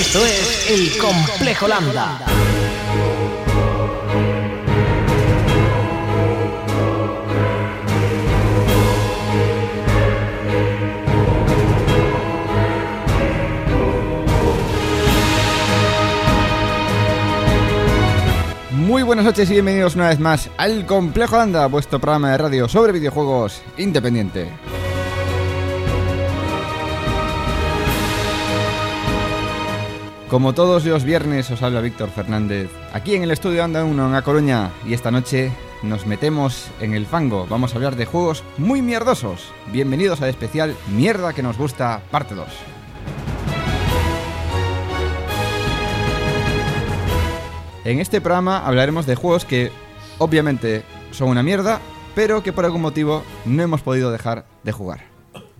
Esto es El Complejo Lambda. Muy buenas noches y bienvenidos una vez más al Complejo Lambda, vuestro programa de radio sobre videojuegos independiente. Como todos los viernes os habla Víctor Fernández, aquí en el estudio Anda 1 en A Coruña, y esta noche nos metemos en el fango. Vamos a hablar de juegos muy mierdosos. Bienvenidos al especial Mierda que nos gusta, parte 2. En este programa hablaremos de juegos que obviamente son una mierda, pero que por algún motivo no hemos podido dejar de jugar.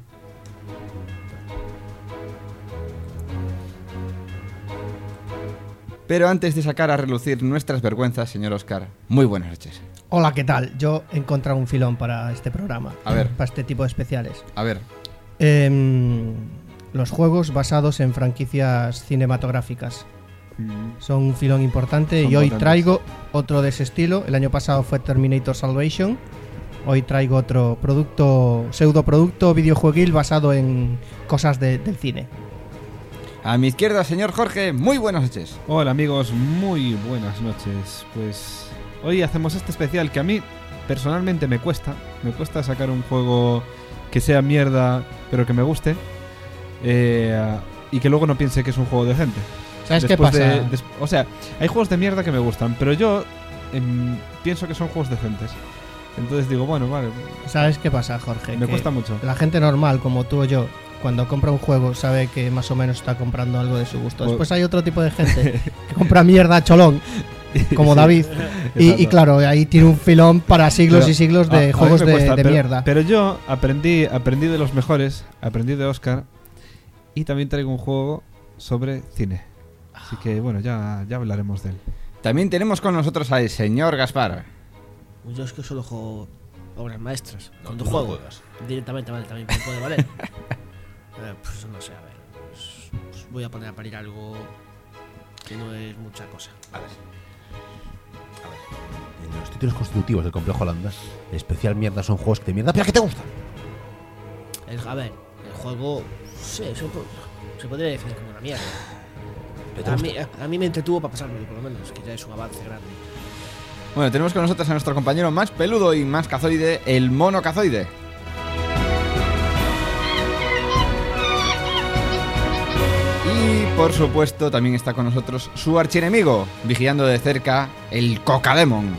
Pero antes de sacar a relucir nuestras vergüenzas, señor Óscar, muy buenas noches. Hola, ¿qué tal? Yo he encontrado un filón para este programa. A ver. Para este tipo de especiales. A ver. Los juegos basados en franquicias cinematográficas. Son un filón importante y hoy traigo otro de ese estilo. El año pasado fue Terminator Salvation. Hoy traigo otro pseudoproducto videojueguil basado en cosas del cine. A mi izquierda, señor Jorge, muy buenas noches. Hola amigos, muy buenas noches. Pues hoy hacemos este especial que a mí personalmente me cuesta sacar un juego que sea mierda pero que me guste y que luego no piense que es un juego decente. ¿Sabes qué pasa? O sea, hay juegos de mierda que me gustan, pero yo pienso que son juegos decentes. Entonces digo, bueno, vale. ¿Sabes qué pasa, Jorge? Me cuesta mucho. La gente normal, como tú o yo, cuando compra un juego sabe que más o menos está comprando algo de su gusto. Después hay otro tipo de gente que compra mierda cholón, como David. y claro, ahí tiene un filón para siglos y siglos de juegos de mierda. Pero yo aprendí de los mejores, aprendí de Óscar, y también traigo un juego sobre cine. Así que bueno, ya hablaremos de él. También tenemos con nosotros al señor Gaspar. Yo es que solo juego obras maestras. Cuando juego juegas directamente, vale, también me puede valer. Pues no sé, a ver. Pues voy a poner a parir algo que no es mucha cosa. A ver. En los títulos constitutivos del Complejo Lambda, especial mierda son juegos de mierda, pero que te gustan. A ver, el juego sí, se podría definir como una mierda. A mí me entretuvo para pasármelo, por lo menos, que ya es un avance grande. Bueno, tenemos con nosotros a nuestro compañero más peludo y más cazoide, el mono cazoide. Y por supuesto también está con nosotros su archienemigo, vigilando de cerca, el Cocademon.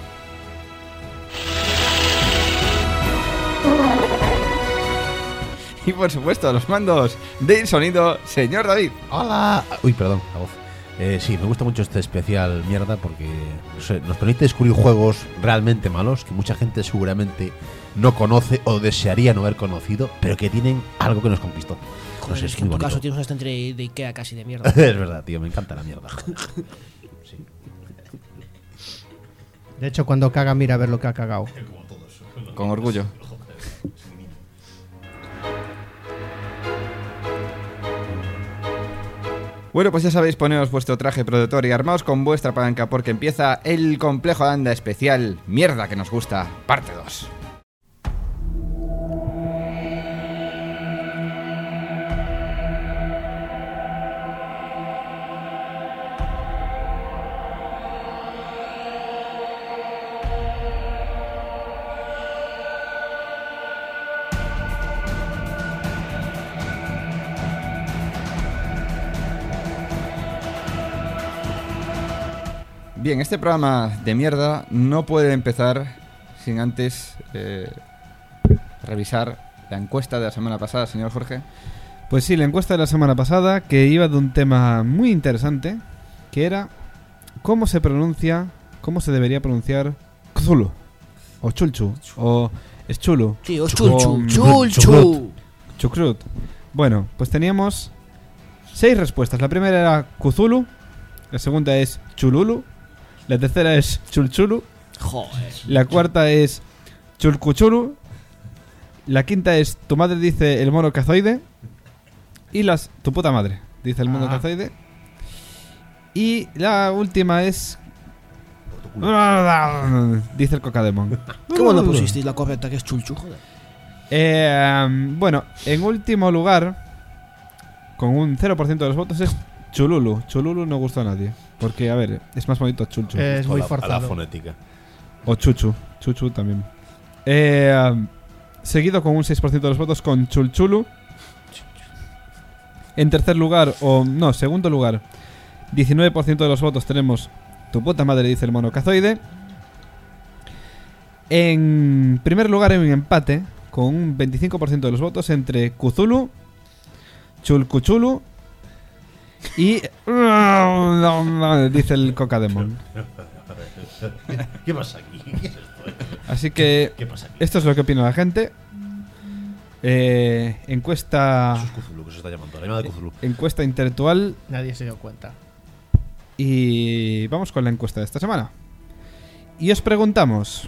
Y por supuesto, a los mandos del sonido, señor David. Hola. Uy, perdón, la voz. Sí, me gusta mucho este especial mierda porque nos permite descubrir juegos realmente malos que mucha gente seguramente no conoce o desearía no haber conocido, pero que tienen algo que nos conquistó. Joder, No sé, es que en tu bonito. caso tienes una estantería de Ikea casi de mierda. Es verdad, tío, me encanta la mierda. Sí. De hecho, cuando caga, mira a ver lo que ha cagado. Con orgullo. Bueno, pues ya sabéis, poneos vuestro traje protector y armaos con vuestra palanca porque empieza el Complejo Lambda especial Mierda que nos gusta, parte 2. Bien, este programa de mierda no puede empezar sin antes revisar la encuesta de la semana pasada, señor Jorge. Pues sí, la encuesta de la semana pasada, que iba de un tema muy interesante, que era cómo se debería pronunciar Cthulhu, o Chulchu, o Schulu. Sí, o Chulchu. Chucrut. Bueno, pues teníamos 6 respuestas. La primera era Cthulhu, la segunda es Chululu, la tercera es Chulchulu, Joder. la cuarta es Chulcuchulu, la quinta es tu madre dice el mono cazoide y tu puta madre dice el mono cazoide Y la última es... Dice el Cocademon. ¿Cómo no pusisteis la correcta que es chulchu, joder? Bueno, en último lugar, con un 0% de los votos, es Chululu. Chululu no gustó a nadie. Porque, a ver, es más bonito Chulchu. Es muy A la forzado. fonética. O Chuchu. Chuchu también. Seguido con un 6% de los votos con Chulchulu. En tercer lugar, segundo lugar, 19% de los votos tenemos Tu puta madre, dice el monocazoide. En primer lugar, hay un empate con un 25% de los votos entre Cthulhu, Chulcuchulu y... dice el Cocademon. ¿Qué pasa aquí? ¿Qué es esto? Así que ¿Qué pasa aquí? esto es lo que opina la gente. Encuesta... Eso es Cthulhu, que se está llamando. La llama de Cthulhu. Encuesta intelectual. Nadie se dio cuenta. Y vamos con la encuesta de esta semana. Y os preguntamos: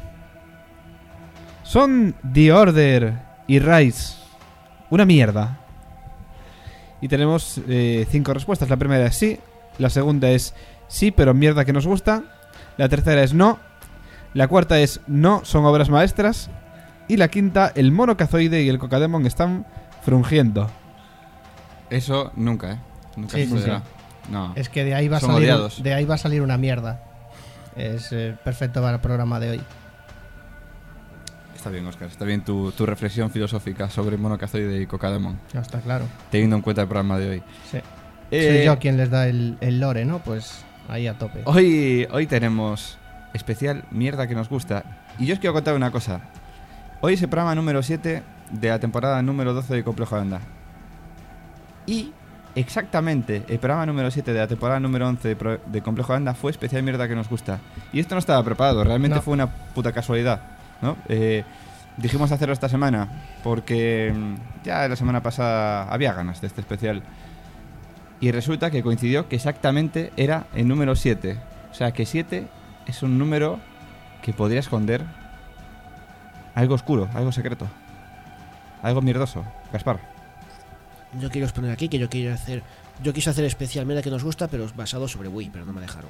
¿son The Order y Rise una mierda? Y tenemos 5 respuestas. La primera es sí. La segunda es sí, pero mierda que nos gusta. La tercera es no. La cuarta es no, son obras maestras. Y la quinta, el monocazoide y el Cocademon están frungiendo. Eso nunca, ¿eh? Nunca Sí, sucederá. sí. No. Es que de ahí va a Son salir, odiados. de ahí va a salir una mierda. Es perfecto para el programa de hoy. Está bien, Óscar. Está bien tu reflexión filosófica sobre monocazoide y Cocademon, Ya está claro. teniendo en cuenta el programa de hoy. Sí. Eh, Soy yo quien les da el lore, ¿no? Pues ahí a tope. Hoy tenemos especial mierda que nos gusta. Y yo os quiero contar una cosa. Hoy es el programa número 7 de la temporada número 12 de Complejo de Anda. Y exactamente el programa número 7 de la temporada número 11 de Complejo de Anda fue especial mierda que nos gusta. Y esto no estaba preparado, realmente No. fue una puta casualidad, ¿no? Dijimos hacerlo esta semana porque ya la semana pasada había ganas de este especial. Y resulta que coincidió que exactamente era el número 7. O sea que 7 es un número que podría esconder algo oscuro, algo secreto, algo mierdoso. Gaspar. Yo quiero exponer aquí que yo quise hacer especial mierda que nos gusta, pero basado sobre Wii, pero no me dejaron.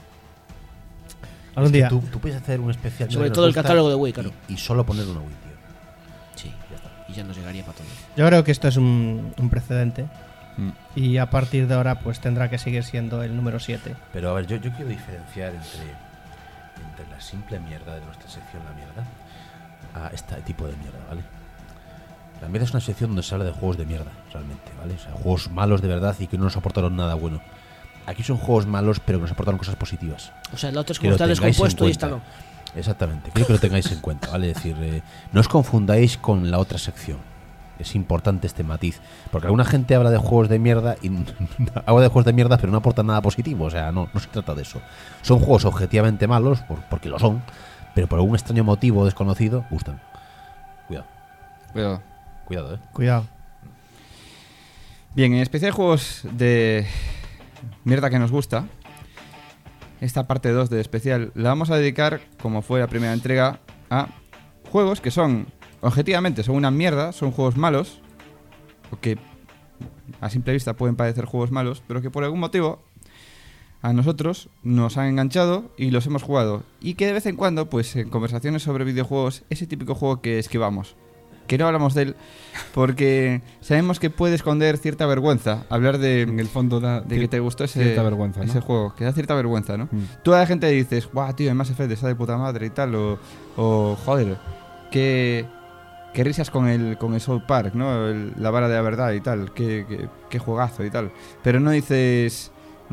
Algún día. Tú puedes hacer un especial. Sobre que nos todo el gusta catálogo de Wii, claro. Y solo poner una Wii, tío. Sí, ya está. Y ya nos llegaría para todo. Yo creo que esto es un precedente. Mm. Y a partir de ahora pues tendrá que seguir siendo el número 7. Pero a ver, yo quiero diferenciar entre la simple mierda de nuestra sección, la mierda, a este tipo de mierda, ¿vale? La mierda es una sección donde se habla de juegos de mierda, realmente, ¿vale? O sea, juegos malos de verdad y que no nos aportaron nada bueno. Aquí son juegos malos, pero que nos aportaron cosas positivas. O sea, el otro es Que como lo está tengáis en descompuesto y esta cuenta. no. Exactamente, quiero que lo tengáis en cuenta, ¿vale? Es decir, no os confundáis con la otra sección. Es importante este matiz. Porque alguna gente habla de juegos de mierda y habla de juegos de mierda, pero no aporta nada positivo. O sea, no se trata de eso. Son juegos objetivamente malos, porque lo son, pero por algún extraño motivo desconocido, gustan. Cuidado, Pero, cuidado, Cuidado. bien, en especial juegos de mierda que nos gusta, esta parte 2 de especial la vamos a dedicar, como fue la primera entrega, a juegos que son, objetivamente, son una mierda, son juegos malos, o que a simple vista pueden parecer juegos malos, pero que por algún motivo a nosotros nos han enganchado y los hemos jugado. Y que de vez en cuando, pues en conversaciones sobre videojuegos, ese típico juego que esquivamos, que no hablamos de él, porque sabemos que puede esconder cierta vergüenza hablar En de el fondo da que te gustó ese, cierta vergüenza, ¿no? ese juego, que da cierta vergüenza, ¿no? Mm. Tú a la gente le dices, guau, tío, el Mass Effect está de puta madre y tal, o joder, qué risas con el South Park, ¿no? La vara de la verdad y tal, qué juegazo y tal. Pero no dices,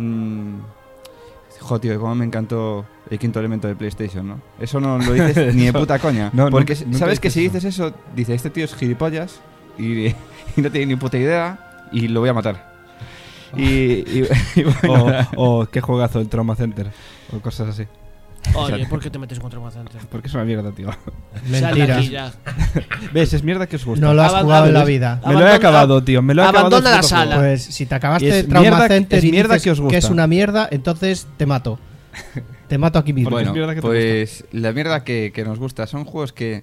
joder, tío, cómo me encantó el quinto elemento de PlayStation, ¿no? Eso no lo dices ni de puta coña. No, porque nunca sabes que dices si eso. dices eso, dice, este tío es gilipollas y no tiene ni puta idea y lo voy a matar. Y bueno, O qué juegazo el Trauma Center. O cosas así. Oye, ¿por qué te metes contra un Center? Porque es una mierda, tío. Sal de Mentira. aquí ya. ¿Ves? Es mierda que os gusta. No lo has Abandona- jugado en la vida. Me lo he acabado, tío. Me lo he acabado. abandona el la puto sala. juego. Pues si te acabaste Y es Trauma mierda- Center es y mierda dices que os gusta. es una mierda, entonces te mato. Te mato aquí mismo. Porque es bueno, mierda que te pues la mierda que nos gusta son juegos que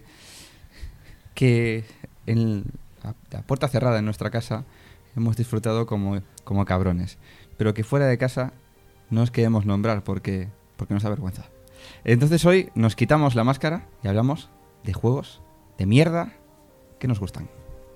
a puerta cerrada en nuestra casa hemos disfrutado como cabrones, pero que fuera de casa no os queremos nombrar porque nos da vergüenza. Entonces hoy nos quitamos la máscara y hablamos de juegos de mierda que nos gustan.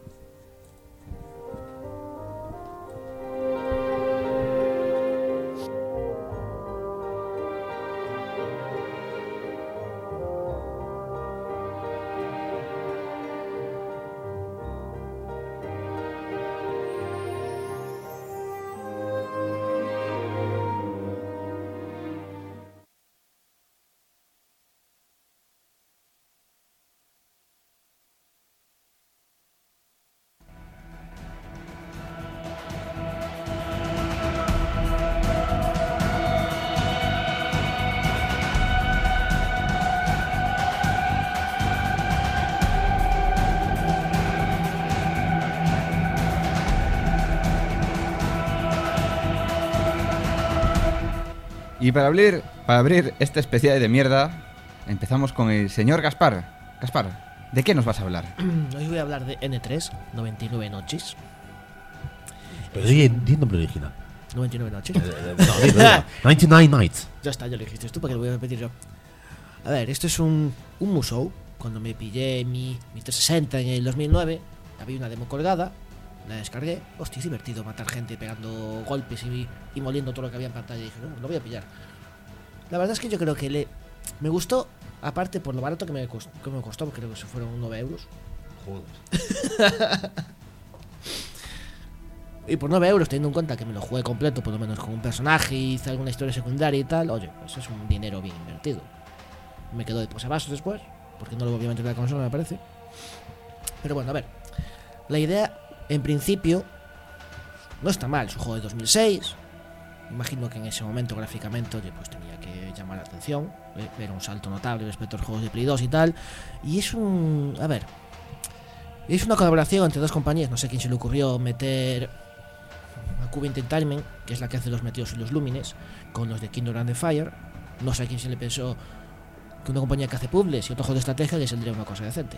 Y para abrir este especial de mierda, empezamos con el señor Gaspar. Gaspar, ¿de qué nos vas a hablar? Hoy voy a hablar de N3, 99 noches. Pero di el nombre original. 99 noches. No, 99 Nights. Ya está, ya lo dijiste tú, ¿para qué lo voy a repetir yo? A ver, esto es un Musou. Cuando me pillé mi 360 en el 2009, había una demo colgada, la descargué. Hostia, es divertido matar gente pegando golpes y moliendo todo lo que había en pantalla. Y dije, no, lo voy a pillar. La verdad es que yo creo que me gustó, aparte por lo barato que me costó, porque creo que se fueron 9 euros. Joder. Y por 9 euros, teniendo en cuenta que me lo jugué completo, por lo menos con un personaje, hice alguna historia secundaria y tal, oye, pues es un dinero bien invertido. Me quedó de posavasos después, porque no lo volví a meter en la consola, me parece. Pero bueno, a ver. La idea, en principio, no está mal. Es un juego de 2006. Imagino que en ese momento, gráficamente, oye, pues tenía que llamar la atención. Era un salto notable respecto a los juegos de Play 2 y tal. Y es un... A ver. Es una colaboración entre dos compañías. No sé quién se le ocurrió meter a Cube Entertainment, que es la que hace los Meteos y los Lúmines, con los de Kingdom and the Fire. No sé a quién se le pensó que una compañía que hace puzzles y otro juego de estrategia le saldría una cosa decente.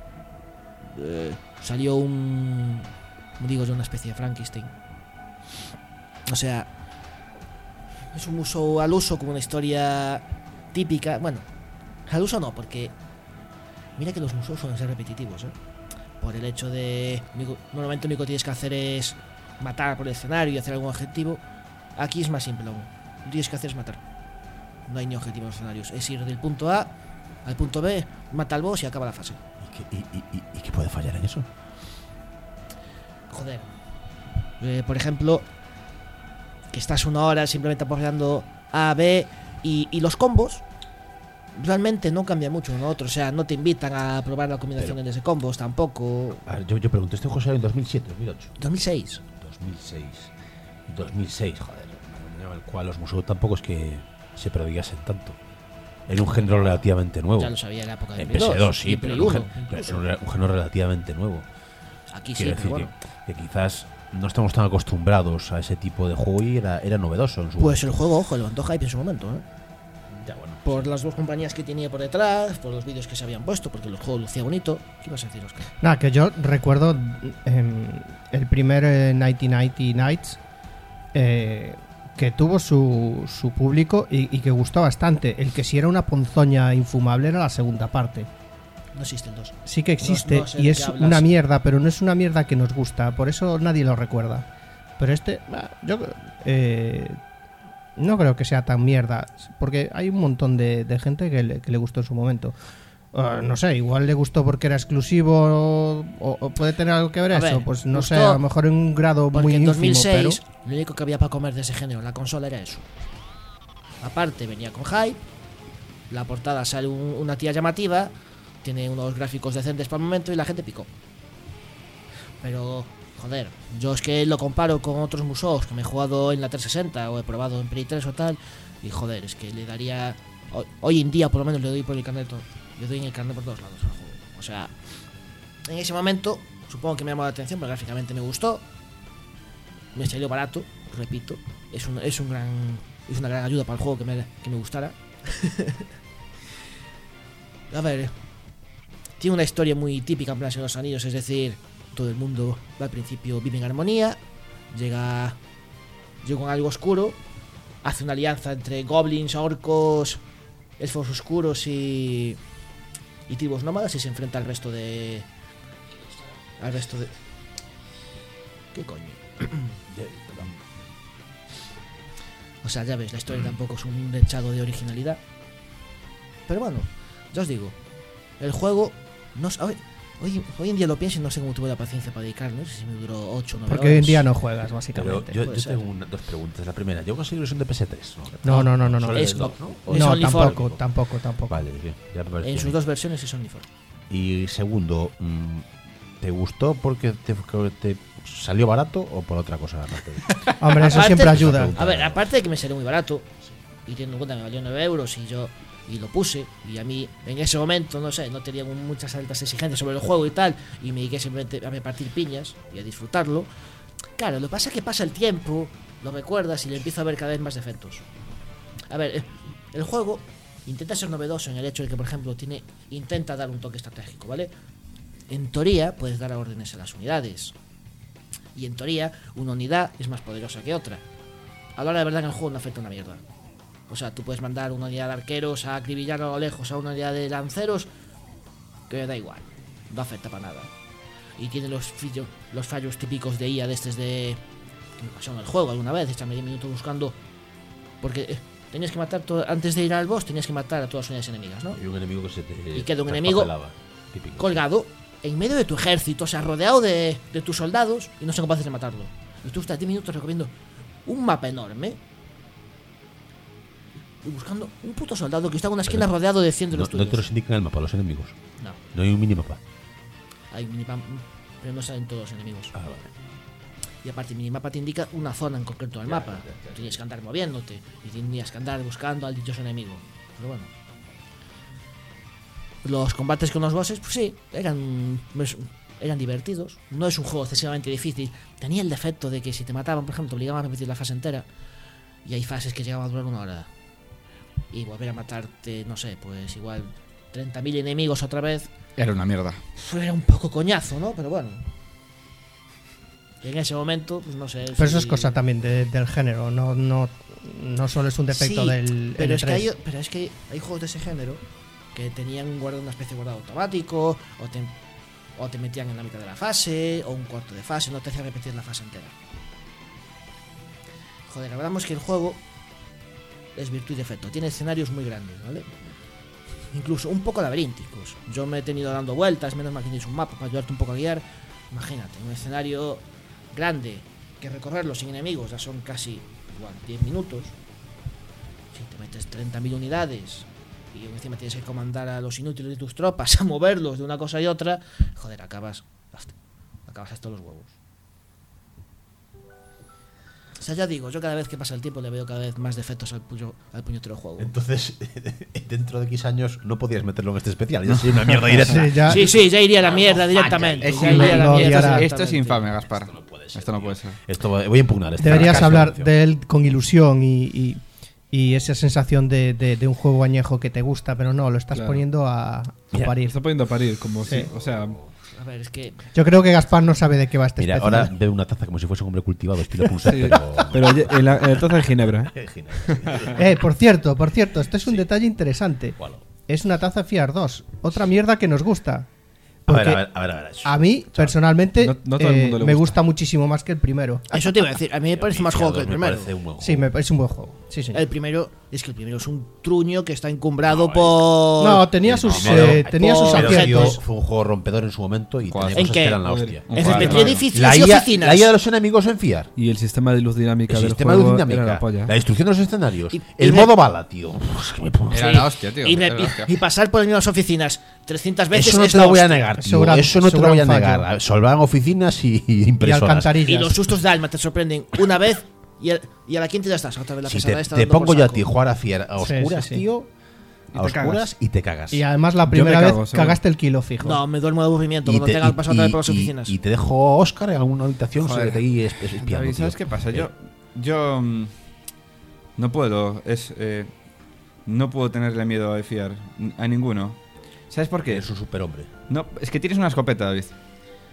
Salió una especie de Frankenstein. O sea, es un Musou al uso con una historia típica. Bueno, al uso no, porque mira que los Musou suelen ser repetitivos, por el hecho de normalmente lo único que tienes que hacer es matar por el escenario y hacer algún objetivo. Aquí es más simple aún. Lo que tienes que hacer es matar. No hay ni objetivo en los escenarios. Es ir del punto A al punto B, mata al boss y acaba la fase. ¿Y qué puede fallar en eso? Joder. Por ejemplo, que estás una hora simplemente apoyando A, B y los combos realmente no cambia mucho uno a otro. O sea, no te invitan a probar la combinación de ese combos tampoco. A ver, yo pregunto, ¿este juego salió en 2007, 2008? 2006. 2006, joder. En el cual los museos tampoco es que se prodigasen tanto. Era un género relativamente nuevo. Ya lo sabía en la época de en Play PS2, 2, sí, pero un género relativamente nuevo. Aquí Quiero sí, decir pero bueno. que quizás no estamos tan acostumbrados a ese tipo de juego y era novedoso en su Pues el juego, ojo, levantó hype en su momento, Ya, bueno. Por las dos compañías que tenía por detrás, por los vídeos que se habían puesto, porque el juego lucía bonito. ¿Qué ibas a decir, Oscar? Nada, que yo recuerdo el primer 1990 Nights, que tuvo su público y que gustó bastante. El que sí era una ponzoña infumable era la segunda parte. No existe el 2. Sí que existe No sé y de es qué hablas. una mierda, pero no es una mierda que nos gusta, por eso nadie lo recuerda. Pero yo no creo que sea tan mierda, porque hay un montón de gente que le gustó en su momento. No sé, igual le gustó porque era exclusivo o puede tener algo que ver A eso. ver, Pues no gustó sé, a lo mejor en un grado Porque muy en ínfimo, 2006 pero lo único que había para comer de ese género en la consola era eso. Aparte venía con hype, la portada sale una tía llamativa, tiene unos gráficos decentes para el momento y la gente picó. Pero, joder, yo es que lo comparo con otros museos que me he jugado en la 360 o he probado en Play 3 o tal, y joder, es que le daría... Hoy en día por lo menos le doy por el carnet, le doy en el carnet por todos lados al juego. O sea, en ese momento supongo que me llamó la atención, pero gráficamente me gustó. Me salió barato, repito. Es una gran ayuda para el juego que me gustara. A ver, tiene una historia muy típica en plan Señor de los Anillos, es decir, todo el mundo al principio vive en armonía, llega algo oscuro hace una alianza entre goblins, orcos, elfos oscuros y tribus nómadas y se enfrenta al resto de... ¿Qué coño? O sea, ya ves, la historia tampoco es un dechado de originalidad. Pero bueno, ya os digo, el juego no hoy en día lo pienso y no sé cómo tuve la paciencia para dedicar, no sé si me duró 8 o 9 Porque hoy en día no juegas, básicamente. Pero yo puede ser. tengo dos preguntas. La primera, ¿yo conseguí la versión de PS3? No. Solo Es el dock, ¿no? es No, Omniform. tampoco. Vale, bien. Ya me pareció En sus bien. dos versiones es Omniform. Y segundo, ¿te gustó porque te salió barato o por otra cosa aparte? Hombre, eso Aparte- siempre ayuda. A ver, aparte de que me salió muy barato, y teniendo en cuenta que me valió 9 euros y lo puse, y a mí en ese momento, no sé, no tenía muchas altas exigencias sobre el juego y tal, y me dediqué simplemente a repartir piñas y a disfrutarlo. Claro, lo que pasa es que pasa el tiempo, lo recuerdas y le empiezo a ver cada vez más defectos. A ver, el juego intenta ser novedoso en el hecho de que, por ejemplo, intenta dar un toque estratégico, ¿vale? En teoría puedes dar órdenes a las unidades, y en teoría una unidad es más poderosa que otra. A la hora de verdad en el juego no afecta una mierda. O sea, tú puedes mandar una unidad de arqueros a acribillar a lo lejos a una unidad de lanceros, que da igual, no afecta para nada. Y tiene los fallos típicos de IA de estos de... que me pasó en el juego alguna vez, echarme 10 minutos buscando... Porque tenías que matar, antes de ir al boss, tenías que matar a todas las unidades enemigas, ¿no? Y un enemigo que se te... Y queda un enemigo Típico. colgado en medio de tu ejército, o sea, rodeado de tus soldados y no son capaces de matarlo. Y tú estás 10 minutos recorriendo un mapa enorme y buscando un puto soldado que está en una esquina rodeado de 100 de los No te tuyos. los indican el mapa, los enemigos. No, No hay un minimapa. hay un minimapa, pero no salen todos los enemigos. Ah, vale. Y aparte, el minimapa te indica una zona en concreto del mapa. Tienes que andar moviéndote y tenías que andar buscando al dichoso enemigo. Pero bueno. Los combates con los bosses, pues sí, eran divertidos. No es un juego excesivamente difícil. Tenía el defecto de que si te mataban, por ejemplo, te obligaban a repetir la fase entera. Y hay fases que llegaban a durar 1 hora. Y volver a matarte, no sé, pues igual 30.000 enemigos otra vez. Era una mierda. Era un poco coñazo, ¿no? Pero bueno. Y en ese momento, pues no sé. Pero eso es cosa también del género, no solo es un defecto Sí, del pero es, L3. pero es que hay juegos de ese género que tenían una especie de guardado automático, o te metían en la mitad de la fase, o un cuarto de fase, no te hacían repetir la fase entera. Joder, hablamos que el juego es virtud y defecto, tiene escenarios muy grandes, ¿vale? Incluso un poco laberínticos. Yo me he tenido dando vueltas, menos mal que tienes un mapa para ayudarte un poco a guiar. Imagínate, un escenario grande que recorrerlo sin enemigos ya son casi igual 10 minutos. Si te metes 30.000 unidades y encima tienes que comandar a los inútiles de tus tropas a moverlos de una cosa y otra, joder, acabas hasta los huevos. O sea, ya digo, yo cada vez que pasa el tiempo le veo cada vez más defectos al puñetero juego. Entonces, dentro de X años no podías meterlo en este especial. Ya sería una mierda directa. Sí, ya- Sí, ya iría a la mierda directamente. Es Ya iría a la lo mierda odiará. Esto es directamente. infame, Gaspar. Esto no puede ser, Esto no tío. puede ser. Esto voy a impugnar. Deberías Caso hablar mención. de él con ilusión y esa sensación de un juego añejo que te gusta, pero no, lo estás Claro. poniendo a Mira, parir. Está poniendo a parir, como Sí. si. O sea, A ver, es que Yo creo que Gaspar no sabe de qué va este Mira, especial. ahora bebe una taza como si fuese un hombre cultivado, estilo Punset, sí, pero... pero en la taza de Ginebra. Por cierto, esto es un detalle interesante. Bueno. Es una taza Fiar 2, otra mierda que nos gusta. A ver, Porque a ver. a mí, personalmente, No todo el mundo le me gusta. gusta muchísimo más que el primero. eso te iba a decir, a mí me parece más juego que el primero. Me parece un buen juego. Sí, es un buen juego. Sí, señor. El primero es un truño que está encumbrado por... No, tenía sus primero- tenía sus por- Pero sí, aciertos. fue un juego rompedor en su momento y ¿Cuál? tenía ¿En cosas qué? que eran la Joder. hostia. Un Es cuadro. repetir edificios La y IA, oficinas. la IA de los enemigos en fiar. Y el sistema de luz dinámica El del sistema de luz juego era dinámica. la polla. La destrucción de los escenarios. Y el re- modo bala, tío. Uf, que me pongo- Era Sí. la hostia, tío. Y, era la hostia. y pasar por las mismas oficinas 300 veces Eso no es te lo la voy a hostia. negar, Su tío. gran- Eso no su te lo voy a gran negar. fallo. Solvaban oficinas y Y impresoras. alcantarillas. Y los sustos de alma te sorprenden una vez y a la quinta ya estás. Otra vez la Si pesada te, esta te dando por pongo yo a saco. ti jugar a fiar a Sí, oscuras, sí, sí. tío. Y A te oscuras cagas. y te cagas. Y además la Yo primera me vez cago, seguro. cagaste el kilo fijo. No, me duermo de aburrimiento cuando te- tenga que pasar otra vez por las oficinas. y te dejo a Oscar en alguna habitación Joder. se te ahí espiando, David, ¿sabes tío. qué pasa? Yo no puedo. No puedo tenerle miedo a fiar a ninguno. ¿Sabes por qué? Eres un superhombre. No, es que tienes una escopeta, David.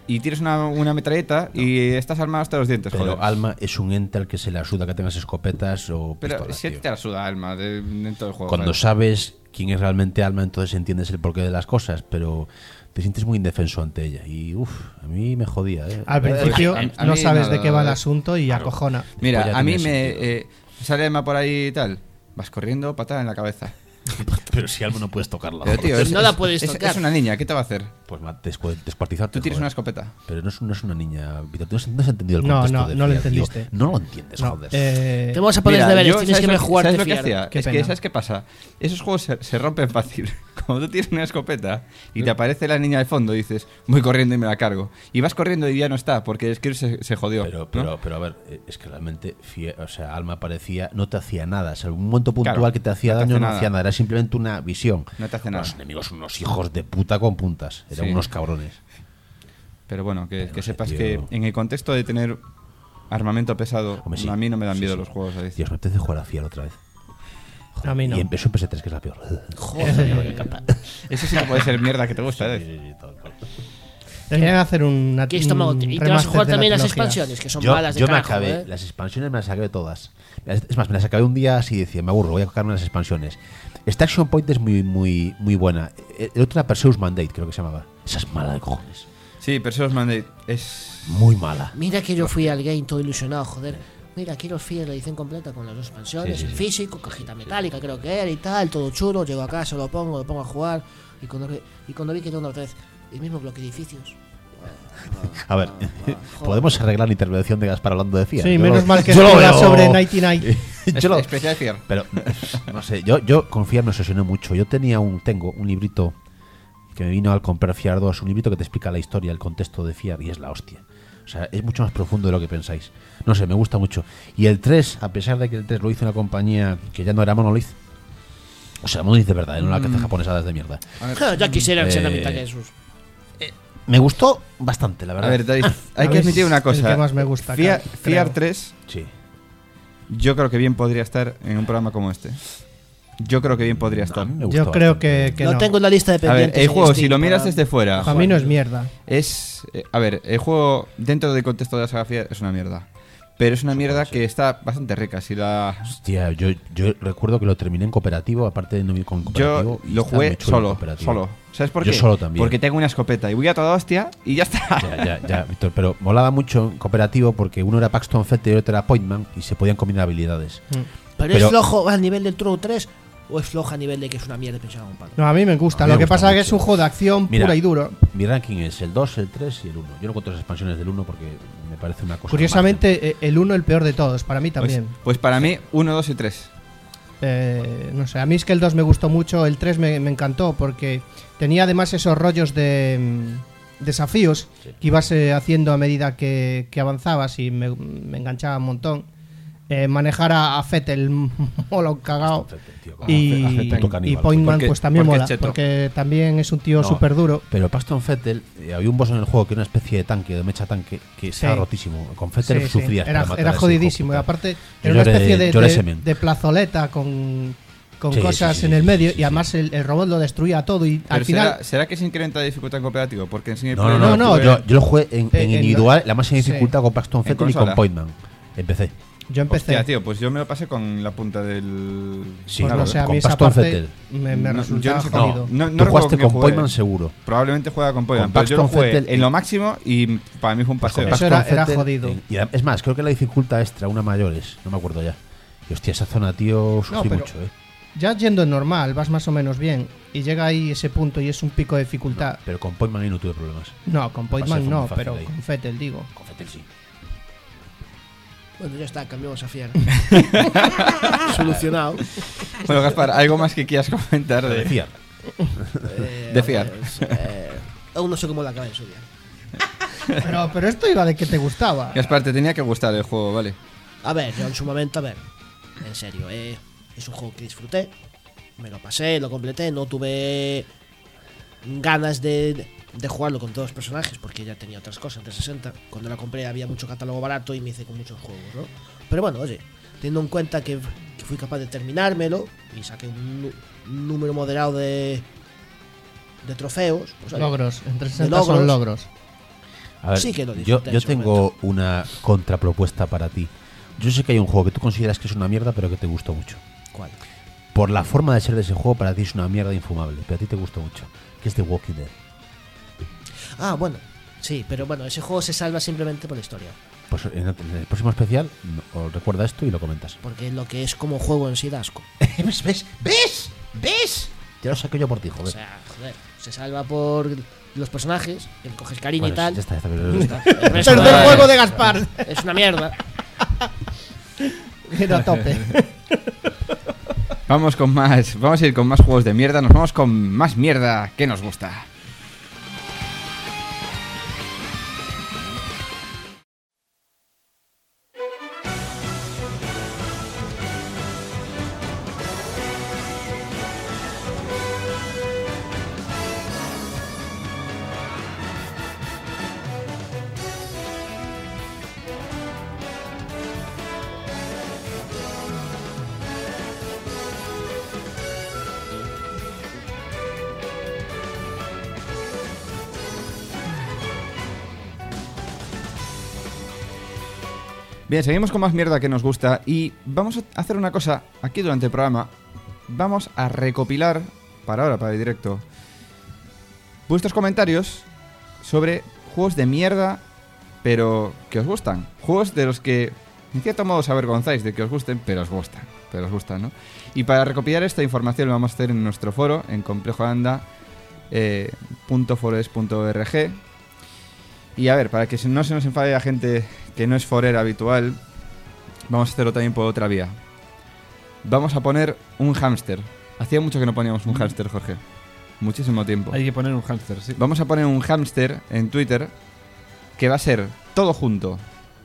y tienes una metralleta y estás armado hasta los dientes, Pero joder. Alma es un ente al que se le ayuda que tengas escopetas o Pero pistolas, si a ti tío. te la suda Alma dentro del juego. Cuando joder. sabes quién es realmente Alma, entonces entiendes el porqué de las cosas, pero te sientes muy indefenso ante ella. Y a mí me jodía, ¿eh? Al principio a no mí sabes nada, de qué va el asunto y acojona. Pues Mira, ya a mí tiene me sale Alma por ahí y tal. Vas corriendo, patada en la cabeza. Pero si Alma no puedes tocarla. Pero tío, No la puedes tocar. es una niña, ¿qué te va a hacer? Pues descuartizarte. Tú tienes joder. una escopeta. Pero no es una niña, Víctor. No has entendido el No, contexto no, de no lo Fiar, tío. entendiste. No lo entiendes, No, joder. Te vamos a poner Mira, deberes, yo, tienes ¿sabes que lo jugarte ¿sabes lo que fiar. hacía? Qué Es pena. que, ¿sabes qué pasa? Esos juegos se rompen fácil. Cuando tú tienes una escopeta y te aparece la niña de fondo, dices, voy corriendo y me la cargo. Y vas corriendo y ya no está, porque el Skrill se jodió. Pero a ver, es que realmente Alma parecía, no te hacía nada. O sea, un momento puntual Claro, que te hacía no te daño hace no nada. hacía nada. Era simplemente una visión. No te hace nada. Los enemigos son unos hijos de puta con puntas. Eran Sí. unos cabrones. Pero bueno, que no sé, sepas tío. que en el contexto de tener armamento pesado, Hombre, sí. a mí no me dan Sí, miedo sí. los juegos. ¿sabes? Dios, me apetece jugar a Fiar otra vez. A mí no. Y empezó en PS3, que es la peor. Eso sí que puede ser mierda que te gusta, ¿eh? Sí, sí, tal cual. Deberían hacer un ¿Qué estómago? Y te vas a jugar también las expansiones, que son malas de Yo me carajo, acabé, las expansiones me las acabé todas. Es más, me las acabé un día así, decía, me aburro, voy a cogerme las expansiones. Esta Action Point es muy buena. El otro era Perseus Mandate, creo que se llamaba. Esa es mala de cojones. Sí, Perseus Mandate es... Muy mala. Mira que yo fui al game todo ilusionado, joder. Mira, quiero la edición completa con las dos expansiones, Sí, sí, en sí. físico, cajita metálica creo que era y tal, todo chulo. Llego a casa, lo pongo a jugar y cuando vi que era otra vez el mismo bloque de edificios. A ver, joder. ¿podemos arreglar la intervención de Gaspar hablando de Fiat? Sí, Yo menos lo- mal que yo lo escriba veo- sobre Nighty Night. Yo lo- especial de Fier. Pero, no sé, yo con Fiar me obsesioné mucho. Yo tengo un librito que me vino al comprar Fiar 2, un librito que te explica la historia, el contexto de Fiar, y es la hostia. O sea, es mucho más profundo de lo que pensáis. No sé, me gusta mucho. Y el 3, a pesar de que el 3 lo hizo una compañía que ya no era Monolith, o sea, Monolith de verdad, no la que hace japonesadas de mierda. Ya quisieran ser la Eh, mitad que esos. Me gustó bastante, la verdad. A ver, David, hay A que mí admitir es una el cosa. que más me gusta, Fiar creo. 3, Sí. yo creo que bien podría estar en un programa como este. Yo creo que bien podría A estar. mí me gustó Yo creo bastante. que Lo no. tengo en la lista de A ver, pendientes. el en juego, Steam si lo miras para- desde fuera, Para mí no es mierda. es... a ver, el juego dentro del contexto de la saga Fiar es una mierda. Pero es una mierda que está bastante rica. Si la... Hostia, yo recuerdo que lo terminé en cooperativo, aparte de no con Yo cooperativo. y lo está jugué muy chulo en solo, cooperativo. solo. ¿Sabes por Yo qué? solo también. Porque tengo una escopeta y voy a toda hostia y ya está. Ya, Víctor, pero molaba mucho en cooperativo porque uno era Paxton Fett y el otro era Pointman y se podían combinar habilidades. Pero Pero- es flojo a nivel del True 3 o es flojo a nivel de que es una mierda pensaba un palo. No, a mí me gusta. A mí Lo me que gusta pasa es que mucho. es un juego de acción Mira, pura y duro. Mi ranking es el 2, el 3 y el 1. Yo no cuento las expansiones del 1 porque me parece una cosa. Curiosamente, el 1 el peor de todos, para mí también. Pues para mí, 1, 2 y 3. No sé, a mí es que el 2 me gustó mucho, el 3 me encantó porque tenía además esos rollos de desafíos que ibas haciendo a medida que avanzabas y me enganchaba un montón. Manejar a Fettel mola un cagao. Y Pointman Porque- pues también porque mola, es cheto. porque también es un tío No, súper duro. Pero Paxton Fettel, había un boss en el juego que era una especie de tanque, de mecha tanque, que estaba rotísimo. Con Fettel Sí, sí. sufrías para matar a Era ese jodidísimo. Y hijo de puta. aparte, Yo era una lloré- especie lloré semen. de plazoleta con Sí, cosas sí, sí, en el sí, medio sí, y sí. además el robot lo destruía todo. Y Pero al final. ¿será que se incrementa la dificultad en cooperativo? Porque en single No, player no, tuve- yo lo jugué en En individual, la máxima sí. dificultad con Paxton En Fettel y con consola. Pointman. Empecé. Yo empecé. Hostia, tío, pues yo me lo pasé con la punta del... Sí, Pues claro, no sé, a con mí esa Paxton parte Fettel. me No, resultaba yo no sé jodido. cómo- Tú recuerdo jugaste qué con jugué. Pointman seguro. Probablemente juega con Pointman, Con pero yo lo Paxton jugué Fettel en lo máximo y para mí fue un Pues con paseo. Eso era- Paxton Fettel, jodido. y es más, creo que la dificultad extra, una mayores, no me acuerdo ya. Y hostia, esa zona, tío, sufrí pero- mucho, Ya yendo en normal, vas más o menos bien. Y llega ahí ese punto y es un pico de dificultad. Pero con Pointman ahí no tuve problemas. No, con Pasé Pointman fue no, muy fácil pero ahí. con Fettel digo. Con Fettel sí. Bueno, ya está, cambiamos a Fiar. Solucionado. Bueno, Gaspar, ¿algo más que quieras comentar Pero de decía, De Fiar? Pues, aún no sé cómo la acabé en su día. Pero esto iba de que te gustaba. Gaspar, te tenía que gustar el juego, ¿vale? A ver, yo en su momento, en serio, es un juego que disfruté, me lo pasé, lo completé, no tuve ganas de jugarlo con todos los personajes porque ya tenía otras cosas, 360. Cuando la compré había mucho catálogo barato y me hice con muchos juegos, ¿no? Pero bueno, oye, teniendo en cuenta que fui capaz de terminármelo y saqué un número moderado de trofeos, pues, oye, Logros, en 360 De logros. son logros. A ver, sí que lo yo disfruté en su tengo momento. una contrapropuesta para ti. Yo sé que hay un juego que tú consideras que es una mierda, pero que te gustó mucho. ¿Cuál? Por la forma de ser de ese juego, para ti es una mierda infumable, pero a ti te gustó mucho. Que es The Walking Dead. Ah, bueno. Sí, pero bueno, ese juego se salva simplemente por la historia. Pues en el próximo especial, os recuerda esto y lo comentas. Porque lo que es como juego en sí da asco. ¿Ves? Te lo saco yo por ti, O joder. sea, joder, se salva por los personajes, que le coges cariño Bueno, y tal. ya está. Ya está. El resto Tercer juego de Gaspar. es una mierda. Era a tope. Vamos a ir con más juegos de mierda. Nos vamos con más mierda que nos gusta. Bien, seguimos con más mierda que nos gusta y vamos a hacer una cosa aquí durante el programa. Vamos a recopilar, para el directo, vuestros comentarios sobre juegos de mierda, pero que os gustan. Juegos de los que, en cierto modo, os avergonzáis de que os gusten, pero os gustan, ¿no? Y para recopilar esta información lo vamos a hacer en nuestro foro, en complejoanda.fores.org. Y a ver, para que no se nos enfade la gente que no es forera habitual, vamos a hacerlo también por otra vía. Vamos a poner un hámster. Hacía mucho que no poníamos un hámster, Jorge. Muchísimo tiempo. Hay que poner un hámster, sí. Vamos a poner un hámster en Twitter que va a ser todo junto.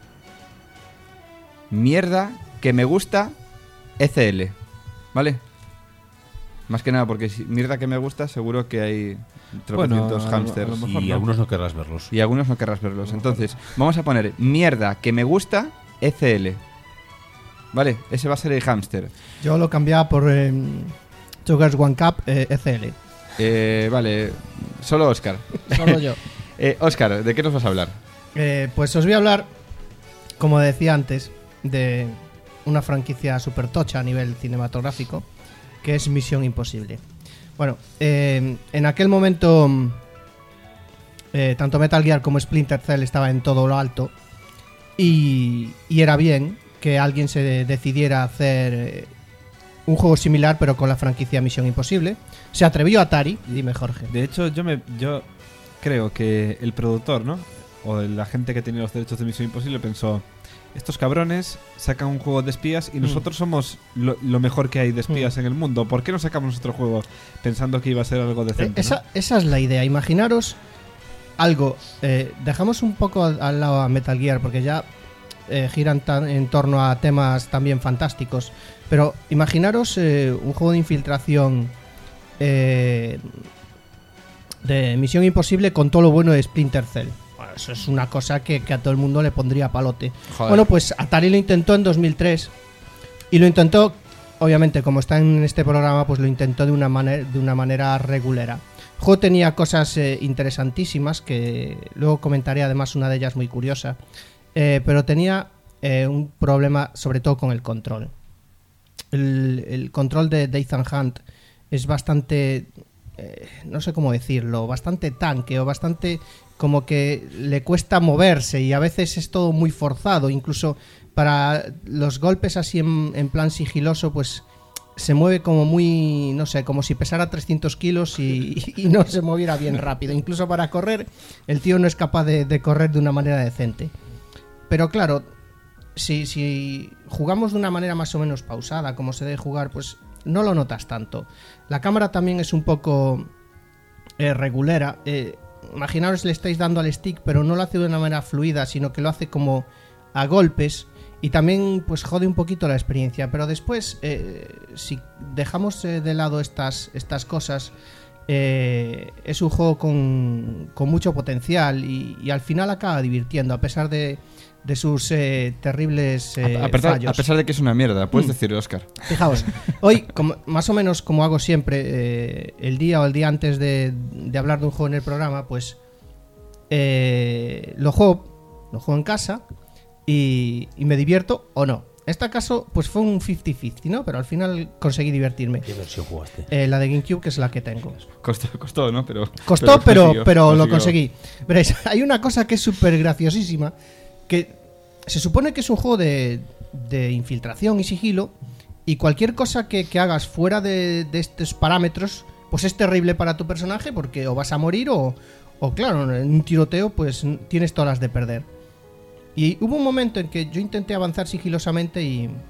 Mierda que me gusta ECL. ¿Vale? Más que nada porque si mierda que me gusta seguro que hay tropecientos hámsters. a lo mejor Y no. algunos no querrás verlos. Y algunos no querrás verlos. Entonces, vamos a poner mierda que me gusta ECL. ¿Vale? Ese va a ser el hámster. Yo lo cambiaba por Two Girls One Cup ECL. Vale, solo Óscar. Solo yo. Óscar, ¿de qué nos vas a hablar? Pues os voy a hablar, como decía antes, de una franquicia super tocha a nivel cinematográfico, que es Misión Imposible. Bueno, en aquel momento tanto Metal Gear como Splinter Cell estaba en todo lo alto y era bien que alguien se decidiera a hacer un juego similar pero con la franquicia Misión Imposible. Se atrevió Atari, dime Jorge. De hecho, yo creo que el productor, ¿no? O la gente que tiene los derechos de Misión Imposible pensó: estos cabrones sacan un juego de espías y nosotros somos lo mejor que hay de espías en el mundo. ¿Por qué no sacamos otro juego pensando que iba a ser algo decente? Esa es la idea. Imaginaros algo. Dejamos un poco al lado a Metal Gear porque ya giran en torno a temas también fantásticos. Pero imaginaros un juego de infiltración de Misión Imposible con todo lo bueno de Splinter Cell. Bueno, eso es una cosa que a todo el mundo le pondría palote. Joder. Bueno, pues Atari lo intentó en 2003 y lo intentó, obviamente, como está en este programa, pues lo intentó de una manera regulera. El juego tenía cosas interesantísimas que luego comentaré, además una de ellas muy curiosa, pero tenía un problema sobre todo con el control. El control de Ethan Hunt es bastante, no sé cómo decirlo, bastante tanque o bastante como que le cuesta moverse y a veces es todo muy forzado. Incluso para los golpes así en plan sigiloso, pues se mueve como muy, no sé, como si pesara 300 kilos y no se moviera bien rápido. Incluso para correr, el tío no es capaz de correr de una manera decente. Pero claro, si jugamos de una manera más o menos pausada, como se debe jugar, pues no lo notas tanto. La cámara también es un poco regulera. Imaginaros, le estáis dando al stick, pero no lo hace de una manera fluida, sino que lo hace como a golpes. Y también pues jode un poquito la experiencia. Pero después, si dejamos de lado estas cosas, es un juego con mucho potencial y al final acaba divirtiendo, a pesar de sus terribles fallos. A pesar de que es una mierda, puedes decir, Óscar. Fijaos, hoy, más o menos como hago siempre, el día antes de hablar de un juego en el programa, pues lo juego en casa y me divierto o no. En este caso, pues fue un 50-50, ¿no? Pero al final conseguí divertirme. ¿Qué versión jugaste? La de GameCube, que es la que tengo. Costó, ¿no? Costó, pero lo consiguió. conseguí. Veréis, hay una cosa que es súper graciosísima, que se supone que es un juego de infiltración y sigilo, y cualquier cosa que hagas fuera de estos parámetros, pues es terrible para tu personaje, porque o vas a morir o claro, en un tiroteo pues tienes todas las de perder. Y hubo un momento en que yo intenté avanzar sigilosamente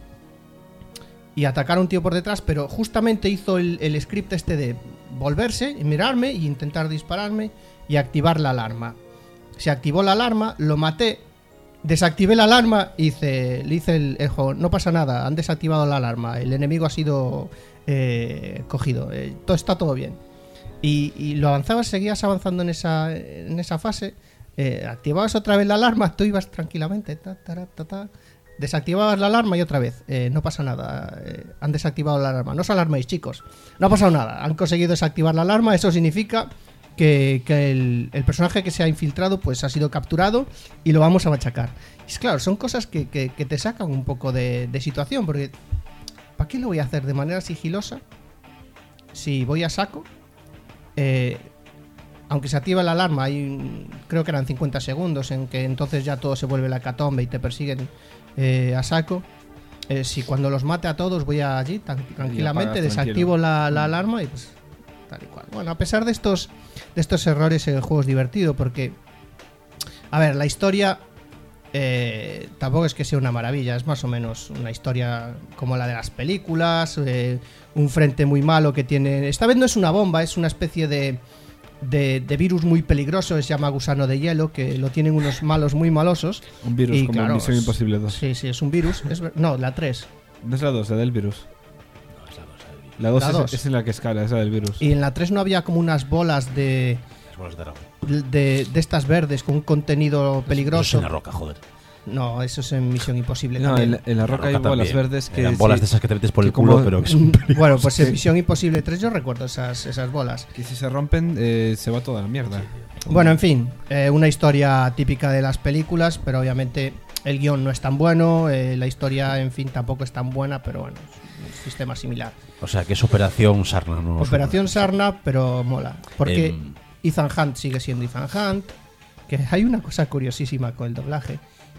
y atacar a un tío por detrás, pero justamente hizo el script este de volverse y mirarme y intentar dispararme y activar la alarma. Se activó la alarma, lo maté, desactivé la alarma y le hice el juego. No pasa nada, han desactivado la alarma, el enemigo ha sido cogido, está todo bien. Y lo avanzabas, seguías avanzando en esa fase. Activabas otra vez la alarma, tú ibas tranquilamente, desactivabas la alarma y otra vez, no pasa nada, han desactivado la alarma, no os alarméis, chicos, no ha pasado nada, han conseguido desactivar la alarma, eso significa que el personaje que se ha infiltrado pues ha sido capturado y lo vamos a machacar. Y claro, son cosas que te sacan un poco de situación, porque ¿para qué lo voy a hacer de manera sigilosa si voy a saco? Aunque se activa la alarma, creo que eran 50 segundos en que entonces ya todo se vuelve la hecatombe y te persiguen a saco. Si cuando los mate a todos voy allí tranquilamente, desactivo la alarma y pues tal y cual. Bueno, a pesar de estos errores, el juego es divertido porque, a ver, la historia tampoco es que sea una maravilla, es más o menos una historia como la de las películas, un frente muy malo que tiene... Esta vez no es una bomba, es una especie de virus muy peligroso, se llama gusano de hielo, que lo tienen unos malos muy malosos. Un virus y, como claro, Misión Imposible 2. Sí, es un virus. No, la 3. No es la 2, la del virus. No, es la 2 del virus. La 2 La es, dos. es en la que escala, es la del virus. Y en la 3 no había como unas bolas de Las bolas de dragón. de estas verdes con un contenido Eso es peligroso. en la roca, joder. No, eso es en Misión Imposible No, también. en la roca hay bolas también. verdes que... Eran bolas sí, de esas que te metes por que el culo, como- pero que son Bueno, pues en Misión Imposible 3 yo recuerdo esas bolas. que si se rompen se va toda la mierda. Bueno, en fin, una historia típica de las películas, pero obviamente el guión no es tan bueno, la historia, en fin, tampoco es tan buena, pero bueno, es un sistema similar. O sea, que es Operación Sarna, ¿no? Operación Sarna, pero mola, porque Em. Ethan Hunt sigue siendo Ethan Hunt, que hay una cosa curiosísima con el doblaje.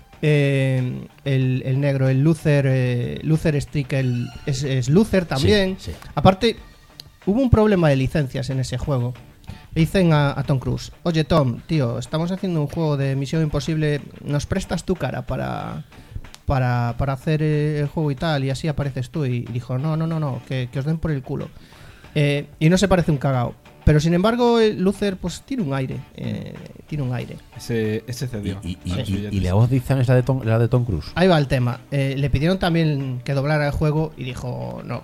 El negro, el Luther Strick, es Luther también. Sí, sí. Aparte, hubo un problema de licencias en ese juego. Le dicen a Tom Cruise: oye Tom, tío, estamos haciendo un juego de Misión Imposible, ¿nos prestas tu cara para hacer el juego y tal? Y así apareces tú. Y dijo: no, que os den por el culo. Y no se parece un cagao. Pero sin embargo, Luther pues tiene un aire. Ese cedió. Y Sí. la voz de Ethan es la de Tom Cruise. Ahí va el tema. Le pidieron también que doblara el juego y dijo no.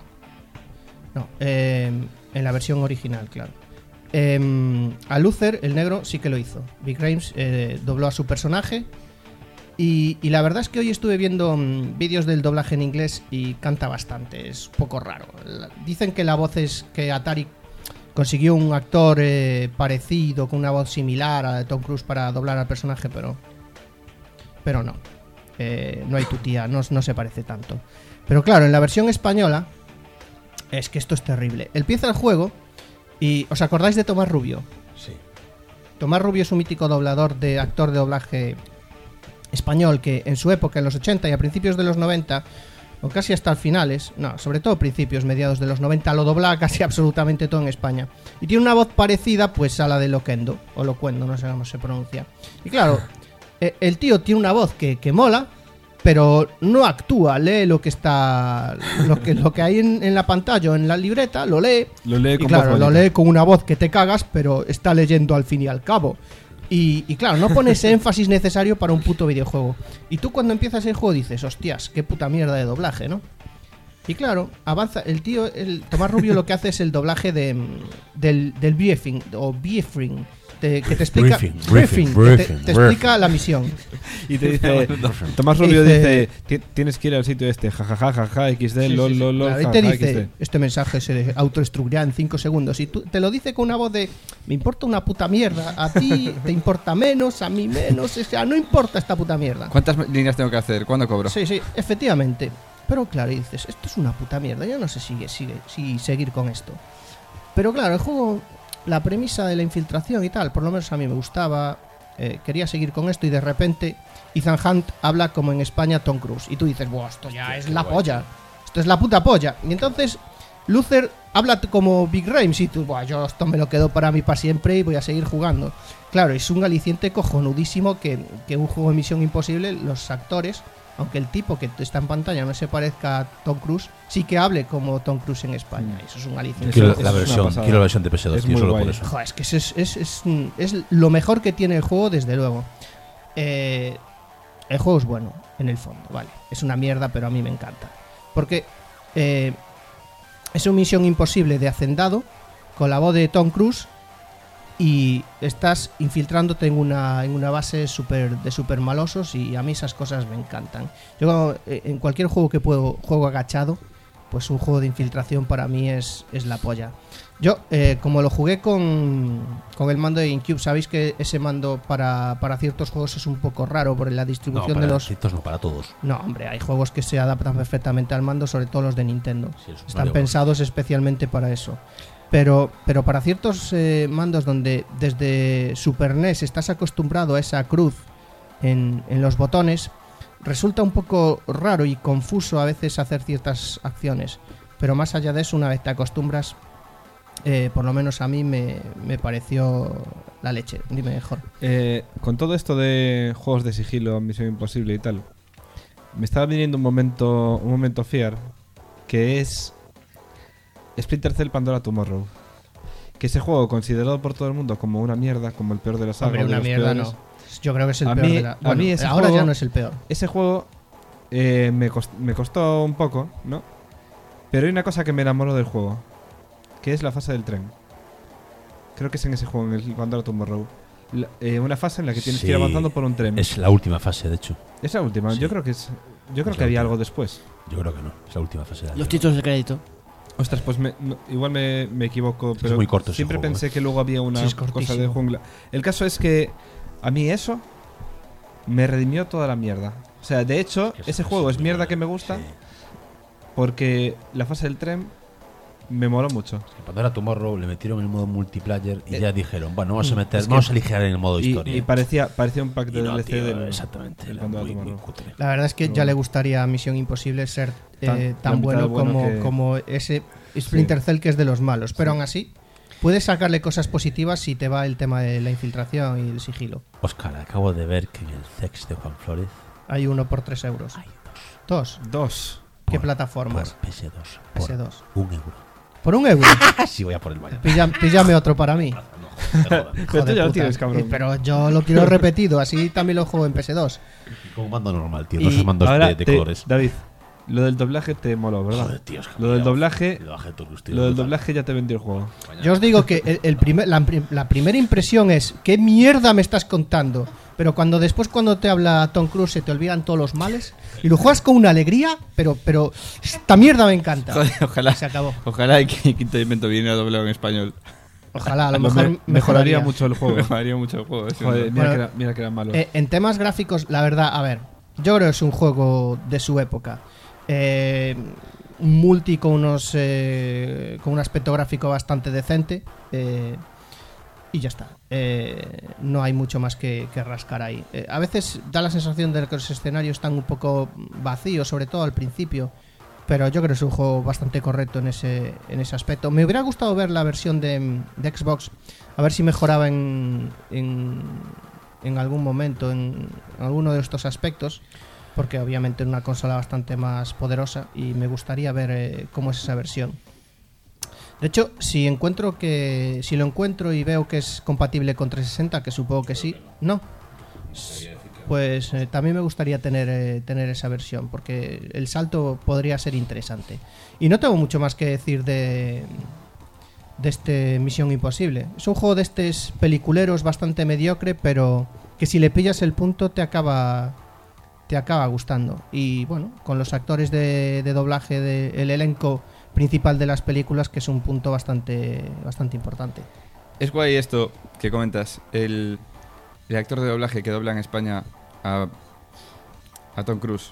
En la versión original, claro. A Luther, el negro, sí que lo hizo. Big Grimes dobló a su personaje. Y la verdad es que hoy estuve viendo vídeos del doblaje en inglés y canta bastante. Es un poco raro. Dicen que la voz es que Atari consiguió un actor parecido, con una voz similar a la de Tom Cruise para doblar al personaje, pero no. No hay tutía, no se parece tanto. Pero claro, en la versión española es que esto es terrible. Empieza el juego y ¿os acordáis de Tomás Rubio? Sí. Tomás Rubio es un mítico actor de doblaje español que en su época, en los 80 y a principios de los 90, o casi hasta finales, no, sobre todo principios, mediados de los 90, lo dobla casi absolutamente todo en España. Y tiene una voz parecida pues a la de Loquendo, o Locuendo, no sé cómo se pronuncia. Y claro, el tío tiene una voz que mola, pero no actúa, lee lo que está, lo que hay en la pantalla o en la libreta, lo lee. Lo lee Y con claro, voz lo bonita. lee con una voz que te cagas, pero está leyendo al fin y al cabo. Y claro, no pone ese énfasis necesario para un puto videojuego. Y tú cuando empiezas el juego dices, hostias, qué puta mierda de doblaje, ¿no? Y claro, avanza, el Tomás Rubio lo que hace es el doblaje del BFing, o BFing, que te explica Briefing. te explica la misión. Y te dice, Tomás Rubio dice, tienes que ir al sitio este, jajaja, XD, lol, Claro, y jajaja, te dice, XD. este mensaje se autodestruirá en 5 segundos. Y tú te lo dice con una voz de, me importa una puta mierda, a ti te importa menos, a mí menos, o sea, no importa esta puta mierda. ¿Cuántas líneas tengo que hacer? ¿Cuándo cobro? Sí, efectivamente. Pero claro, y dices, esto es una puta mierda, yo no sé si seguir con esto. Pero claro, el juego, la premisa de la infiltración y tal, por lo menos a mí me gustaba, quería seguir con esto y de repente Ethan Hunt habla como en España Tom Cruise. Y tú dices, buah, esto ya es la polla, esto es la puta polla. Y entonces Luther habla como Big Rames y tú, buah, yo esto me lo quedo para mí para siempre y voy a seguir jugando. Claro, es un aliciente cojonudísimo que un juego de Misión Imposible, los actores, aunque el tipo que está en pantalla no se parezca a Tom Cruise, sí que hable como Tom Cruise en España. Eso es un aliciente. Quiero Eso la es una versión pasada. quiero la versión de PS2, Es tío, muy solo guay. por eso. Joder, es que es lo mejor que tiene el juego, desde luego. El juego es bueno, en el fondo, vale. Es una mierda, pero a mí me encanta. Porque es una Misión Imposible de hacendado, con la voz de Tom Cruise, y estás infiltrándote en una base de super malosos, y a mí esas cosas me encantan. Yo en cualquier juego que juego agachado, pues un juego de infiltración para mí es la polla. Yo, como lo jugué con el mando de GameCube, sabéis que ese mando para ciertos juegos es un poco raro por la distribución de los... ciertos no, para todos. No, hombre, hay juegos que se adaptan perfectamente al mando, sobre todo los de Nintendo. Sí, es un Están Mario pensados especialmente para eso. Pero para ciertos mandos donde desde Super NES estás acostumbrado a esa cruz en los botones, resulta un poco raro y confuso a veces hacer ciertas acciones. Pero más allá de eso, una vez te acostumbras, por lo menos a mí me pareció la leche. Dime, mejor. Con todo esto de juegos de sigilo, Misión Imposible y tal, me estaba viniendo un momento fiar, que es Splinter Cell Pandora Tomorrow. Que ese juego, considerado por todo el mundo como una mierda, como el peor de la saga. Hombre, de una los mierda peores. no. Yo creo que es el A peor mí- de la... a Bueno, mí ese ahora juego- ya no es el peor. Ese juego me costó un poco, ¿no? Pero hay una cosa que me enamoró del juego, que es la fase del tren. Creo que es en ese juego, en el Pandora Tomorrow. Una fase en la que tienes que ir Sí, avanzando por un tren. Es la última fase, de hecho. Es la última, Sí. yo creo que Es que la había última. algo después. Yo creo que no. Es la última fase. de la Los guerra. títulos de crédito. Ostras, pues igual me equivoco, pero muy corto ese siempre juego, pensé que luego había una Sí, es cosa cortísimo. de jungla. El caso es que a mí eso me redimió toda la mierda. O sea, de hecho, Que ese sí, juego sí, es muy mierda bueno. que me gusta Sí. porque la fase del tren me moló mucho. En Pandora Tomorrow le metieron el modo multiplayer y Eh, ya dijeron, bueno, vamos a es que- vamos a aligerar en el modo Y, historia. y parecía un pack de Y no, DLC tío, del exactamente, del era Pandora muy Tomorrow. cutre. La verdad es que Pero ya bueno. le gustaría a Misión Imposible ser La tan mitad bueno bueno que- como ese Splinter Cell que es de los malos. Pero aún así, puedes sacarle cosas positivas si te va el tema de la infiltración y el sigilo. Oscar, acabo de ver que en el sex de Juan Flores Hay uno por 3 euros. ¿Dos? 2. ¿Qué por- plataformas? por PS2. Por PS2. €1. ¿Por 1 euro? Sí, voy a por el baño. Píllame otro para mí. Pero tú Joder, ya lo puta. tienes, cabrón. Pero yo lo quiero repetido, así también lo juego en PS2. Como mando normal, tío. Y No esos mandos Ahora, de colores. David, lo del doblaje te moló, ¿verdad? Joder, tío, es que Lo del me doblaje, lo bajé todo, tío, lo del brutal. doblaje ya te vendió el juego. Yo os digo que la primera impresión es ¿qué mierda me estás contando? Pero cuando te habla Tom Cruise se te olvidan todos los males y lo juegas con una alegría, pero esta mierda me encanta. Joder, ojalá. Se acabó. Ojalá que Quinto Invento viniera doblado en español. Ojalá, a lo Lo mejor mejoraría mejoraría mucho el juego. Mejoraría mucho el juego. sí, Joder, hombre. mira que era malo. En temas gráficos, la verdad, a ver, yo creo que es un juego de su época. Un multi con con un aspecto gráfico bastante decente. Y ya está. No hay mucho más que rascar ahí. A veces da la sensación de que los escenarios están un poco vacíos, sobre todo al principio. Pero yo creo que es un juego bastante correcto en ese aspecto. Me hubiera gustado ver la versión de Xbox, a ver si mejoraba en algún momento en alguno de estos aspectos, porque obviamente es una consola bastante más poderosa y me gustaría ver cómo es esa versión. De hecho, si lo encuentro y veo que es compatible con 360, que supongo que sí, no, pues también me gustaría tener esa versión, porque el salto podría ser interesante. Y no tengo mucho más que decir de este Misión Imposible. Es un juego de estos peliculeros bastante mediocre, pero que si le pillas el punto te acaba gustando. Y bueno, con los actores de doblaje del elenco principal de las películas, que es un punto bastante importante. Es guay esto que comentas. El actor de doblaje que dobla en España a Tom Cruise.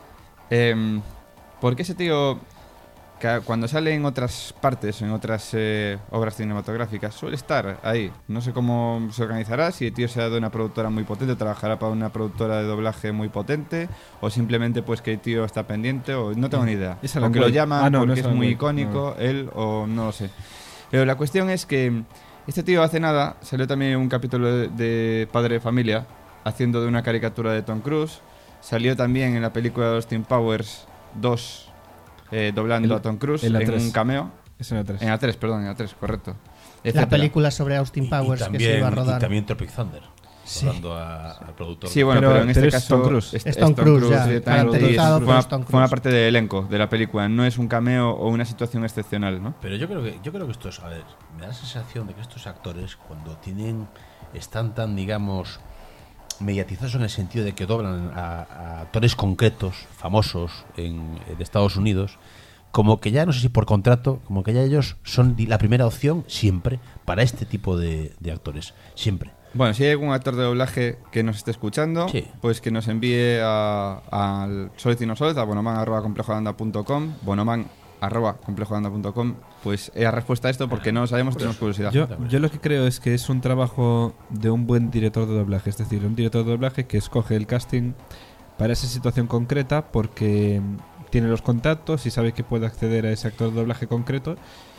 ¿Por qué ese tío, que cuando sale en otras partes, en otras obras cinematográficas, suele estar ahí? No sé cómo se organizará, si el tío sea de una productora muy potente, trabajará para una productora de doblaje muy potente, o simplemente pues que el tío está pendiente, o no tengo ni idea. O que lo llama porque es muy icónico, él, o no lo sé. Pero la cuestión es que este tío hace nada salió también un capítulo de Padre de Familia, haciendo de una caricatura de Tom Cruise. Salió también en la película de Austin Powers 2, doblando a Tom Cruise en un cameo. Es en A3. En A3, correcto. La Etcétera. película sobre Austin Powers y también, que se iba a rodar. Y también Tropic Thunder. Sí. Hablando al productor. Sí, bueno, pero en este es caso Tom Cruise. Es Tom Cruise, ya, directamente, caracterizado y por Tom Cruise. forma parte del elenco de la película, no es un cameo o una situación excepcional, ¿no? Pero yo creo que esto es, a ver, me da la sensación de que estos actores, cuando están tan, digamos, mediatizados en el sentido de que doblan a actores concretos, famosos de Estados Unidos, como que ya, no sé si por contrato, como que ya ellos son la primera opción siempre para este tipo de actores, siempre. Bueno, si hay algún actor de doblaje que nos esté escuchando, Sí. pues que nos envíe al Solid y no Solid, a bonoman@complejodanda.com, bonoman@complejodanda.com, pues la respuesta a esto, porque no lo sabemos, tenemos curiosidad. Yo lo que creo es que es un trabajo de un buen director de doblaje, es decir, un director de doblaje que escoge el casting para esa situación concreta porque tiene los contactos y sabe que puede acceder a ese actor de doblaje concreto.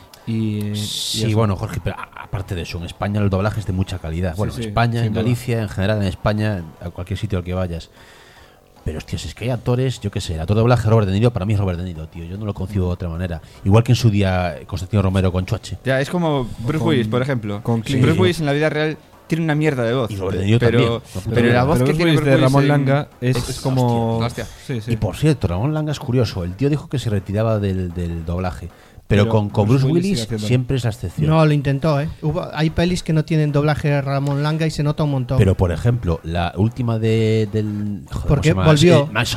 Sí, bueno, Jorge, pero aparte de eso, en España el doblaje es de mucha calidad. Bueno, Sí, en España, sin en duda. Galicia, en general en España, a cualquier sitio al que vayas. Pero, hostias, es que hay actores, yo qué sé, el actor de doblaje Robert De Niro, para mí es Robert De Niro, tío. Yo no lo concibo de otra manera. Igual que en su día Constantino Romero con Choche. Ya, es como Bruce con- Willis, por ejemplo. con Clint Bruce Eastwood. Willis en la vida real tiene una mierda de voz. Y Robert De Niro pero, también. pero la voz pero que Bruce tiene Willis Bruce de Willis Ramón en- Langa es como... hostia. Sí, sí. Y por cierto, Ramón Langa es curioso. El tío dijo que se retiraba del doblaje. Pero con Bruce Willis sigue haciéndolo. siempre es la excepción. No, lo intentó, ¿eh? Hay pelis que no tienen doblaje de Ramón Langa y se nota un montón. Pero, por ejemplo, la última del... Joder, Porque ¿cómo se volvió. llama?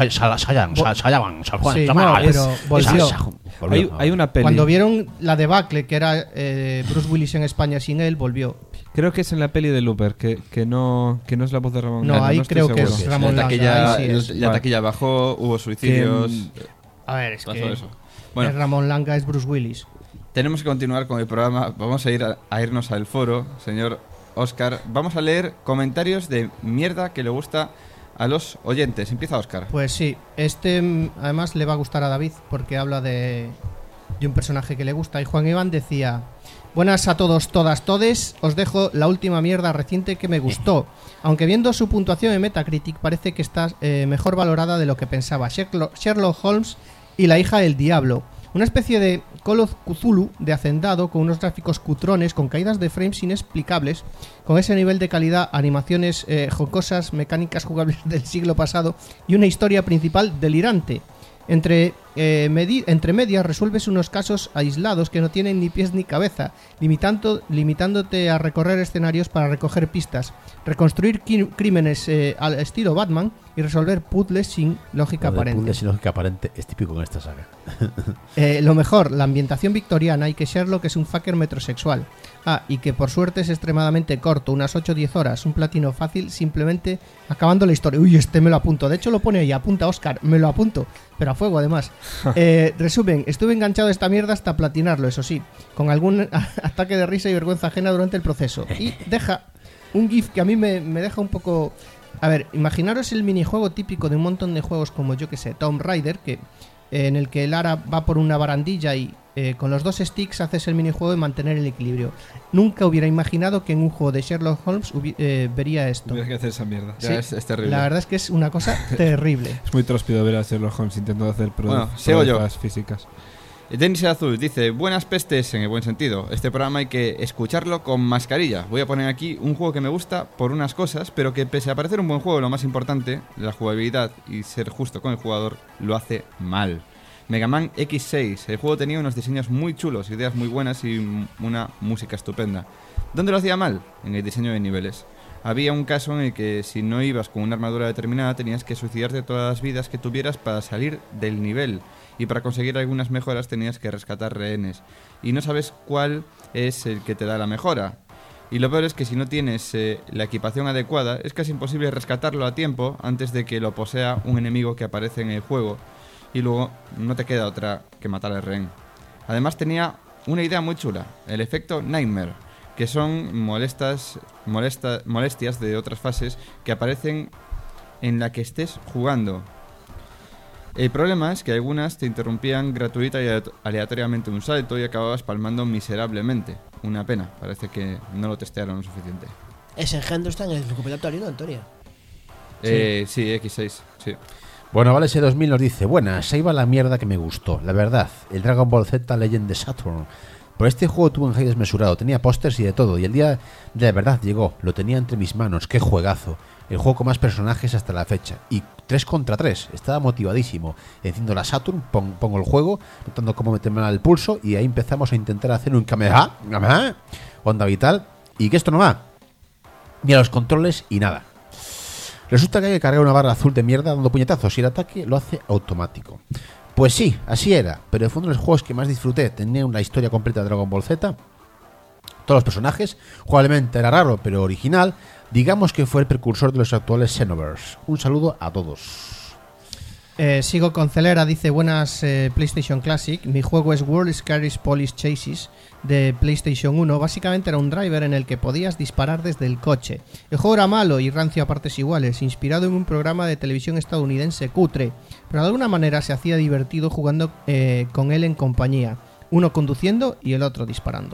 Sí, no, pero volvió. Hay una peli. Cuando vieron la debacle que era Bruce Willis en España sin él, volvió. Creo que es en la peli de Looper, que no es la voz de Ramón No, Langa, ahí estoy creo que seguro. es La Ramón Langa. taquilla, ahí sí es. la taquilla bajó, hubo suicidios. A ver, es pasó que eso. Bueno, Ramón Langa es Bruce Willis. tenemos que continuar con el programa. Vamos a irnos al foro, señor Óscar. Vamos a leer comentarios de mierda que le gusta a los oyentes. Empieza Óscar. Pues sí, además le va a gustar a David porque habla de un personaje que le gusta. Y Juan Iván decía: buenas a todos, todas, todes. Os dejo la última mierda reciente que me gustó. Aunque viendo su puntuación en Metacritic parece que está mejor valorada de lo que pensaba. Sherlock Holmes y la hija del diablo. Una especie de Call of Cthulhu de hacendado con unos gráficos cutrones, con caídas de frames inexplicables, con ese nivel de calidad, animaciones jocosas, mecánicas jugables del siglo pasado y una historia principal delirante. Entre medias resuelves unos casos aislados que no tienen ni pies ni cabeza, limitándote a recorrer escenarios para recoger pistas, reconstruir crímenes al estilo Batman y resolver puzzles sin lógica aparente. Puzzles sin lógica aparente es típico en esta saga. Lo mejor, la ambientación victoriana y que Sherlock es un fucker metrosexual. Y que por suerte es extremadamente corto, unas 8 o 10 horas, un platino fácil, simplemente acabando la historia. Uy, me lo apunto. De hecho lo pone ahí, apunta Óscar, me lo apunto, pero a fuego además. Resumen, estuve enganchado a esta mierda hasta platinarlo, eso sí, con algún ataque de risa y vergüenza ajena durante el proceso. Y deja un GIF que a mí me deja un poco... A ver, imaginaros el minijuego típico de un montón de juegos como, yo que sé, Tomb Raider, en el que Lara va por una barandilla y con los dos sticks haces el minijuego de mantener el equilibrio. Nunca hubiera imaginado que en un juego de Sherlock Holmes vería esto. Tienes que hacer esa mierda. Ya Sí, es terrible. La verdad es que es una cosa terrible. Es muy tróspido ver a Sherlock Holmes intentando hacer Bueno, sigo yo. pruebas físicas. Denis Azul dice: buenas pestes en el buen sentido. Este programa hay que escucharlo con mascarilla. Voy a poner aquí un juego que me gusta por unas cosas, pero que pese a parecer un buen juego, lo más importante, la jugabilidad y ser justo con el jugador, lo hace mal. Mega Man X6. El juego tenía unos diseños muy chulos, ideas muy buenas y una música estupenda. ¿Dónde lo hacía mal? En el diseño de niveles. Había un caso en el que si no ibas con una armadura determinada tenías que suicidarte todas las vidas que tuvieras para salir del nivel, y para conseguir algunas mejoras tenías que rescatar rehenes y no sabes cuál es el que te da la mejora. Y lo peor es que si no tienes la equipación adecuada es casi imposible rescatarlo a tiempo antes de que lo posea un enemigo que aparece en el juego, y luego no te queda otra que matar al rehén. Además tenía una idea muy chula, el efecto Nightmare, que son molestias de otras fases que aparecen en la que estés jugando. El problema es que algunas te interrumpían gratuita y aleatoriamente un salto y acababas palmando miserablemente. Una pena, parece que no lo testearon lo suficiente. Ese engendro está en el recopilatorio, ¿no, en teoría? Sí, X6, sí. Bueno, Vale S2000 nos dice: buenas, ahí va la mierda que me gustó. La verdad, el Dragon Ball Z Legend de Saturn. Por este juego tuve un hype desmesurado, tenía pósters y de todo, y el día de la verdad llegó, lo tenía entre mis manos, qué juegazo. El juego con más personajes hasta la fecha, y 3 contra 3, estaba motivadísimo. Enciendo la Saturn, pongo el juego, notando cómo me temblaba el pulso, y ahí empezamos a intentar hacer un Kamehameha, onda vital, y que esto no va. Mira los controles y nada. Resulta que hay que cargar una barra azul de mierda dando puñetazos, y el ataque lo hace automático. Pues sí, así era, pero en fondo los juegos que más disfruté tenían la historia completa de Dragon Ball Z, todos los personajes, jugablemente era raro pero original, digamos que fue el precursor de los actuales Xenoverse. Un saludo a todos. Sigo con Celera, dice: buenas PlayStation Classic, mi juego es World Scariest Police Chases de PlayStation 1. Básicamente era un driver en el que podías disparar desde el coche. El juego era malo y rancio a partes iguales, inspirado en un programa de televisión estadounidense cutre, pero de alguna manera se hacía divertido jugando con él en compañía, uno conduciendo y el otro disparando.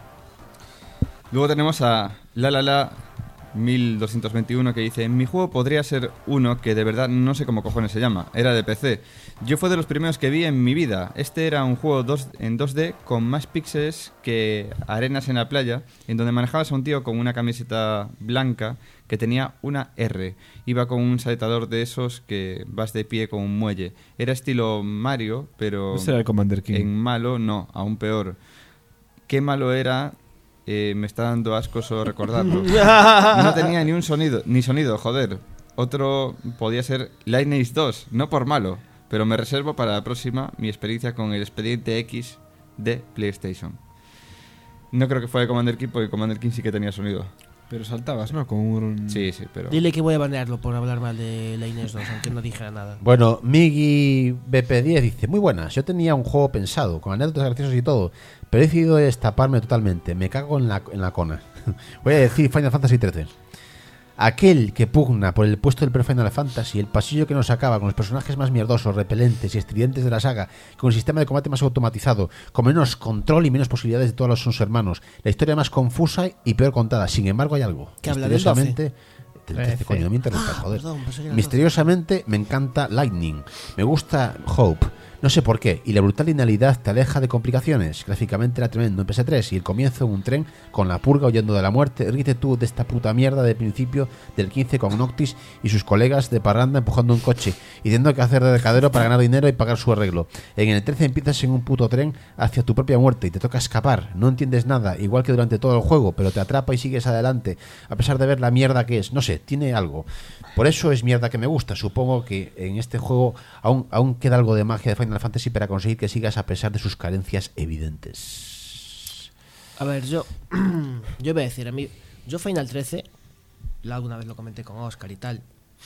Luego tenemos a La 1221 que dice: en mi juego podría ser uno que de verdad no sé cómo cojones se llama, era de PC. Yo fue de los primeros que vi en mi vida. Este era un juego en 2D con más píxeles que arenas en la playa, en donde manejabas a un tío con una camiseta blanca que tenía una R. Iba con un saltador de esos que vas de pie con un muelle. Era estilo Mario, pero Ese era el Commander King. en malo no, aún peor. Qué malo era. Me está dando asco solo recordarlo. No tenía ni sonido, joder. Otro podía ser Lineage 2, no por malo, pero me reservo para la próxima mi experiencia con el Expediente X de PlayStation. No creo que fuera de Commander King, porque Commander King sí que tenía sonido. Pero saltabas, ¿no? Con un... Sí, pero... Dile que voy a banearlo por hablar mal de Lineage 2, aunque no dijera nada. Bueno, Migi BP10 dice: muy buenas, yo tenía un juego pensado, con anécdotas graciosas y todo, pero he decidido destaparme totalmente, me cago en la cona. Voy a decir Final Fantasy XIII. Aquel que pugna por el puesto del primer Final Fantasy, el pasillo que nos acaba con los personajes más mierdosos, repelentes y estridentes de la saga, con el sistema de combate más automatizado, con menos control y menos posibilidades de todos sus hermanos, la historia más confusa y peor contada. Sin embargo, hay algo. ¿Que habla del 12? Misteriosamente... Coño, no me interrumpas, joder. Perdón, pensé que era el Misteriosamente me encanta Lightning, me gusta Hope, no sé por qué, y la brutal linealidad te aleja de complicaciones. Gráficamente era tremendo en PS3, y el comienzo en un tren con la purga huyendo de la muerte. Ríete tú de esta puta mierda de principio del 15 con Noctis y sus colegas de parranda empujando un coche y teniendo que hacer de recadero para ganar dinero y pagar su arreglo. En el 13 empiezas en un puto tren hacia tu propia muerte y te toca escapar. No entiendes nada, igual que durante todo el juego, pero te atrapa y sigues adelante a pesar de ver la mierda que es. No sé, tiene algo. Por eso es mierda que me gusta. Supongo que en este juego aún queda algo de magia de Final Fantasy para conseguir que sigas a pesar de sus carencias evidentes. A ver, yo voy a decir, a mí, yo Final 13, alguna vez lo comenté con Oscar y tal,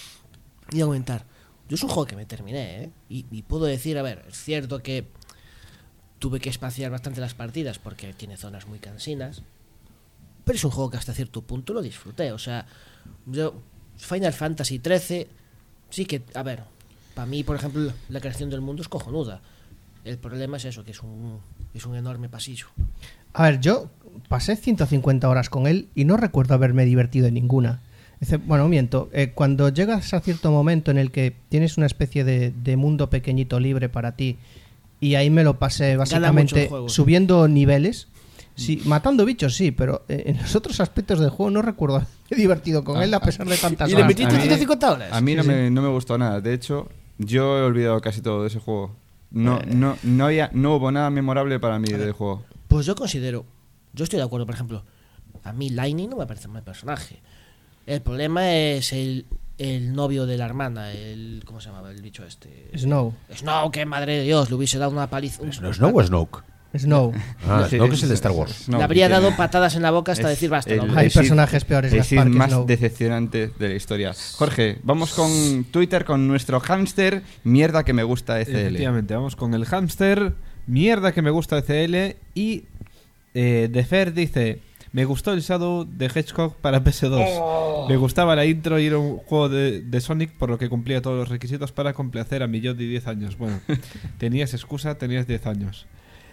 y a comentar, yo es un juego que me terminé, y puedo decir, a ver, es cierto que tuve que espaciar bastante las partidas porque tiene zonas muy cansinas, pero es un juego que hasta cierto punto lo disfruté. O sea, yo Final Fantasy 13 sí que, a ver, para mí, por ejemplo, la creación del mundo es cojonuda. El problema es eso, que es un enorme pasillo. A ver, yo pasé 150 horas con él y no recuerdo haberme divertido en ninguna. Bueno, miento. Cuando llegas a cierto momento en el que tienes una especie de mundo pequeñito libre para ti, y ahí me lo pasé básicamente subiendo niveles. Sí, matando bichos sí, pero en los otros aspectos del juego no recuerdo haberme divertido con él a pesar de tantas horas. ¿Y le metiste 150 horas? A mí no me gustó nada. De hecho, yo he olvidado casi todo de ese juego. no hubo nada memorable para mí del juego. Pues yo estoy de acuerdo, por ejemplo, a mí Lightning no me parece un mal personaje. El problema es el novio de la hermana, ¿cómo se llamaba el bicho este? Snow. Snow, que madre de Dios, le hubiese dado una paliza. ¿No es Snow o Snoke? Snow. Snoke es el de Star Wars. No, Le habría que dado tiene- patadas en la boca hasta es decir basta. el- ¿no? Hay el Sith- personajes peores el Gaspar Sith que más Snow. decepcionante de la historia. Jorge, vamos con Twitter con nuestro hámster. Mierda que me gusta ECL. Efectivamente, vamos con el hámster. Mierda que me gusta ECL. Y Defer dice: me gustó el Shadow de Hedgehog para PS2. Me gustaba la intro y era un juego de Sonic, por lo que cumplía todos los requisitos para complacer a mi yo de 10 años. Bueno, tenías excusa, tenías 10 años.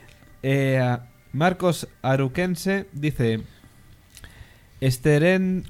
Marcos Aruquense dice: Estereden,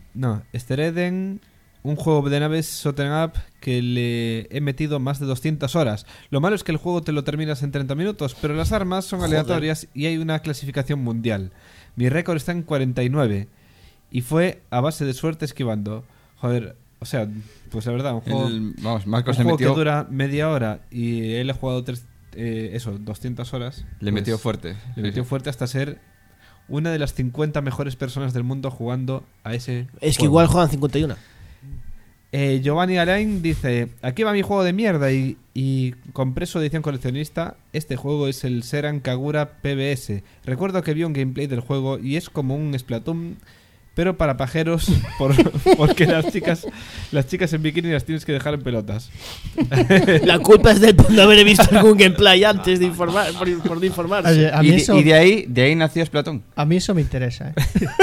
un juego de naves Shoot'em Up que le he metido más de 200 horas. Lo malo es que el juego te lo terminas en 30 minutos, pero las armas son aleatorias y hay una clasificación mundial. Mi récord está en 49 y fue a base de suerte esquivando. Joder, o sea, pues la verdad, un juego, Marcos un le juego que metió, dura media hora y él ha jugado 200 horas. le pues, metió fuerte. Le metió fuerte hasta ser una de las 50 mejores personas del mundo jugando a ese Es que juego. igual juegan 51. Giovanni Alain dice: aquí va mi juego de mierda y compré su edición coleccionista. Este juego es el Seran Kagura PBS. Recuerdo que vi un gameplay del juego y es como un Splatoon, pero para pajeros, porque las chicas en bikini las tienes que dejar en pelotas. La culpa es de no haber visto algún gameplay antes de informar, por no informarse. Oye, a mí, eso, Y de ahí nació Splatoon. a mí eso me interesa.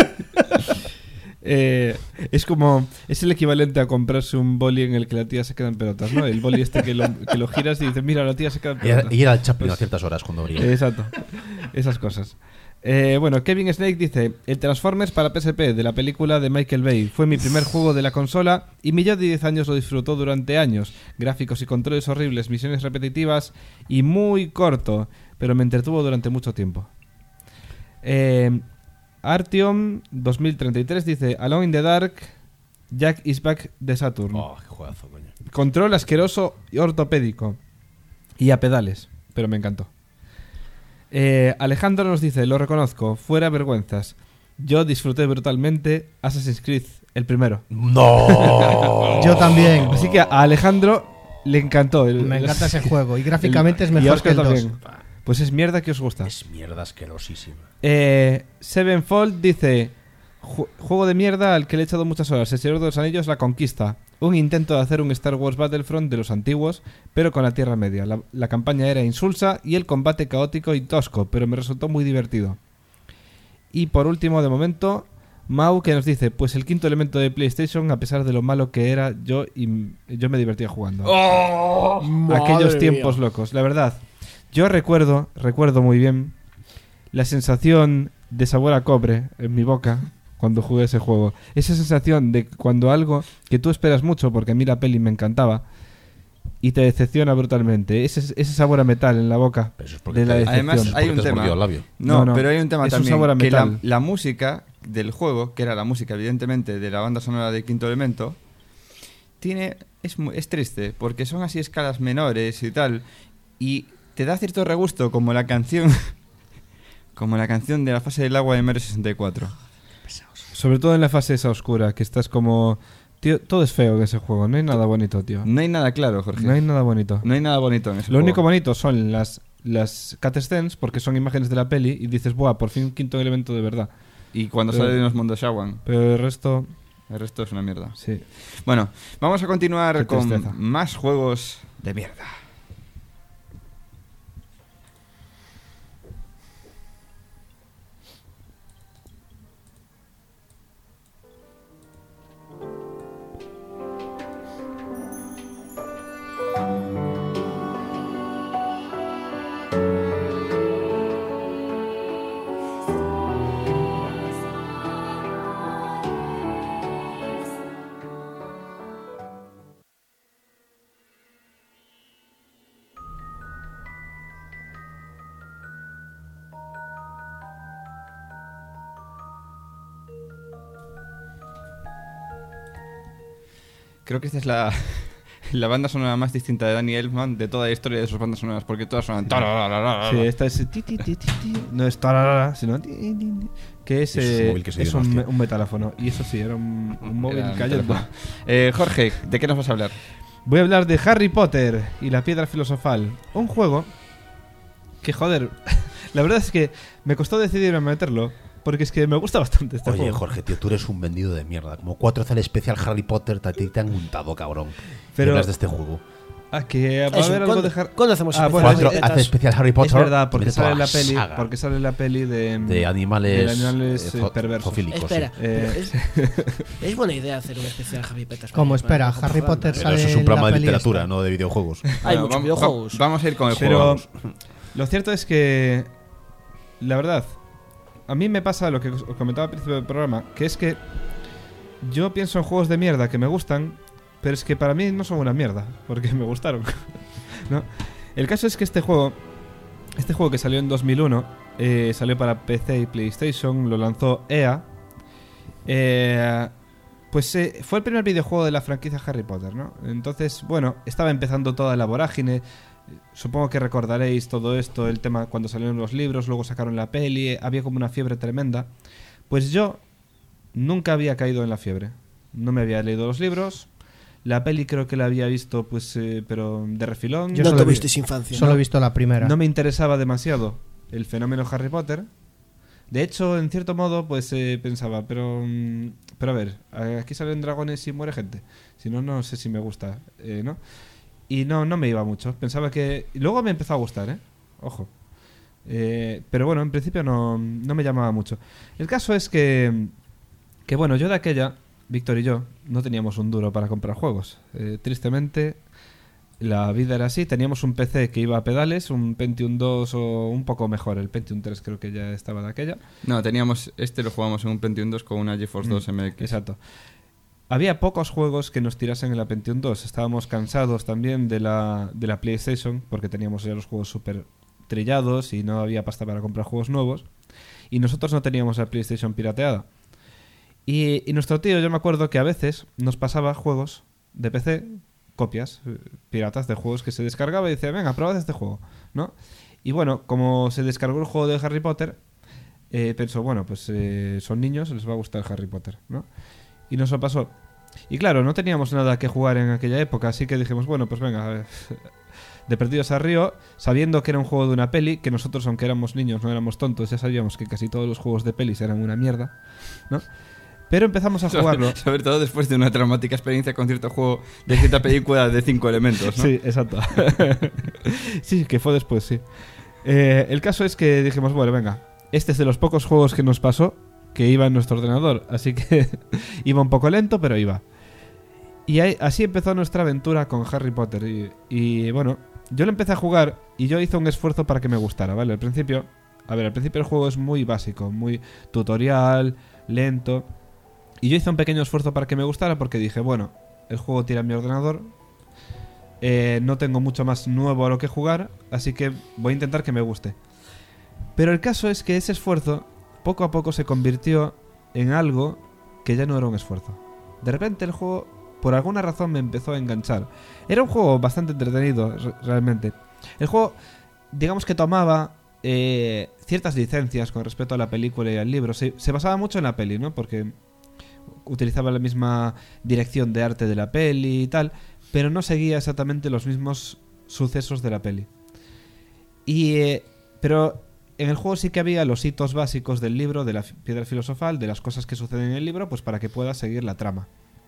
Es como, es el equivalente a comprarse un boli en el que la tía se queda en pelotas, ¿no? El boli este que lo giras y dices: mira, la tía se queda en pelotas. Y era el Chaplin a ciertas horas cuando abría. Exacto, esas cosas. Bueno, Kevin Snake dice: el Transformers para PSP de la película de Michael Bay fue mi primer juego de la consola y mi yo de 10 años lo disfrutó durante años. Gráficos y controles horribles, misiones repetitivas y muy corto, pero me entretuvo durante mucho tiempo. Artyom 2033 dice: Alone in the Dark, Jack is Back de Saturn. Oh, qué juegazo, coño. Control asqueroso y ortopédico. Y a pedales, pero me encantó. Alejandro nos dice: lo reconozco, fuera vergüenzas. Yo disfruté brutalmente Assassin's Creed, el primero. ¡No! Yo también. Así que a Alejandro le encantó. Me encanta ese juego y gráficamente es y a mejor Oscar que el 2. también. Pues es mierda que os gusta. Es mierda asquerosísima. Sevenfold dice: juego de mierda al que le he echado muchas horas. El Señor de los Anillos, La Conquista. Un intento de hacer un Star Wars Battlefront de los antiguos, pero con la Tierra Media. La campaña era insulsa y el combate caótico y tosco, pero me resultó muy divertido. Y por último, de momento, Mau, que nos dice: pues el quinto elemento de PlayStation, a pesar de lo malo que era, yo me divertía jugando. Aquellos tiempos locos. La verdad, yo recuerdo muy bien la sensación de sabor a cobre en mi boca cuando jugué ese juego. Esa sensación de cuando algo que tú esperas mucho, porque a mí la peli me encantaba, y te decepciona brutalmente. Ese sabor a metal en la boca. Pero eso es porque de la te- decepción. Además, hay un Porque te has tema. mordido el labio. No, No, pero hay un tema es un sabor a también. Que metal. la música del juego, que era la música, evidentemente, de la banda sonora de Quinto Elemento, es triste, porque son así escalas menores y tal. Y te da cierto regusto, como la canción. Como la canción de la fase del agua de Mario 64. Sobre todo en la fase esa oscura, que estás como... Tío, todo es feo en ese juego. No hay nada bonito, tío. No hay nada claro, Jorge. No hay nada bonito. No hay nada bonito en ese Lo juego. único bonito son las cutscenes, porque son imágenes de la peli, y dices: buah, por fin un quinto elemento de verdad. Y cuando Pero- sale de unos mundos Shawan, Pero el resto, el resto es una mierda. sí. Bueno, vamos a continuar Qué con tristeza. más juegos de mierda. Creo que esta es la la banda sonora más distinta de Danny Elfman de toda la historia de sus bandas sonoras, porque todas suenan... Sí, esta es... No es tararara, sino... Que es, Es un móvil que se es dio una hostia. un metáfono. Y eso sí, era un móvil Era un cayendo. teléfono. Jorge, ¿de qué nos vas a hablar? Voy a hablar de Harry Potter y la Piedra Filosofal. Un juego que, joder, la verdad es que me costó decidirme a meterlo. Porque es que me gusta bastante este Oye, juego. Jorge, tío, tú eres un vendido de mierda. Como 4 hace el especial Harry Potter, a ti te han untado, cabrón. Pero- Y hablas de este juego. Ah, que va a Eso, haber algo ¿cuándo- de Harry cuándo hacemos bueno, especial? 4 Tetas. hace especial Harry Potter. Es verdad, porque de toda sale la peli, saga. porque sale la peli De animales, perversos. zoofílicos, Espera, sí. es buena idea hacer un especial Harry Potter. Como espera, Harry Potter Pero sale eso es un en programa la de peli literatura, esta. no de videojuegos. Hay Bueno, muchos videojuegos. Vamos a ir con el Pero juego. lo cierto es que, la verdad, a mí me pasa lo que os comentaba al principio del programa, que es que yo pienso en juegos de mierda que me gustan, pero es que para mí no son una mierda, porque me gustaron. ¿No? El caso es que este juego que salió en 2001, salió para PC y PlayStation, lo lanzó EA. Pues fue el primer videojuego de la franquicia Harry Potter, ¿no? Entonces, bueno, estaba empezando toda la vorágine. Supongo que recordaréis todo esto, el tema cuando salieron los libros, luego sacaron la peli, había como una fiebre tremenda. Pues yo nunca había caído en la fiebre. No me había leído los libros. La peli creo que la había visto, pues, pero de refilón. Yo No solo vi- tuvisteis infancia. Solo ¿no? he visto la primera. No me interesaba demasiado el fenómeno Harry Potter. De hecho, en cierto modo, pues pensaba, pero a ver, aquí salen dragones y muere gente. Si no, no sé si me gusta, ¿no? Y no me iba mucho. Pensaba que... Y luego me empezó a gustar, Ojo. Pero bueno, en principio no me llamaba mucho. El caso es que bueno, yo de aquella, Víctor y yo, no teníamos un duro para comprar juegos. Tristemente, la vida era así. Teníamos un PC que iba a pedales, un Pentium 2 o un poco mejor. El Pentium 3 creo que ya estaba de aquella. No, teníamos... lo jugamos en un Pentium 2 con una GeForce 2 MX. Exacto. Había pocos juegos que nos tirasen en la Pentium 2. Estábamos cansados también de la PlayStation, porque teníamos ya los juegos súper trillados y no había pasta para comprar juegos nuevos. Y nosotros no teníamos la PlayStation pirateada. Y nuestro tío, yo me acuerdo que a veces nos pasaba juegos de PC, copias piratas de juegos que se descargaba y decía, venga, probad este juego, ¿no? Y bueno, como se descargó el juego de Harry Potter, pensó, bueno, pues son niños, les va a gustar Harry Potter, ¿no? Y nos lo pasó. Y claro, no teníamos nada que jugar en aquella época, así que dijimos, bueno, pues venga, de perdidos a río, sabiendo que era un juego de una peli, que nosotros, aunque éramos niños, no éramos tontos, ya sabíamos que casi todos los juegos de pelis eran una mierda, ¿no? Pero empezamos a jugarlo. Sobre todo después de una traumática experiencia con cierto juego de cierta película de 5 elementos, ¿no? Sí, exacto. Sí, que fue después, sí. El caso es que dijimos, bueno, venga, este es de los pocos juegos que nos pasó que iba en nuestro ordenador, así que iba un poco lento, pero iba. Y así empezó nuestra aventura con Harry Potter. Y bueno, yo lo empecé a jugar y yo hice un esfuerzo para que me gustara, ¿vale? Al principio el juego es muy básico, muy tutorial, lento. Y yo hice un pequeño esfuerzo para que me gustara porque dije, bueno, el juego tira en mi ordenador, no tengo mucho más nuevo a lo que jugar, así que voy a intentar que me guste. Pero el caso es que ese esfuerzo poco a poco se convirtió en algo que ya no era un esfuerzo. De repente el juego, por alguna razón, me empezó a enganchar. Era un juego bastante entretenido, realmente. El juego, digamos que tomaba ciertas licencias con respecto a la película y al libro. Se basaba mucho en la peli, ¿no? Porque utilizaba la misma dirección de arte de la peli y tal, pero no seguía exactamente los mismos sucesos de la peli. Pero en el juego sí que había los hitos básicos del libro, de la piedra filosofal, de las cosas que suceden en el libro, pues para que puedas seguir la trama.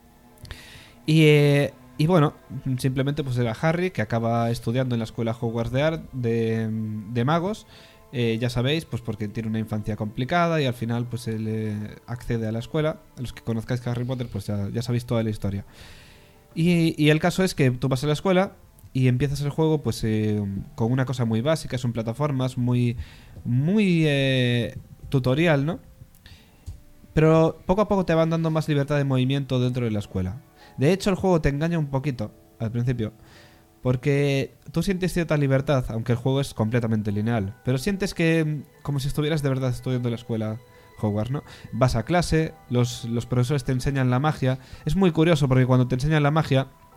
Y bueno, simplemente pues era Harry, que acaba estudiando en la escuela Hogwarts de magos. Ya sabéis, pues porque tiene una infancia complicada y al final pues él accede a la escuela. A los que conozcáis Harry Potter, pues ya sabéis toda la historia. Y el caso es que tú vas a la escuela y empiezas el juego pues con una cosa muy básica, son plataformas muy tutorial, ¿no? Pero poco a poco te van dando más libertad de movimiento dentro de la escuela. De hecho, el juego te engaña un poquito al principio, porque tú sientes cierta libertad, aunque el juego es completamente lineal. Pero sientes que como si estuvieras de verdad estudiando en la escuela Hogwarts, ¿no? Vas a clase, los profesores te enseñan la magia. Es muy curioso porque cuando te enseñan la magia,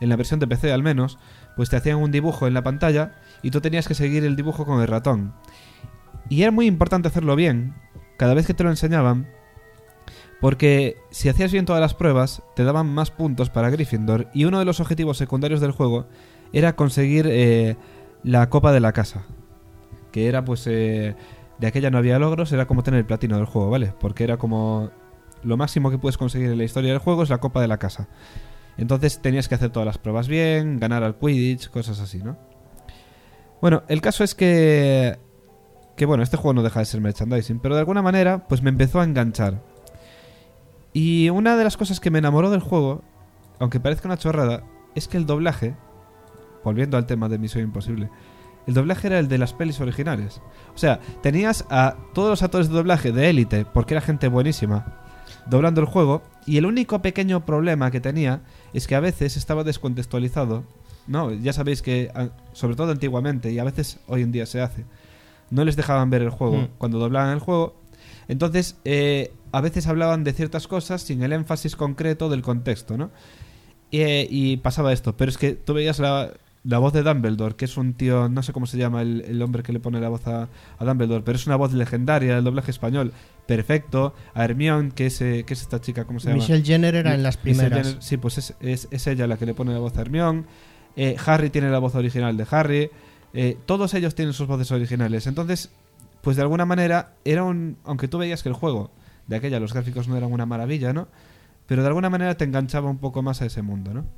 en la versión de PC al menos, pues te hacían un dibujo en la pantalla y tú tenías que seguir el dibujo con el ratón. Y era muy importante hacerlo bien, cada vez que te lo enseñaban, porque si hacías bien todas las pruebas, te daban más puntos para Gryffindor, y uno de los objetivos secundarios del juego era conseguir la copa de la casa. Que era pues... de aquella no había logros, era como tener el platino del juego, ¿vale? Porque era como... Lo máximo que puedes conseguir en la historia del juego es la copa de la casa. Entonces tenías que hacer todas las pruebas bien, ganar al Quidditch, cosas así, ¿no? Bueno, el caso es que bueno, este juego no deja de ser merchandising, pero de alguna manera pues me empezó a enganchar. Y una de las cosas que me enamoró del juego, aunque parezca una chorrada, es que el doblaje, volviendo al tema de Misión Imposible, el doblaje era el de las pelis originales. O sea, tenías a todos los actores de doblaje de élite, porque era gente buenísima, doblando el juego, y el único pequeño problema que tenía es que a veces estaba descontextualizado. No, ya sabéis que, sobre todo antiguamente, y a veces hoy en día se hace, no les dejaban ver el juego cuando doblaban el juego. Entonces, a veces hablaban de ciertas cosas sin el énfasis concreto del contexto, ¿no? Y pasaba esto, pero es que tú veías la voz de Dumbledore, que es un tío, no sé cómo se llama el hombre que le pone la voz a Dumbledore, pero es una voz legendaria del doblaje español, perfecto. A Hermione, que es esta chica, ¿cómo se llama? Michelle Jenner era en las primeras. Jenner, sí, pues es ella la que le pone la voz a Hermione. Harry tiene la voz original de Harry. Todos ellos tienen sus voces originales. Entonces, pues de alguna manera era aunque tú veías que el juego de aquella, los gráficos no eran una maravilla, ¿no? Pero de alguna manera te enganchaba un poco más a ese mundo, ¿no?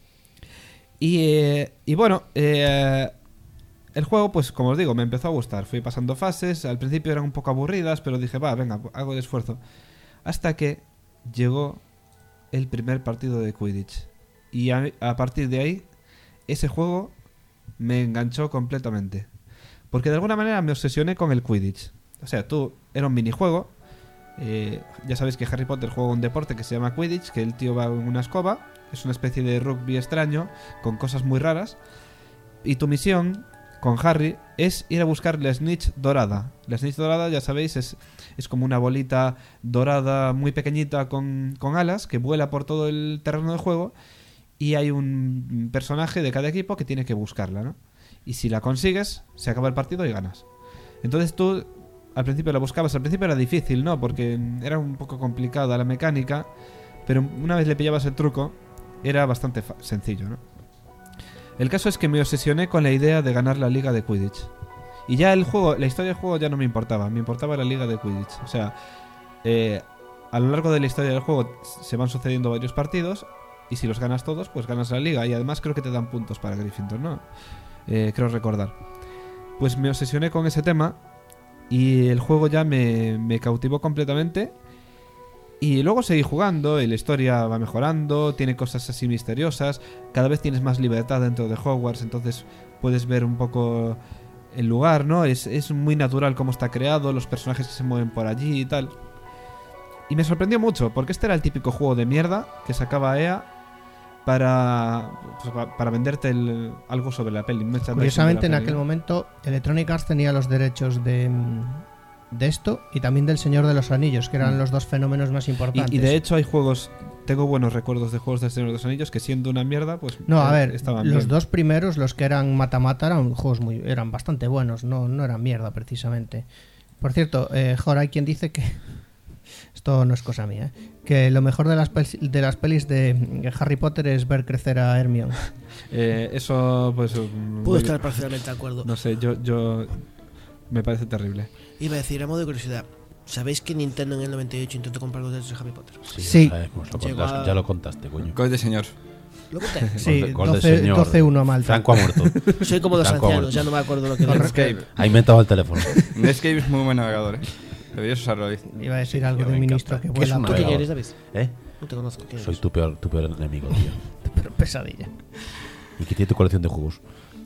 Y bueno, el juego, pues como os digo, me empezó a gustar. Fui pasando fases, al principio eran un poco aburridas, pero dije, va, venga, hago el esfuerzo. Hasta que llegó el primer partido de Quidditch. Y a partir de ahí, ese juego me enganchó completamente. Porque de alguna manera me obsesioné con el Quidditch. O sea, era un minijuego. Ya sabéis que Harry Potter juega un deporte que se llama Quidditch, que el tío va en una escoba. Es una especie de rugby extraño, con cosas muy raras. Y tu misión con Harry es ir a buscar la snitch dorada. La snitch dorada, ya sabéis, es como una bolita dorada muy pequeñita con alas que vuela por todo el terreno de juego. Y hay un personaje de cada equipo que tiene que buscarla, ¿no? Y si la consigues, se acaba el partido y ganas. Entonces tú al principio la buscabas. Al principio era difícil, ¿no? Porque era un poco complicada la mecánica. Pero una vez le pillabas el truco, era bastante sencillo, ¿no? El caso es que me obsesioné con la idea de ganar la liga de Quidditch. Y ya la historia del juego ya no me importaba. Me importaba la liga de Quidditch. O sea, a lo largo de la historia del juego se van sucediendo varios partidos. Y si los ganas todos, pues ganas la liga. Y además creo que te dan puntos para Gryffindor, ¿no? Creo recordar. Pues me obsesioné con ese tema. Y el juego ya me cautivó completamente. Y luego seguí jugando, y la historia va mejorando, tiene cosas así misteriosas, cada vez tienes más libertad dentro de Hogwarts, entonces puedes ver un poco el lugar, ¿no? Es muy natural cómo está creado, los personajes que se mueven por allí y tal. Y me sorprendió mucho, porque este era el típico juego de mierda que sacaba EA para venderte algo sobre la peli. Curiosamente, en aquel momento Electronic Arts tenía los derechos de esto y también del Señor de los Anillos, que eran los dos fenómenos más importantes. Y de hecho hay juegos, tengo buenos recuerdos de juegos del Señor de los Anillos que siendo una mierda, pues no, a ver, estaban los bien. dos primeros, los que eran mata-mata, eran juegos eran bastante buenos, no eran mierda precisamente. Por cierto, Jorge, hay quien dice que esto no es cosa mía, que lo mejor de las pelis de Harry Potter es ver crecer a Hermione. Eso pues Puedo estar parcialmente de acuerdo. No sé, yo me parece terrible. Iba a decir, a modo de curiosidad, ¿sabéis que Nintendo en el 98 intentó comprar los derechos de Harry Potter? Sí. Ya lo contaste, coño. Gol de señor. ¿Lo conté? Sí, Gol de señor. 12-1 a Malta. Franco ha muerto. Soy como los Franco ancianos, muerto. ya no me acuerdo lo que Netscape. Ha inventado el teléfono. Netscape es muy buen navegador, Deberías usarlo, David. Iba a decir algo Tío, de un me ministro encanta. que ¿Qué es vuela. un ¿Tú quién navegador? eres, David? ¿Eh? No te conozco. ¿Quién Soy eres? tu peor enemigo, tío. Pero pesadilla. ¿Y qué tiene tu colección de juegos?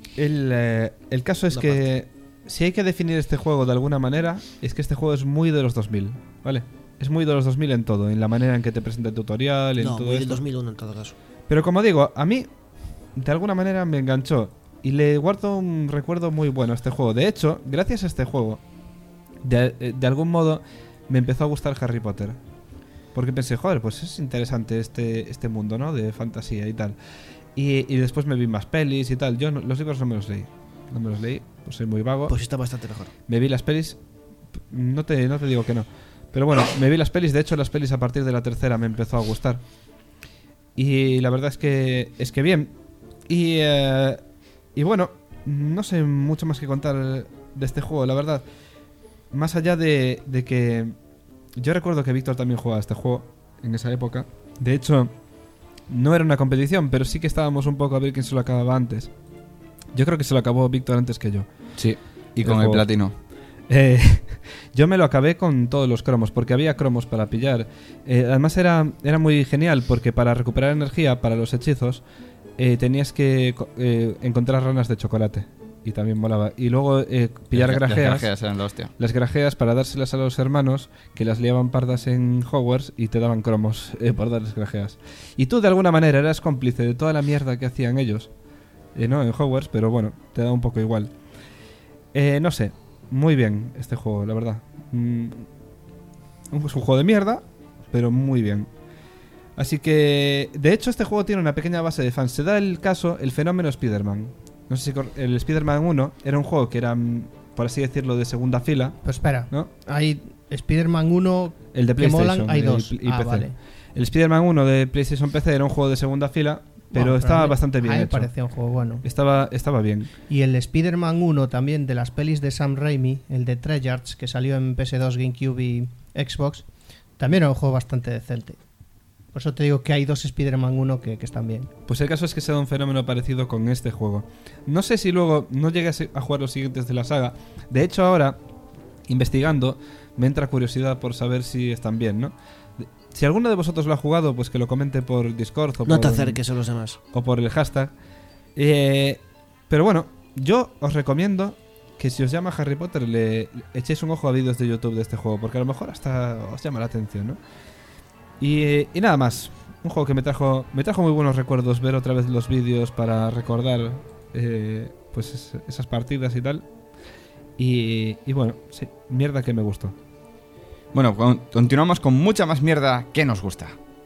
El caso es que si hay que definir este juego de alguna manera, es que este juego es muy de los 2000, ¿vale? Es muy de los 2000 en todo, en la manera en que te presenta el tutorial, en No, todo muy del esto. 2001 en todo caso. Pero como digo, a mí de alguna manera me enganchó y le guardo un recuerdo muy bueno a este juego. De hecho, gracias a este juego, de algún modo me empezó a gustar Harry Potter. Porque pensé, joder, pues es interesante este mundo, ¿no? De fantasía y tal. Y después me vi más pelis y tal. Yo los libros no me los leí. No me los leí, pues soy muy vago. Pues está bastante mejor. Me vi las pelis. No te digo que no. Pero bueno, me vi las pelis. De hecho, las pelis a partir de la tercera me empezó a gustar. Y la verdad es que bien. Y bueno, no sé mucho más que contar de este juego, la verdad. Más allá de que yo recuerdo que Víctor también jugaba a este juego en esa época. De hecho, no era una competición, pero sí que estábamos un poco a ver quién se lo acababa antes. Yo creo que se lo acabó Víctor antes que yo. Sí, y con el platino. Yo me lo acabé con todos los cromos, porque había cromos para pillar. Además era muy genial, porque para recuperar energía para los hechizos tenías que encontrar ranas de chocolate. Y también molaba. Y luego pillar grajeas. Las grajeas eran la hostia. Las grajeas para dárselas a los hermanos, que las liaban pardas en Hogwarts y te daban cromos por darles grajeas. Y tú de alguna manera eras cómplice de toda la mierda que hacían ellos, ¿no? En Hogwarts, pero bueno, te da un poco igual. No sé, muy bien este juego, la verdad. Es un juego de mierda, pero muy bien. Así que, de hecho, este juego tiene una pequeña base de fans. Se da el fenómeno Spider-Man. No sé si el Spider-Man 1 era un juego que era, por así decirlo, de segunda fila. Pues espera, ¿no? Hay Spider-Man 1 el de que PlayStation, molan, hay dos. Y PC. Vale. El Spider-Man 1 de PlayStation PC era un juego de segunda fila, pero estaba bastante bien hecho. Me hecho. parecía un juego bueno. Estaba bien. Y el Spider-Man 1 también de las pelis de Sam Raimi, el de Treyarch, que salió en PS2, GameCube y Xbox, también era un juego bastante decente. Por eso te digo que hay dos Spider-Man 1 que están bien. Pues el caso es que se da un fenómeno parecido con este juego. No sé si luego no llegué a jugar los siguientes de la saga. De hecho, ahora, investigando, me entra curiosidad por saber si están bien, ¿no? Si alguno de vosotros lo ha jugado, pues que lo comente por Discord o no te acerques a los demás. O por el hashtag. Pero bueno, yo os recomiendo que si os llama Harry Potter le echéis un ojo a vídeos de YouTube de este juego, porque a lo mejor hasta os llama la atención, ¿no? Y nada más. Un juego que me trajo muy buenos recuerdos ver otra vez los vídeos para recordar pues esas partidas y tal. Y bueno, sí, mierda que me gustó. Bueno, continuamos con mucha más mierda que nos gusta.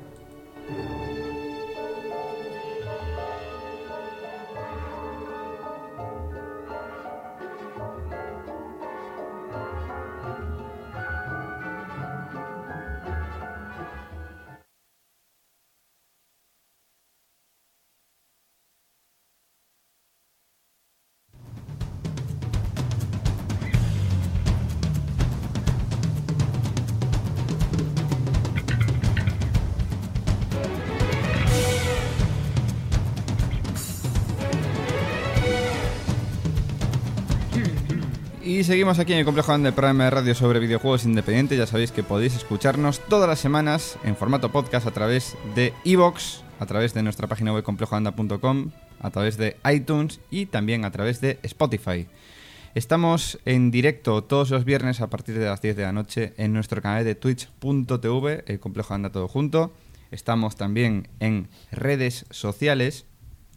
Y seguimos aquí en el Complejo Anda, el programa de radio sobre videojuegos independientes. Ya sabéis que podéis escucharnos todas las semanas en formato podcast a través de iVoox, a través de nuestra página web complejoanda.com, a través de iTunes y también a través de Spotify. Estamos en directo todos los viernes a partir de las 10 de la noche en nuestro canal de twitch.tv, el Complejo Anda todo junto. Estamos también en redes sociales,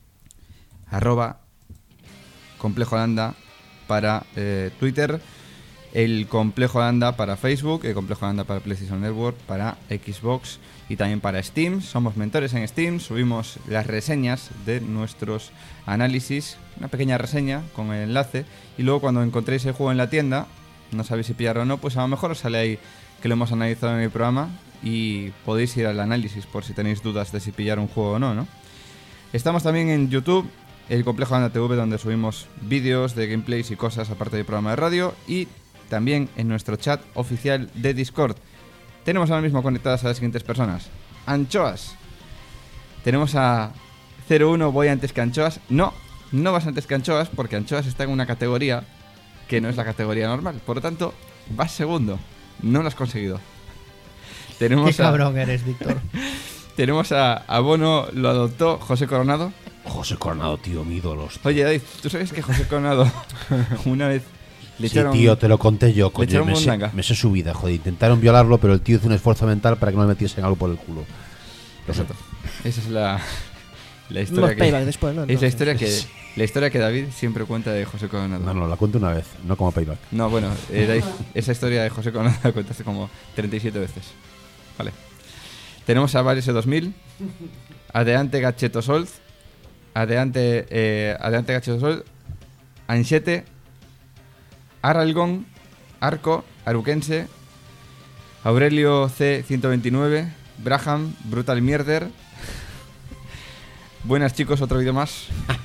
@ComplejoAnda para Twitter, el Complejo Anda para Facebook, el Complejo Anda para PlayStation Network, para Xbox y también para Steam. Somos mentores en Steam, subimos las reseñas de nuestros análisis, una pequeña reseña con el enlace, y luego cuando encontréis el juego en la tienda, no sabéis si pillar o no, pues a lo mejor os sale ahí que lo hemos analizado en el programa y podéis ir al análisis por si tenéis dudas de si pillar un juego o no, ¿no? Estamos también en YouTube, el Complejo Anda TV, donde subimos vídeos de gameplays y cosas aparte del programa de radio, y también en nuestro chat oficial de Discord. Tenemos ahora mismo conectadas a las siguientes personas: Anchoas. Tenemos a 01, voy antes que Anchoas. No vas antes que Anchoas, porque Anchoas está en una categoría que no es la categoría normal. Por lo tanto, vas segundo. No lo has conseguido. Qué cabrón eres, Víctor. Tenemos a Bono, lo adoptó José Coronado. José Coronado, tío, mi ídolo. Oye, David, ¿tú sabes que José Coronado una vez le echaron... Sí, tío, te lo conté yo, le echaron coño, me sé su vida, joder. Intentaron violarlo, pero el tío hizo un esfuerzo mental para que no le metiesen algo por el culo. Lo siento. Esa es la historia que... Después, ¿no? Es la historia que David siempre cuenta de José Coronado. No, la cuento una vez, no como payback. No, bueno, David, esa historia de José Coronado la contaste como 37 veces. Vale. Tenemos a Vares 2000, Adelante Gacheto Solz, Adelante Gacho do Sol, Anxete, Aralgón, Arco, Aruquense, Aurelio C129, Braham, Brutal Mierder. Buenas chicos, otro vídeo más.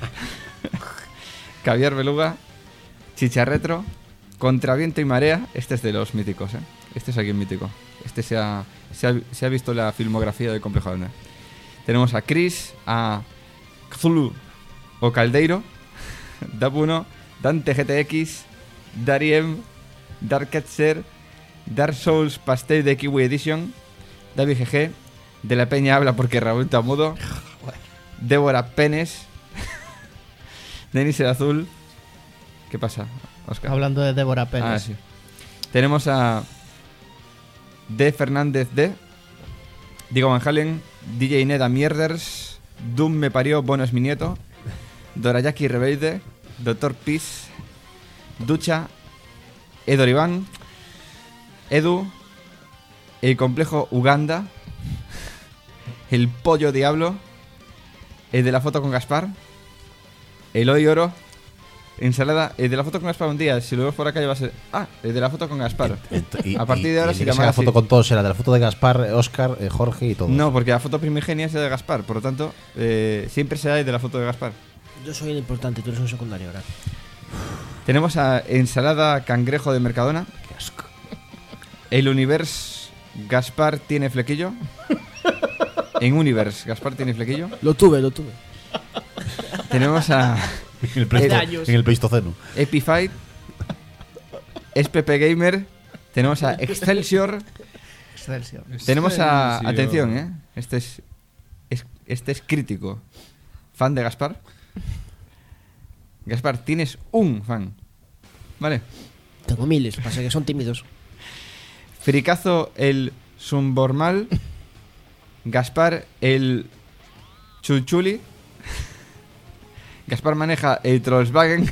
Caviar Beluga, Chicharretro, Contraviento y Marea. Este es de los míticos, Este es alguien mítico. Este se ha visto la filmografía del Complejo Landa. Tenemos a Chris, a Cthulhu o Caldeiro, Dap1, Dante GTX, Dariem, Darketzer, Dark Souls Pastel de Kiwi Edition, David GG, De la Peña habla porque Raúl está mudo, Débora Penes, Denis el Azul. ¿Qué pasa, Oscar? Hablando de Débora Pérez. Ah, sí. Tenemos a D. Fernández D, Diego Van Halen, DJ Neda Mierders, Doom me parió, Bono es mi nieto, Dorayaki Rebelde, Dr. Peace, Ducha, Edor Iván, Edu, el Complejo Uganda, el Pollo Diablo, el de la foto con Gaspar, el Hoy Oro, Ensalada, el de la foto con Gaspar un día, si lo vemos por acá ya va a ser... Ah, el de la foto con Gaspar. A partir de ahora sí se que llama la así. foto con todos era de la foto de Gaspar, Oscar, Jorge y todo. No, porque la foto primigenia es de Gaspar, por lo tanto, siempre será el de la foto de Gaspar. Yo soy el importante, tú eres un secundario ahora. Tenemos a Ensalada Cangrejo de Mercadona. Qué asco. El Universe Gaspar tiene flequillo. En Universe Gaspar tiene flequillo. Lo tuve. Tenemos a En el Pleistoceno. Epifight, SPP Gamer. Tenemos a Excelsior. Excelsior. Tenemos a... Sí, Atención, este es crítico. Fan de Gaspar. Gaspar, tienes un fan. ¿Vale? Tengo miles, pasa que son tímidos. Fricazo el Sumbormal. Gaspar el Chulchuli. Gaspar maneja el Trollswagen.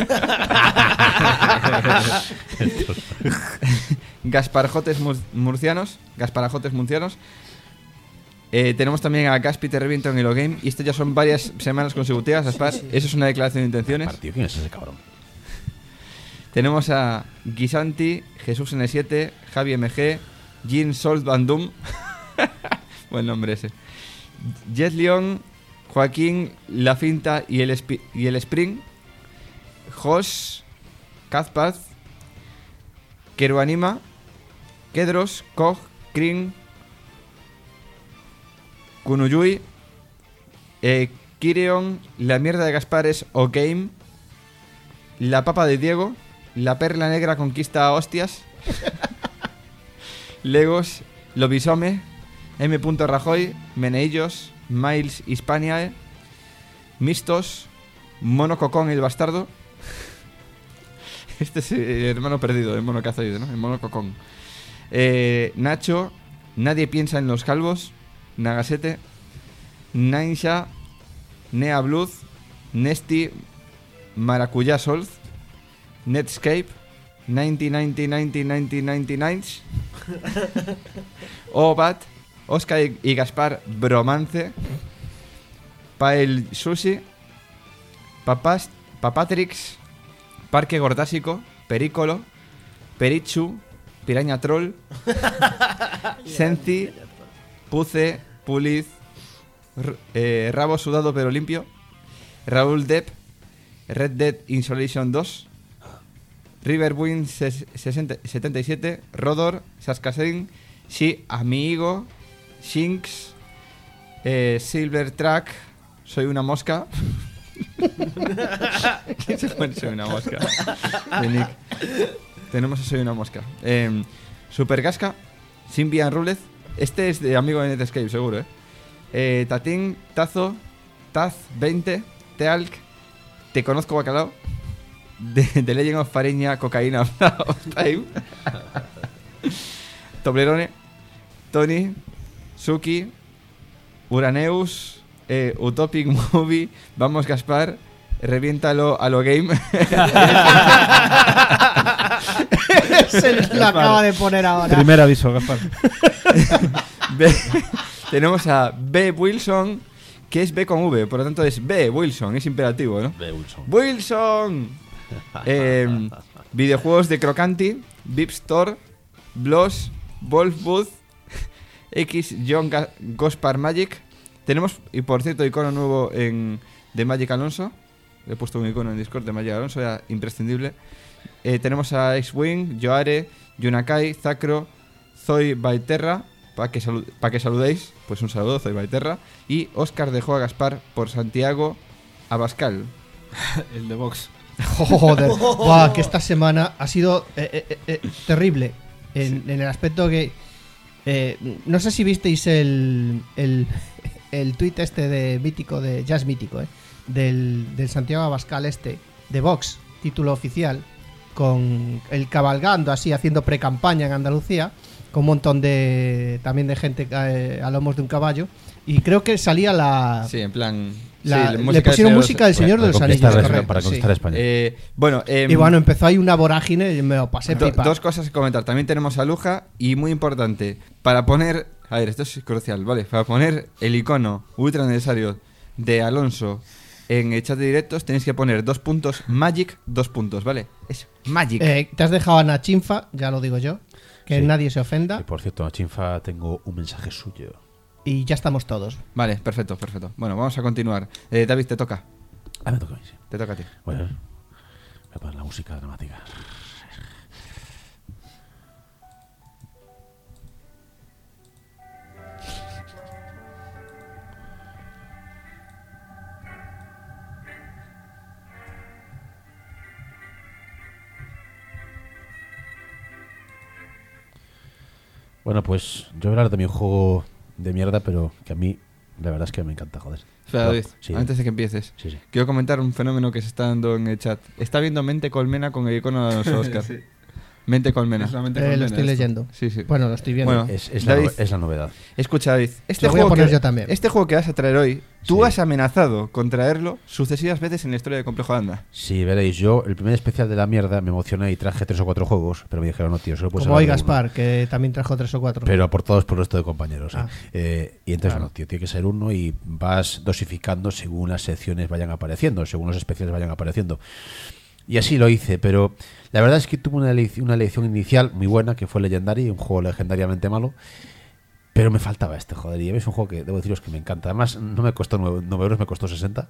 Gasparajotes murcianos. Gasparajotes murcianos. Tenemos también a Gaspi Te Reviento en el Game. Y esto ya son varias semanas consecutivas, Gaspar. Sí. Eso es una declaración de intenciones. Partido, ¿quién es ese cabrón? Tenemos a Guisanti, Jesús N7, Javi MG, Jean Solt Van Doom. Buen nombre ese. Jet Leon, Joaquín, La Finta y el Spring. Jos, Kazpaz, Keruanima, Kedros, Kog, Krin, Kunuyui, Kireon, La Mierda de Gaspar es O-Game, La Papa de Diego, La Perla Negra conquista a hostias, Legos, Lobisome, M. Rajoy, Meneillos, Miles Hispaniae, Mistos, Mono Cocón el Bastardo. Este es el hermano perdido, el mono que ha salido, ¿no? El Mono Cocón. Nacho, Nadie piensa en los calvos, Nagasete, Nainsha, Nea Blood, Nesty, Maracuyá Solz, Netscape, 90 Obat, Oscar y Gaspar Bromance, Pael Sushi, Papatrix, Parque Gordásico, Perícolo, Perichu, Piraña Troll, Senci, Puce, Puliz, Rabo Sudado pero Limpio, Raúl Depp, Red Dead Insolation 2, Riverwind 77, Rodor, Saskasen, Sí, Amigo, Shinx, Silver Track, Soy una mosca. ¿Quién se pone Soy una mosca? De Nick. Tenemos a Soy una mosca. Super Gasca, Symbian Rulez. Este es de amigo de Netscape, seguro, Tatín, Tazo, Taz 20, Tealc, Te conozco bacalao, The Legend of Fariña, Cocaína of Time, Toblerone, Tony, Suki, Uraneus, Utopic Movie, Vamos Gaspar, Reviéntalo a lo Game. Se lo acaba de poner ahora. Primer aviso, Gaspar. Tenemos a B. Wilson, que es B con V, por lo tanto es B, Wilson, es imperativo, ¿no? De Wilson. ¡Wilson! Videojuegos de Crocanti, Vip Store, Bloss, Wolfbooth, X John Gospar Magic. Tenemos, y por cierto, icono nuevo de Magic Alonso. Le he puesto un icono en Discord de Magic Alonso, ya imprescindible. Tenemos a X-Wing, Yoare, Yunakai, Zacro, Zoe Baiterra, para que saludéis, pues un saludo, Zoe Baiterra. Y Oscar dejó a Gaspar por Santiago Abascal. El de Vox. Joder, buah, que esta semana ha sido terrible en el aspecto que no sé si visteis el tuit este de mítico, de Jazz Mítico, del Santiago Abascal de Vox, título oficial, con el cabalgando así, haciendo pre-campaña en Andalucía, con un montón también de gente a lomos de un caballo, y creo que salía la... Sí, en plan... le pusieron música del Señor de los Anillos, correcto, para conquistar sí. España. Y bueno, empezó ahí una vorágine y me lo pasé pipa. Dos cosas que comentar. También tenemos a Luja y muy importante, para poner... A ver, esto es crucial, ¿vale? Para poner el icono ultra necesario de Alonso en el chat de directos tenéis que poner 2 puntos Magic, 2 puntos, ¿vale? Es Magic. Te has dejado a Nachinfa, ya lo digo yo, que Sí. nadie se ofenda. Y por cierto, a Chinfa tengo un mensaje suyo. Y ya estamos todos. Vale, perfecto. Bueno, vamos a continuar. David, te toca. Ah, me toca a mí, sí. Te toca a ti. Bueno, voy a poner la música dramática. Bueno, pues yo voy a hablar de mi juego de mierda, pero que a mí la verdad es que me encanta, joder. Espera, David, Sí. antes de que empieces, Sí, sí. quiero comentar un fenómeno que se está dando en el chat. Está viendo Mente Colmena con el icono de Alonso, Oscar. Sí. Mente Colmena. Es solamente Lo condena estoy esto. leyendo. Sí, sí. Bueno, lo estoy viendo. Bueno, Es David, la novedad. escucha, David. Lo voy a poner yo también. Este juego que vas a traer hoy, tú Sí. has amenazado con traerlo sucesivas veces en la historia de Complejo Anda. Sí, veréis, yo el primer especial de la mierda me emocioné y traje 3 o 4 juegos, pero me dijeron, no, tío, solo puedes Como hoy hablar de uno. Gaspar, que también trajo 3 o 4. Pero aportados por el resto de compañeros. Ah. Y entonces, Claro. no, tío, tiene que ser uno y vas dosificando según las secciones vayan apareciendo, según los especiales vayan apareciendo. Y así lo hice, pero la verdad es que tuve una elección inicial muy buena, que fue Legendary, un juego legendariamente malo, pero me faltaba este, joder, y es un juego que debo deciros que me encanta. Además, no me costó 9 euros, me costó 60.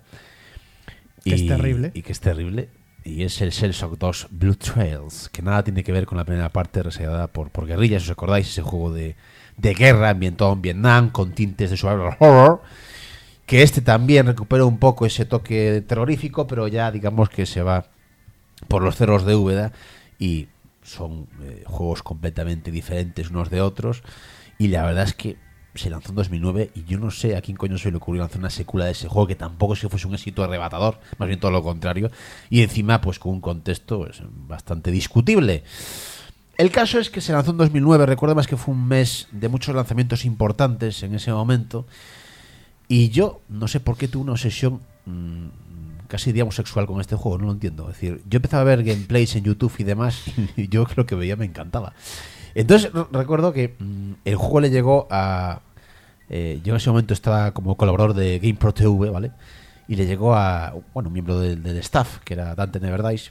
Que es terrible. Y que es terrible. Y es el Shellshock 2 Blue Trails, que nada tiene que ver con la primera parte reseñada por Guerrilla, si os acordáis, ese juego de guerra ambientado en Vietnam, con tintes de survival horror, que este también recupera un poco ese toque terrorífico, pero ya digamos que se va por los cerros de Úbeda, y son juegos completamente diferentes unos de otros, y la verdad es que se lanzó en 2009 y yo no sé a quién coño se le ocurrió lanzar una secuela de ese juego, que tampoco es que fuese un éxito arrebatador, más bien todo lo contrario, y encima pues con un contexto pues, bastante discutible. El caso es que se lanzó en 2009, recuerdo más que fue un mes de muchos lanzamientos importantes en ese momento, y yo no sé por qué tuve una obsesión casi digamos sexual con este juego, no lo entiendo. Es decir, yo empezaba a ver gameplays en YouTube y demás, y yo lo que veía me encantaba. Entonces recuerdo que el juego le llegó a... yo en ese momento estaba como colaborador de GamePro TV, ¿vale? Y le llegó a, bueno, un miembro del staff, que era Dante Neverdice,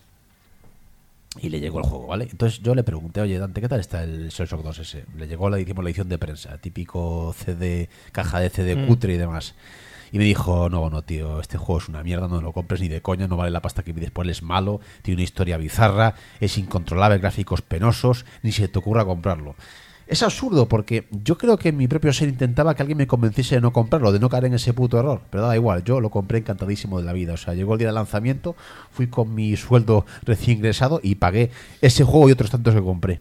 y le llegó el juego, ¿vale? Entonces yo le pregunté, oye, Dante, ¿qué tal está el Shellshock 2 ese? Le llegó la edición de prensa, típico CD, caja de CD cutre y demás. Y me dijo, no, tío, este juego es una mierda, no lo compres ni de coña, no vale la pasta que pides por él, es malo, tiene una historia bizarra, es incontrolable, gráficos penosos, ni se te ocurra comprarlo. Es absurdo porque yo creo que en mi propio ser intentaba que alguien me convenciese de no comprarlo, de no caer en ese puto error, pero da igual, yo lo compré encantadísimo de la vida. O sea, llegó el día del lanzamiento, fui con mi sueldo recién ingresado y pagué ese juego y otros tantos que compré.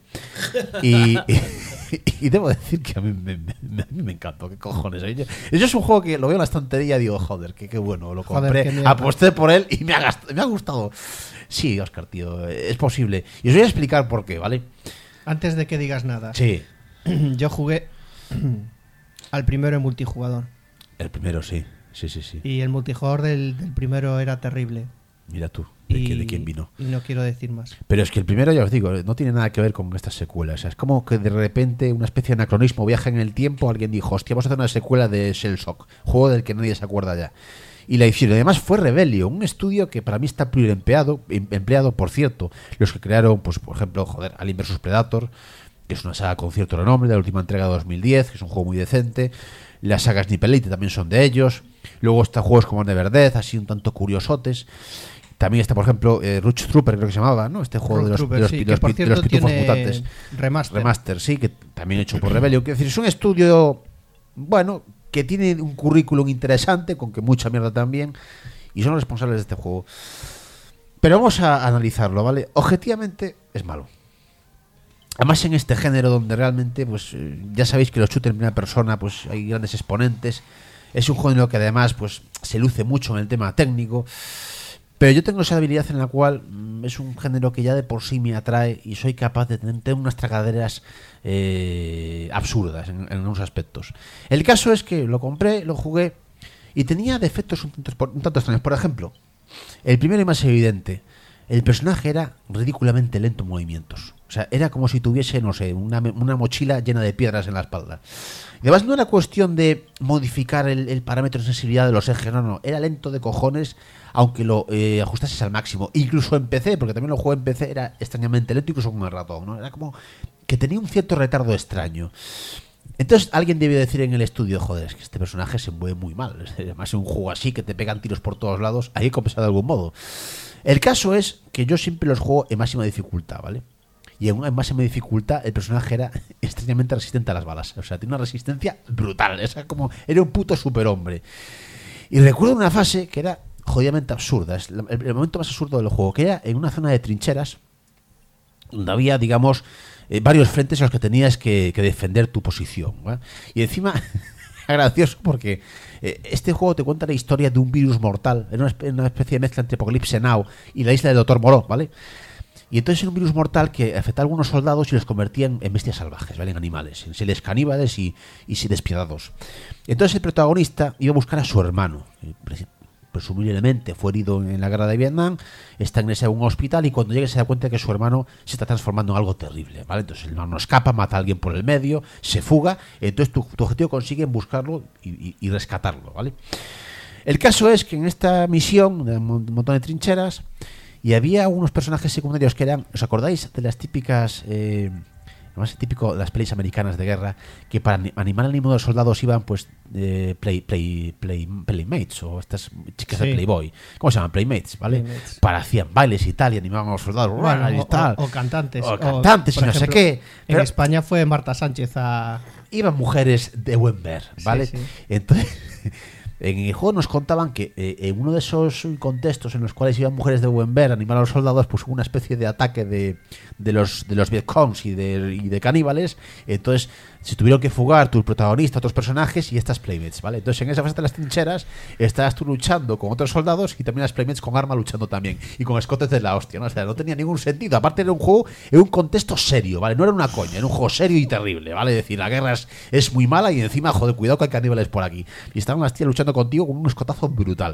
Y debo decir que a mí me encantó, qué cojones. Yo es un juego que lo veo en la estantería y digo, joder, qué bueno, lo Joder, compré, qué mierda. aposté por él y me ha gustado. Sí, Oscar, tío, es posible. Y os voy a explicar por qué, ¿vale? Antes de que digas nada, Sí, yo jugué al primero en multijugador. el primero sí. Y el multijugador del primero era terrible. Mira tú, Y, de quién vino. y no quiero decir más. Pero es que el primero, ya os digo, no tiene nada que ver con estas secuelas. O sea, es como que de repente una especie de anacronismo viaja en el tiempo. Alguien dijo, hostia, vamos a hacer una secuela de Shell Shock, juego del que nadie se acuerda ya. Y la hicieron. Además fue Rebellion, un estudio que para mí está empleado, por cierto. Los que crearon, pues por ejemplo, Alien vs Predator, que es una saga con cierto renombre, de la última entrega de 2010, que es un juego muy decente. Las sagas Sniper Elite también son de ellos. Luego están juegos como Never Death, así un tanto curiosotes. También está, por ejemplo, Rouge Trooper, creo que se llamaba, ¿no? Este juego de los pitufos mutantes. Remaster, sí, que también hecho por Rebellion. Quiero decir, es un estudio, bueno, que tiene un currículum interesante, con que mucha mierda también, y son los responsables de este juego. Pero vamos a analizarlo, ¿vale? Objetivamente es malo. Además, en este género donde realmente, pues ya sabéis que los shooters en primera persona, pues hay grandes exponentes. Es un juego en lo que además, pues se luce mucho en el tema técnico. Pero yo tengo esa habilidad en la cual es un género que ya de por sí me atrae y soy capaz de tener unas tragaderas absurdas en algunos aspectos. El caso es que lo compré, lo jugué y tenía defectos un tanto extraños. Por ejemplo, el primero y más evidente, el personaje era ridículamente lento en movimientos. O sea, era como si tuviese, no sé, una mochila llena de piedras en la espalda. Y además no era cuestión de modificar el parámetro de sensibilidad de los ejes, no, era lento de cojones, aunque lo ajustases al máximo. Incluso en PC, porque también lo jugué en PC, era extrañamente lento, incluso con el ratón, ¿no? Era como que tenía un cierto retardo extraño. Entonces alguien debió decir en el estudio, joder, es que este personaje se mueve muy mal. Además, en un juego así que te pegan tiros por todos lados, hay que compensar de algún modo. El caso es que yo siempre los juego en máxima dificultad, ¿vale? Y en máxima dificultad el personaje era extrañamente resistente a las balas. O sea, tiene una resistencia brutal. O sea, como era un puto superhombre. Y recuerdo una fase que era jodidamente absurda. Es el momento más absurdo del juego, que era en una zona de trincheras donde había, digamos, varios frentes en los que tenías que defender tu posición, ¿vale? Y encima era gracioso porque este juego te cuenta la historia de un virus mortal. Era una especie de mezcla entre Apocalypse Now y la isla del Dr. Moreau, ¿vale? Y entonces era un virus mortal que afectaba a algunos soldados y los convertía en bestias salvajes, ¿vale? En animales, en seres caníbales y despiadados. Entonces el protagonista iba a buscar a su hermano. Presumiblemente fue herido en la guerra de Vietnam, está en un hospital y cuando llega se da cuenta de que su hermano se está transformando en algo terrible, ¿vale? Entonces el hermano escapa, mata a alguien por el medio, se fuga, entonces tu objetivo consigue buscarlo y rescatarlo, ¿vale? El caso es que en esta misión de un montón de trincheras y había unos personajes secundarios que eran, ¿os acordáis de las típicas, además es típico de las pelis americanas de guerra, que para animar el ánimo de los soldados iban pues playmates o estas chicas de Playboy, ¿cómo se llaman? Playmates, ¿vale? Playmates. Para hacían bailes y tal y animaban a los soldados, bueno, y tal. O cantantes. O cantantes y no sé qué. En España fue Marta Sánchez a... Iban mujeres de buen ver, ¿vale? Sí, sí. Entonces... En el juego nos contaban que en uno de esos contextos en los cuales iban mujeres de buen ver a animar a los soldados, pues hubo una especie de ataque de los Vietcongs y de caníbales. Entonces se tuvieron que fugar tu protagonista, otros personajes y estas playmates, ¿vale? Entonces en esa fase de las trincheras estabas tú luchando con otros soldados y también las playmates con arma luchando también y con escotes de la hostia, ¿no? O sea, no tenía ningún sentido. Aparte era un juego en un contexto serio, ¿vale? No era una coña, era un juego serio y terrible, ¿vale? Es decir, la guerra es muy mala y encima, joder, cuidado que hay caníbales por aquí. Y estaban las tías luchando contigo con un escotazo brutal.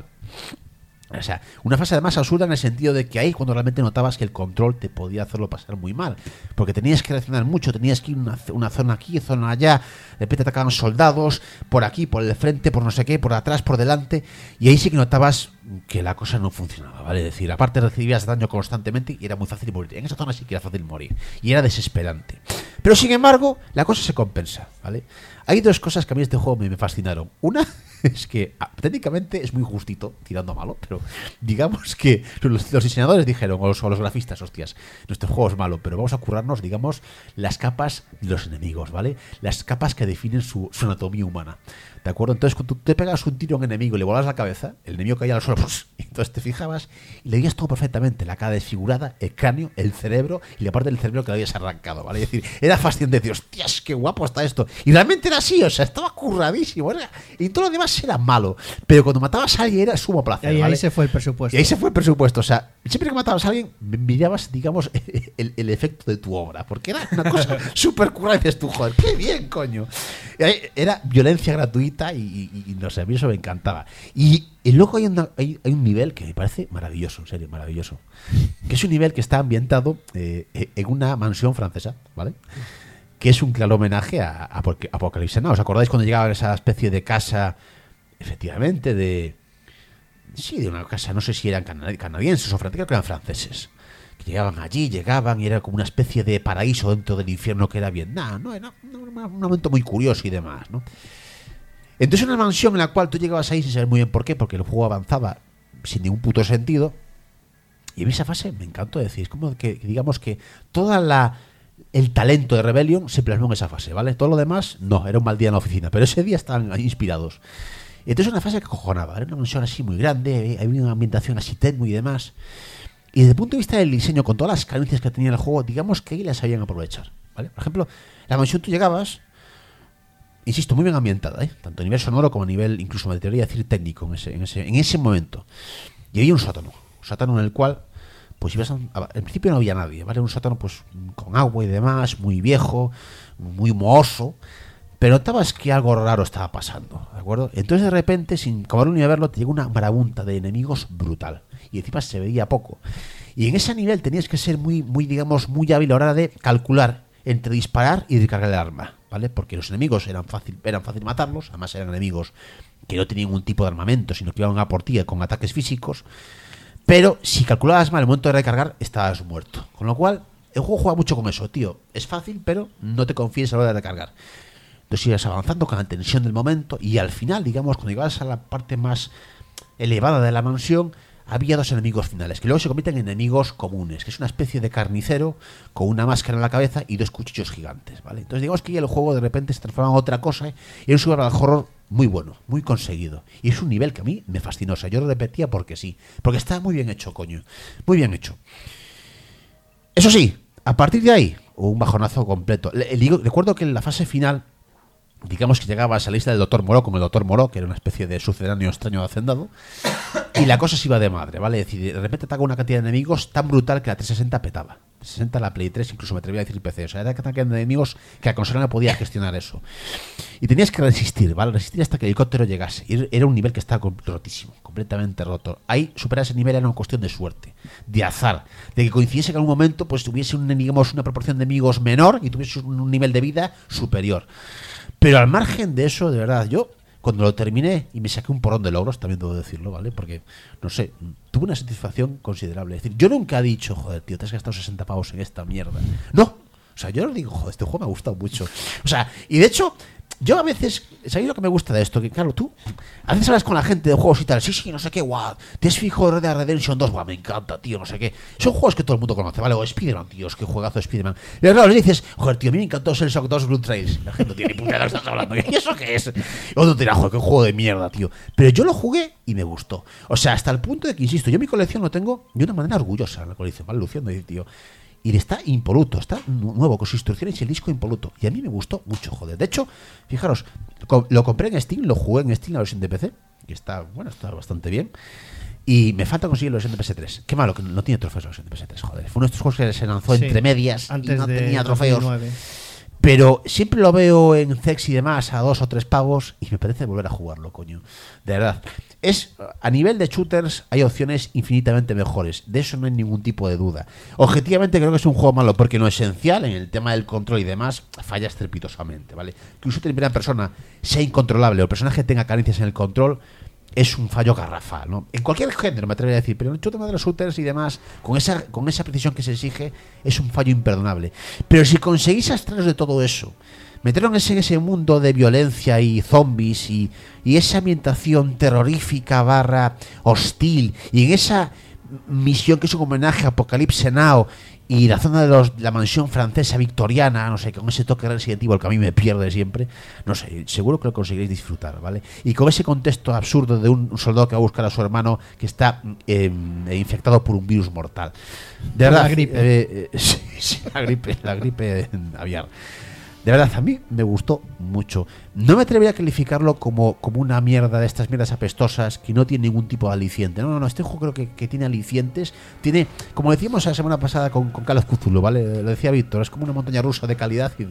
O sea, una fase además absurda en el sentido de que ahí cuando realmente notabas que el control te podía hacerlo pasar muy mal, porque tenías que reaccionar mucho, tenías que ir una zona aquí, zona allá, de repente atacaban soldados, por aquí, por el frente, por no sé qué, por atrás, por delante, y ahí sí que notabas que la cosa no funcionaba, ¿vale? Es decir, aparte recibías daño constantemente y era muy fácil morir. En esa zona sí que era fácil morir, y era desesperante. Pero sin embargo, la cosa se compensa, ¿vale? Hay dos cosas que a mí este juego me fascinaron. Una es que técnicamente es muy justito, tirando a malo, pero digamos que los diseñadores dijeron, o los grafistas, hostias, nuestro juego es malo, pero vamos a currarnos, digamos, las capas de los enemigos, ¿vale? Las capas que definen su anatomía humana. ¿De acuerdo? Entonces, cuando tú te pegas un tiro a un enemigo y le volas la cabeza, el enemigo caía al suelo, y entonces te fijabas y le veías todo perfectamente, la cara desfigurada, el cráneo, el cerebro y la parte del cerebro que le habías arrancado, ¿vale? Es decir, era fascinante, decir, hostias, qué guapo está esto. Y realmente era así, o sea, estaba curradísimo, y todo lo demás era malo, pero cuando matabas a alguien era sumo placer, ¿vale? Y ahí se fue el presupuesto. Y ahí se fue el presupuesto, o sea, siempre que matabas a alguien, mirabas, digamos, el efecto de tu obra, porque era una cosa súper currada y dices tú, joder, qué bien, coño. Era violencia gratuita, bonita y no sé, a mí eso me encantaba. Y luego hay un nivel que me parece maravilloso, en serio, maravilloso. Que es un nivel que está ambientado en una mansión francesa, ¿vale? Que es un claro homenaje a Apocalipsis Now. ¿Os acordáis cuando llegaban a esa especie de casa, efectivamente, de una casa, no sé si eran canadienses o creo que eran franceses? Que llegaban allí, y era como una especie de paraíso dentro del infierno que era Vietnam, ¿no? Era un momento muy curioso y demás, ¿no? Entonces una mansión en la cual tú llegabas ahí sin saber muy bien por qué, porque el juego avanzaba sin ningún puto sentido. Y en esa fase me encantó decir, es como que digamos que el talento de Rebellion se plasmó en esa fase, ¿vale? Todo lo demás, no, era un mal día en la oficina, pero ese día estaban ahí inspirados. Entonces una fase que acojonaba, era una mansión así muy grande, había una ambientación así tenue y demás. Y desde el punto de vista del diseño, con todas las carencias que tenía el juego, digamos que ahí las sabían aprovechar, ¿vale? Por ejemplo, la mansión tú llegabas, insisto, muy bien ambientada, ¿eh? Tanto a nivel sonoro como a nivel, incluso me atrevería a decir, técnico en ese momento. Y había un sótano en el cual, pues ibas al principio no había nadie, ¿vale? Un sótano pues con agua y demás, muy viejo, muy mohoso, pero notabas que algo raro estaba pasando, ¿de acuerdo? Entonces de repente, sin acabar ni a verlo, te llegó una marabunta de enemigos brutal. Y encima se veía poco. Y en ese nivel tenías que ser muy hábil a la hora de calcular entre disparar y recargar el arma, ¿vale? Porque los enemigos eran fácil matarlos, además eran enemigos que no tenían ningún tipo de armamento, sino que iban a por ti con ataques físicos. Pero si calculabas mal el momento de recargar, estabas muerto. Con lo cual, el juego juega mucho con eso, tío. Es fácil, pero no te confíes a la hora de recargar. Entonces ibas avanzando con la tensión del momento y al final, digamos, cuando llegabas a la parte más elevada de la mansión, había dos enemigos finales, que luego se convierten en enemigos comunes, que es una especie de carnicero con una máscara en la cabeza y dos cuchillos gigantes, ¿vale? Entonces digamos que ya el juego de repente se transforma en otra cosa y es un survival horror muy bueno, muy conseguido. Y es un nivel que a mí me fascinó, o sea, yo lo repetía porque sí, porque está muy bien hecho, coño, muy bien hecho. Eso sí, a partir de ahí, un bajonazo completo. Recuerdo que en la fase final, digamos que llegabas a la lista del Dr. Moreau, como el Dr. Moreau, que era una especie de sucedáneo extraño de Hacendado, y la cosa se iba de madre, ¿vale? Es decir, de repente ataca una cantidad de enemigos tan brutal que la 360 petaba. 360, la Play 3, incluso me atrevería a decir el PC. O sea, era una cantidad de enemigos que la consola no podía gestionar eso. Y tenías que resistir, ¿vale? Resistir hasta que el helicóptero llegase. Y era un nivel que estaba rotísimo, completamente roto. Ahí superar ese nivel era una cuestión de suerte, de azar, de que coincidiese que en algún momento pues tuviese una proporción de enemigos menor y tuviese un nivel de vida superior. Pero al margen de eso, de verdad, yo cuando lo terminé y me saqué un porrón de logros, también debo decirlo, ¿vale? Porque, no sé, tuve una satisfacción considerable. Es decir, yo nunca he dicho, joder, tío, te has gastado 60 pavos en esta mierda. No. O sea, yo no digo, joder, este juego me ha gustado mucho. O sea, y de hecho, yo a veces, ¿sabéis lo que me gusta de esto? Que claro, tú a veces hablas con la gente de juegos y tal, sí, no sé qué, guau, te has fijado Red Dead Redemption 2, guau, me encanta, tío, no sé qué. Son juegos que todo el mundo conoce, ¿vale? O Spider-Man, tío, es que juegazo de Spider-Man. Y claro, le dices, joder, tío, a mí me encantó el Shock 2 Blue Trails. La gente no tiene ni puta idea de lo que estás hablando. ¿Y eso qué es? O no te dirá, joder, qué juego de mierda, tío. Pero yo lo jugué y me gustó. O sea, hasta el punto de que, insisto, yo mi colección lo tengo de una manera orgullosa, en la colección, ¿vale? Luciendo, tío. Y está impoluto, está nuevo, con sus instrucciones y el disco impoluto. Y a mí me gustó mucho, joder. De hecho, fijaros, lo compré en Steam, lo jugué en Steam, la versión de PC, que está bastante bien. Y me falta conseguir la versión de PS3. Qué malo que no tiene trofeos la versión de PS3, joder. Fue uno de estos juegos que se lanzó entre medias antes y no de tenía trofeos. 2009. Pero siempre lo veo en Zex y demás a 2 o 3 pavos y me parece volver a jugarlo, coño. De verdad. A nivel de shooters hay opciones infinitamente mejores. De eso no hay ningún tipo de duda. Objetivamente creo que es un juego malo porque lo esencial en el tema del control y demás falla estrepitosamente, ¿vale? Que un shooter en primera persona sea incontrolable o el personaje tenga carencias en el control es un fallo garrafal, ¿no? En cualquier género me atrevería a decir, pero en el tema de los shooters y demás, con esa precisión que se exige, es un fallo imperdonable. Pero si conseguís abstraeros de todo eso, meterlo en ese mundo de violencia y zombies y esa ambientación terrorífica / hostil, y en esa misión que es un homenaje a Apocalipsis Now y la zona de la mansión francesa victoriana, no sé, con ese toque Resident Evil que a mí me pierde siempre, no sé, seguro que lo conseguiréis disfrutar, ¿vale? Y con ese contexto absurdo de un soldado que va a buscar a su hermano que está infectado por un virus mortal. De verdad, la gripe. sí, la gripe aviar. De verdad, a mí me gustó mucho. No me atrevería a calificarlo como una mierda de estas mierdas apestosas que no tiene ningún tipo de aliciente. No, este juego creo que tiene alicientes. Tiene, como decíamos la semana pasada con Call of Cthulhu, ¿vale? Lo decía Víctor, es como una montaña rusa de calidad y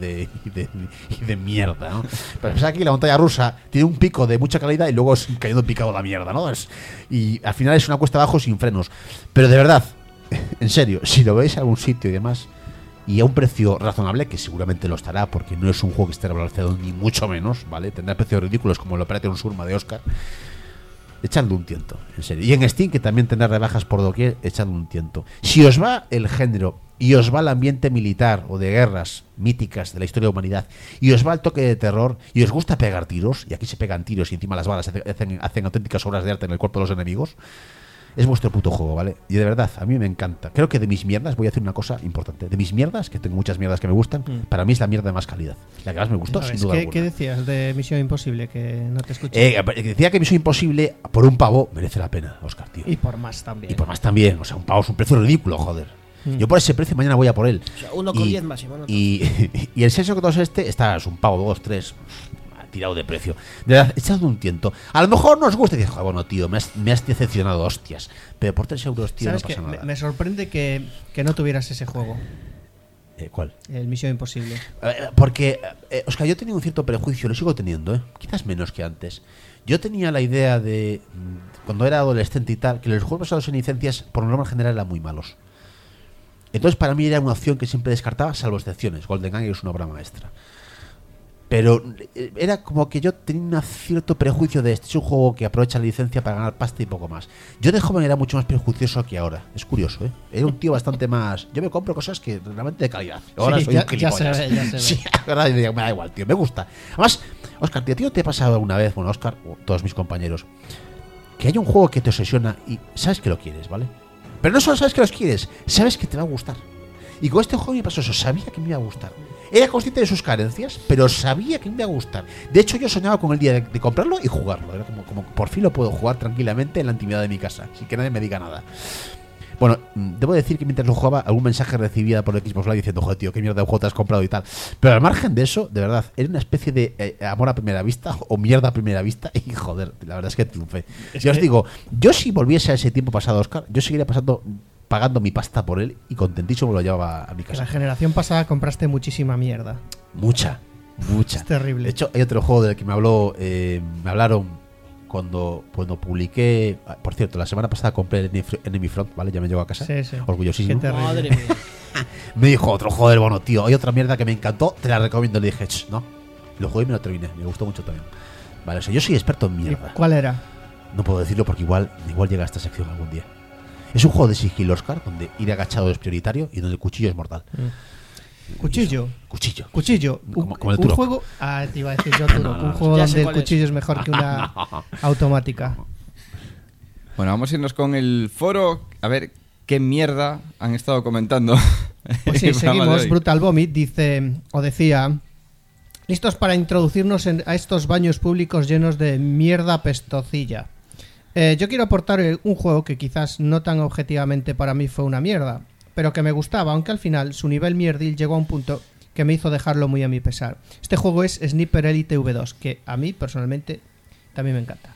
de mierda, ¿no? Pero pensaba aquí la montaña rusa tiene un pico de mucha calidad y luego es cayendo picado la mierda, ¿no? Y al final es una cuesta abajo sin frenos. Pero de verdad, en serio, si lo veis en algún sitio y demás, y a un precio razonable, que seguramente lo estará, porque no es un juego que esté rebalanceado ni mucho menos, ¿vale? Tendrá precios ridículos como el Operation Surma de Oscar. Echadle un tiento, en serio. Y en Steam, que también tendrá rebajas por doquier, echadle un tiento. Si os va el género y os va el ambiente militar o de guerras míticas de la historia de la humanidad, y os va el toque de terror, y os gusta pegar tiros, y aquí se pegan tiros y encima las balas hacen auténticas obras de arte en el cuerpo de los enemigos, es vuestro puto juego, ¿vale? Y de verdad, a mí me encanta. Creo que de mis mierdas, voy a decir una cosa importante. De mis mierdas, que tengo muchas mierdas que me gustan, para mí es la mierda de más calidad. La que más me gustó, sin duda alguna. ¿Qué decías de Misión Imposible? Que no te escuché. Decía que Misión Imposible, por un pavo, merece la pena, Oscar, tío. Y por más también. Y por más también. O sea, un pavo es un precio ridículo, joder. Yo por ese precio mañana voy a por él. O sea, 1,10 máximo, ¿no? Y el Sensor que todos está es un pavo, 2, 3... tirado de precio. De verdad, echad un tiento. A lo mejor no os gusta y dices, bueno, tío, me has decepcionado, hostias. Pero por 3 euros, tío, no pasa nada. Me sorprende que no tuvieras ese juego. ¿Cuál? El Misión Imposible. Porque, Oscar, yo tenía un cierto prejuicio, lo sigo teniendo, quizás menos que antes. Yo tenía la idea de, cuando era adolescente y tal, que los juegos basados en licencias, por norma general, eran muy malos. Entonces, para mí era una opción que siempre descartaba, salvo excepciones. GoldenEye es una obra maestra. Pero era como que yo tenía un cierto prejuicio de este es un juego que aprovecha la licencia para ganar pasta y poco más. Yo de joven era mucho más prejuicioso que ahora. Es curioso, ¿eh? Era un tío bastante más... Yo me compro cosas que realmente de calidad. Ahora soy un gilipollas. Ya se ve. Sí, ahora me da igual, tío. Me gusta. Además, Oscar, tío, ¿a ti no te ha pasado alguna vez, bueno, Oscar, o todos mis compañeros, que hay un juego que te obsesiona y sabes que lo quieres, ¿vale? Pero no solo sabes que los quieres, sabes que te va a gustar. Y con este juego me pasó eso, sabía que me iba a gustar. Era consciente de sus carencias, pero sabía que me iba a gustar. De hecho, yo soñaba con el día de comprarlo y jugarlo. Era como por fin lo puedo jugar tranquilamente en la intimidad de mi casa, sin que nadie me diga nada. Bueno, debo decir que mientras lo jugaba, algún mensaje recibía por el Xbox Live diciendo, joder, tío, qué mierda de juego te has comprado y tal. Pero al margen de eso, de verdad, era una especie de amor a primera vista o mierda a primera vista. Y joder, la verdad es que triunfé. Ya os digo, yo si volviese a ese tiempo pasado, Oscar, yo seguiría pagando mi pasta por él y contentísimo lo llevaba a mi casa. La generación pasada compraste muchísima mierda. Mucha. Es terrible. De hecho, hay otro juego del que me hablaron cuando publiqué. Por cierto, la semana pasada compré el Enemy Front, ¿vale? Ya me llegó a casa. Sí. Orgullosísimo. Qué terrible. Madre mía. Me dijo otro, joder, bueno, tío, hay otra mierda que me encantó, te la recomiendo. Le dije, no. Lo jugué y me lo terminé. Me gustó mucho también. Vale, o sea, yo soy experto en mierda. ¿Cuál era? No puedo decirlo porque igual llega a esta sección algún día. Es un juego de sigilo, Oscar, donde ir agachado es prioritario y donde el cuchillo es mortal. Cuchillo. Como el un Turok. juego. Te iba a decir yo Turok. Un juego donde el cuchillo es mejor que una automática. Bueno, vamos a irnos con el foro. A ver qué mierda han estado comentando. Pues sí, seguimos. Brutal Vomit decía: listos para introducirnos a estos baños públicos llenos de mierda pestocilla. Yo quiero aportar un juego que quizás no tan objetivamente para mí fue una mierda, pero que me gustaba, aunque al final su nivel mierdil llegó a un punto que me hizo dejarlo muy a mi pesar. Este juego es Sniper Elite V2, que a mí personalmente también me encanta.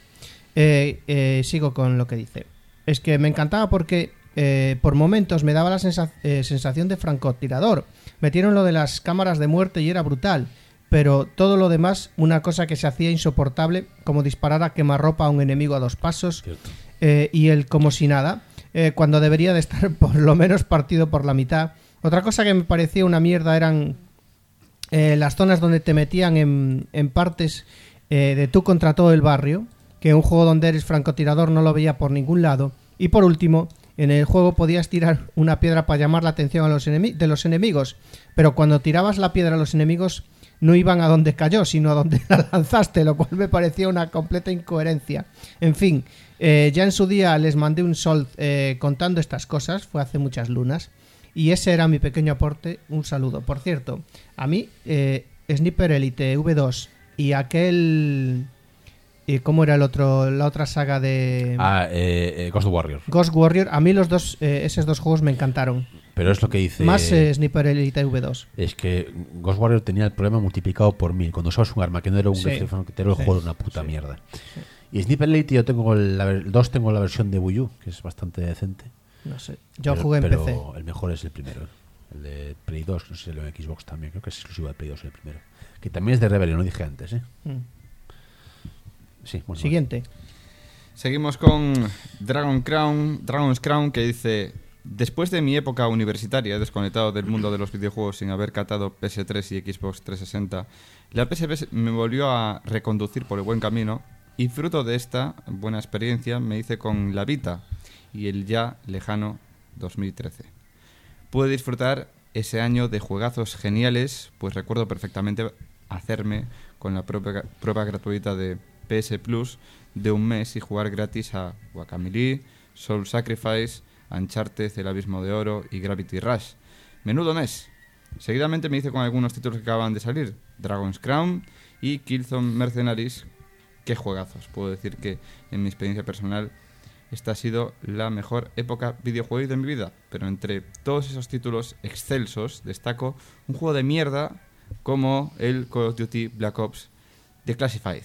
Sigo con lo que dice. Es que me encantaba porque por momentos me daba la sensación de francotirador. Metieron lo de las cámaras de muerte y era brutal. Pero todo lo demás, una cosa que se hacía insoportable, como disparar a quemarropa a un enemigo a 2 pasos, y el como si nada, cuando debería de estar por lo menos partido por la mitad. Otra cosa que me parecía una mierda eran las zonas donde te metían en partes de tú contra todo el barrio, que un juego donde eres francotirador no lo veía por ningún lado. Y por último, en el juego podías tirar una piedra para llamar la atención de los enemigos, pero cuando tirabas la piedra a los enemigos no iban a donde cayó, sino a donde la lanzaste, lo cual me parecía una completa incoherencia. En fin, ya en su día les mandé un sol contando estas cosas, fue hace muchas lunas, y ese era mi pequeño aporte. Un saludo. Por cierto, a mí Sniper Elite V2 y aquel ¿Y cómo era la otra saga de Ghost Warrior. Ghost Warrior? A mí esos dos juegos me encantaron. Pero es lo que dice... Más Sniper Elite V2. Es que Ghost Warrior tenía el problema multiplicado por 1000. Cuando usabas un arma que no era un teléfono, que te era el juego de una puta mierda. Sí. Y Sniper Elite yo tengo el 2, tengo la versión de Wii U, que es bastante decente. No sé, yo jugué en PC. Pero el mejor es el primero. El de Play 2, no sé si lo en Xbox también. Creo que es exclusivo de Play 2 el primero. Que también es de Rebellion, lo dije antes, ¿eh? Sí, bueno, Siguiente. Seguimos con Dragon's Crown, que dice: después de mi época universitaria, desconectado del mundo de los videojuegos sin haber catado PS3 y Xbox 360, la PSP me volvió a reconducir por el buen camino, y fruto de esta buena experiencia me hice con la Vita y el ya lejano 2013. Pude disfrutar ese año de juegazos geniales, pues recuerdo perfectamente hacerme con la prueba gratuita de PS Plus de un mes y jugar gratis a Guacamelee, Soul Sacrifice, Uncharted, El Abismo de Oro y Gravity Rush. Menudo mes. Seguidamente me hice con algunos títulos que acababan de salir: Dragon's Crown y Killzone Mercenaries. Qué juegazos. Puedo decir que en mi experiencia personal esta ha sido la mejor época videojuego de mi vida. Pero entre todos esos títulos excelsos destaco un juego de mierda como el Call of Duty Black Ops Declassified.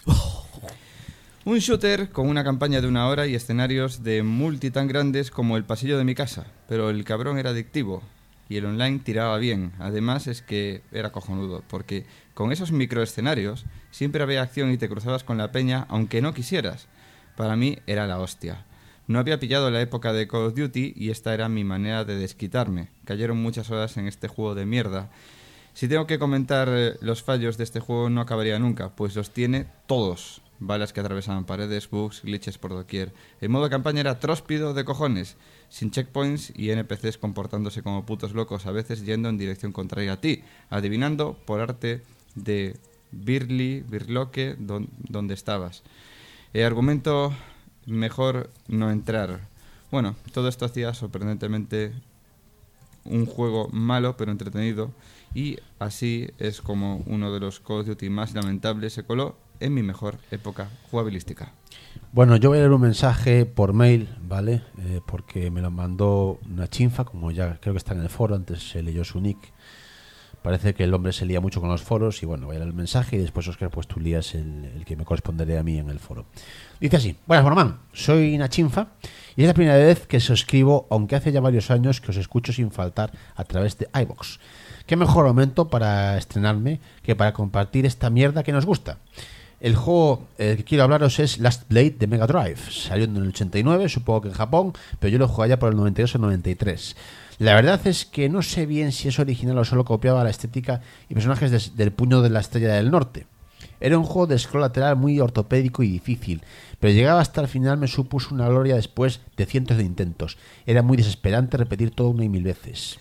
Un shooter con una campaña de 1 hora y escenarios de multi tan grandes como el pasillo de mi casa, pero el cabrón era adictivo y el online tiraba bien. Además es que era cojonudo, porque con esos microescenarios siempre había acción y te cruzabas con la peña aunque no quisieras. Para mí era la hostia. No había pillado la época de Call of Duty y esta era mi manera de desquitarme. Cayeron muchas horas en este juego de mierda. Si tengo que comentar los fallos de este juego no acabaría nunca, pues los tiene todos. Balas que atravesaban paredes, bugs, glitches por doquier. El modo campaña era tróspido de cojones, sin checkpoints y NPCs comportándose como putos locos, a veces yendo en dirección contraria a ti, adivinando por arte de Birloque dónde estabas. Argumento: mejor no entrar. Bueno, todo esto hacía sorprendentemente un juego malo pero entretenido, y así es como uno de los Call of Duty más lamentables se coló en mi mejor época jugabilística. Bueno, yo voy a leer un mensaje por mail, ¿vale? Porque me lo mandó una chinfa, como ya creo que está en el foro, antes se leyó su nick. Parece que el hombre se lía mucho con los foros y bueno, voy a leer el mensaje y después, Óscar, pues tú lías el que me corresponderé a mí en el foro. Dice así: buenas, Boromán, soy Nachinfa y es la primera vez que os escribo, aunque hace ya varios años que os escucho sin faltar a través de iVoox. Qué mejor momento para estrenarme que para compartir esta mierda que nos gusta. El juego que quiero hablaros es Last Blade de Mega Drive. Salió en el 89, supongo que en Japón, pero yo lo jugué allá por el 92 o 93. La verdad es que no sé bien si es original o solo copiaba la estética y personajes del Puño de la Estrella del Norte. Era un juego de scroll lateral muy ortopédico y difícil, pero llegaba hasta el final me supuso una gloria después de cientos de intentos. Era muy desesperante repetir todo 1 y 1000 veces.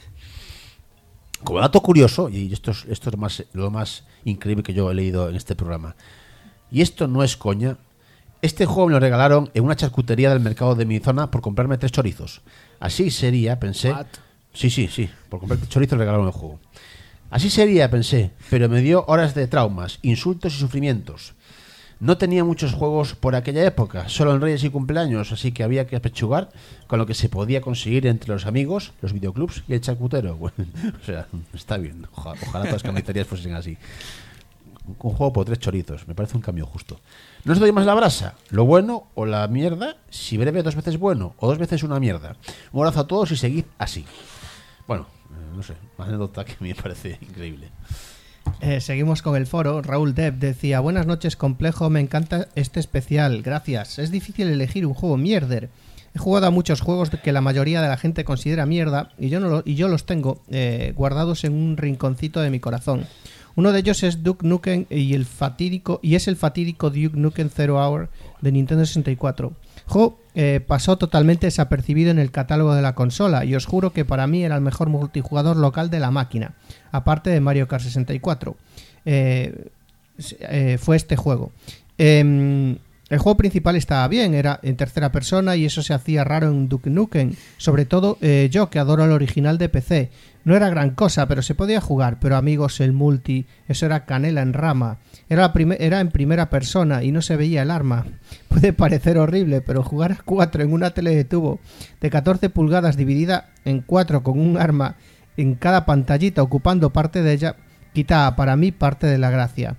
Como dato curioso, y esto es lo más increíble que yo he leído en este programa, y esto no es coña, este juego me lo regalaron en una charcutería del mercado de mi zona por comprarme 3 chorizos. Así sería, pensé. What? Sí, por comprar chorizos regalaron el juego. Así sería, pensé, pero me dio horas de traumas, insultos y sufrimientos. No tenía muchos juegos por aquella época, solo en Reyes y cumpleaños, así que había que apechugar con lo que se podía conseguir entre los amigos, los videoclubs y el charcutero. Bueno, o sea, está bien, ojalá todas las camiserías fuesen así. Un juego por 3 chorizos, me parece un cambio justo. No os doy más la brasa, lo bueno o la mierda, si breve 2 veces bueno o 2 veces una mierda. Un abrazo a todos y seguid así. Bueno, no sé, una anécdota que me parece increíble. Seguimos con el foro. Raúl Depp decía: buenas noches, complejo, me encanta este especial, gracias. Es difícil elegir un juego mierder. He jugado a muchos juegos que la mayoría de la gente considera mierda y yo los tengo guardados en un rinconcito de mi corazón. Uno de ellos es Duke Nukem y es el fatídico Duke Nukem Zero Hour de Nintendo 64. Juego pasó totalmente desapercibido en el catálogo de la consola y os juro que para mí era el mejor multijugador local de la máquina, aparte de Mario Kart 64. Fue este juego. El juego principal estaba bien, era en tercera persona y eso se hacía raro en Duke Nukem. Sobre todo yo, que adoro el original de PC. No era gran cosa, pero se podía jugar. Pero amigos, el multi, eso era canela en rama. Era en primera persona y no se veía el arma. Puede parecer horrible, pero jugar a 4 en una tele de tubo de 14 pulgadas dividida en 4 con un arma en cada pantallita ocupando parte de ella, quita para mí parte de la gracia.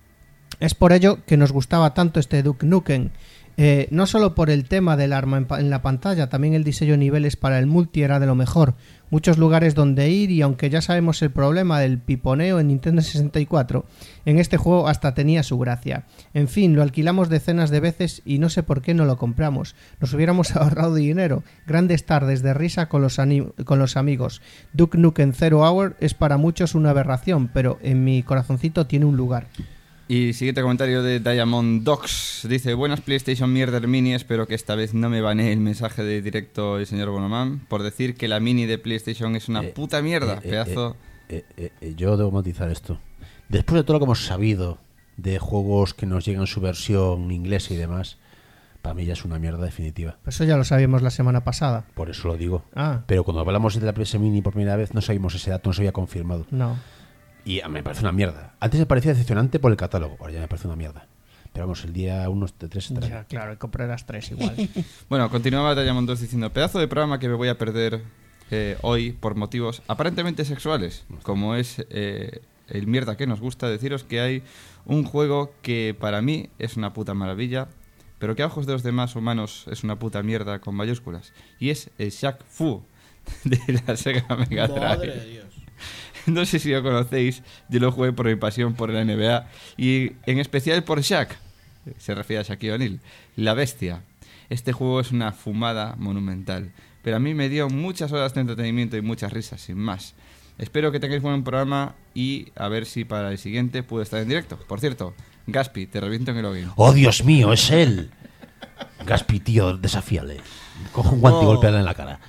Es por ello que nos gustaba tanto este Duke Nukem, no solo por el tema del arma en la pantalla, también el diseño de niveles para el multi era de lo mejor, muchos lugares donde ir y aunque ya sabemos el problema del piponeo en Nintendo 64, en este juego hasta tenía su gracia. En fin, lo alquilamos decenas de veces y no sé por qué no lo compramos, nos hubiéramos ahorrado dinero, grandes tardes de risa con los amigos. Duke Nukem Zero Hour es para muchos una aberración, pero en mi corazoncito tiene un lugar. Y siguiente comentario de Diamond Dogs. Dice, buenas PlayStation Mierder Mini, espero que esta vez no me banee el mensaje de directo el señor Bonoman por decir que la Mini de PlayStation es una puta mierda, pedazo... Yo debo matizar esto. Después de todo lo que hemos sabido de juegos que nos llegan en su versión inglesa y demás, para mí ya es una mierda definitiva. Eso ya lo sabíamos la semana pasada. Por eso lo digo. Ah. Pero cuando hablamos de la PS Mini por primera vez no sabíamos ese dato, no se había confirmado. No. Y me parece una mierda. Antes me parecía decepcionante por el catálogo, ahora ya me parece una mierda. Pero vamos, el día 1 de 3 estará. Ya, claro, compré las 3 igual. Bueno, continuaba Diamond 2 diciendo, pedazo de programa que me voy a perder hoy por motivos aparentemente sexuales, como es el mierda que nos gusta. Deciros que hay un juego que para mí es una puta maravilla, pero que a ojos de los demás humanos es una puta mierda con mayúsculas, y es el Shaq Fu de la Sega Mega Drive. Madre de Dios. No sé si lo conocéis, yo lo jugué por mi pasión por la NBA y en especial por Shaq, se refiere a Shaquille O'Neal, la bestia. Este juego es una fumada monumental, pero a mí me dio muchas horas de entretenimiento y muchas risas, sin más. Espero que tengáis buen programa y a ver si para el siguiente puedo estar en directo. Por cierto, Gaspi, te reviento en el login. ¡Oh, Dios mío, es él! Gaspi, tío, desafíale. Coge un guante y golpeale en la cara.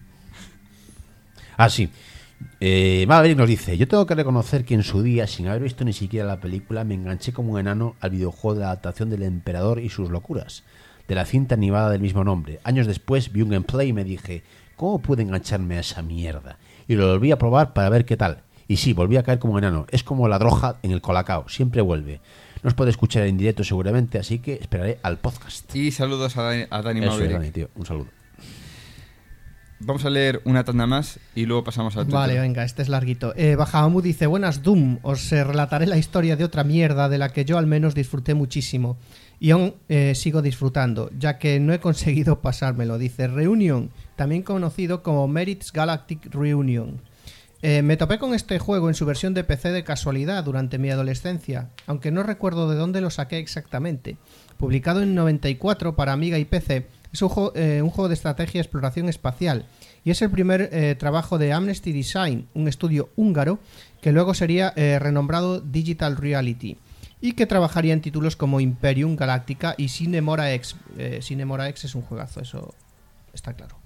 Ah, sí. Maverick nos dice, yo tengo que reconocer que en su día, sin haber visto ni siquiera la película, me enganché como un enano al videojuego de la adaptación del Emperador y sus locuras, de la cinta animada del mismo nombre. Años después vi un gameplay y me dije, ¿cómo pude engancharme a esa mierda? Y lo volví a probar para ver qué tal. Y sí, volví a caer como un enano. Es como la droga en el colacao, siempre vuelve. No os puede escuchar en directo seguramente, así que esperaré al podcast. Y saludos a Dani Eso Maverick. es, Dani, tío, un saludo. Vamos a leer una tanda más y luego pasamos al Twitter. Vale, venga, este es larguito. Bajamu dice, buenas Doom, os relataré la historia de otra mierda de la que yo al menos disfruté muchísimo. Y aún sigo disfrutando, ya que no he conseguido pasármelo. Dice Reunion, también conocido como Merits Galactic Reunion. Me topé con este juego en su versión de PC de casualidad durante mi adolescencia, aunque no recuerdo de dónde lo saqué exactamente. Publicado en 94 para Amiga y PC, es un juego de estrategia y exploración espacial, y es el primer trabajo de Amnesty Design, un estudio húngaro que luego sería renombrado Digital Reality, y que trabajaría en títulos como Imperium Galactica y Cinemora X. Cinemora X es un juegazo, eso está claro.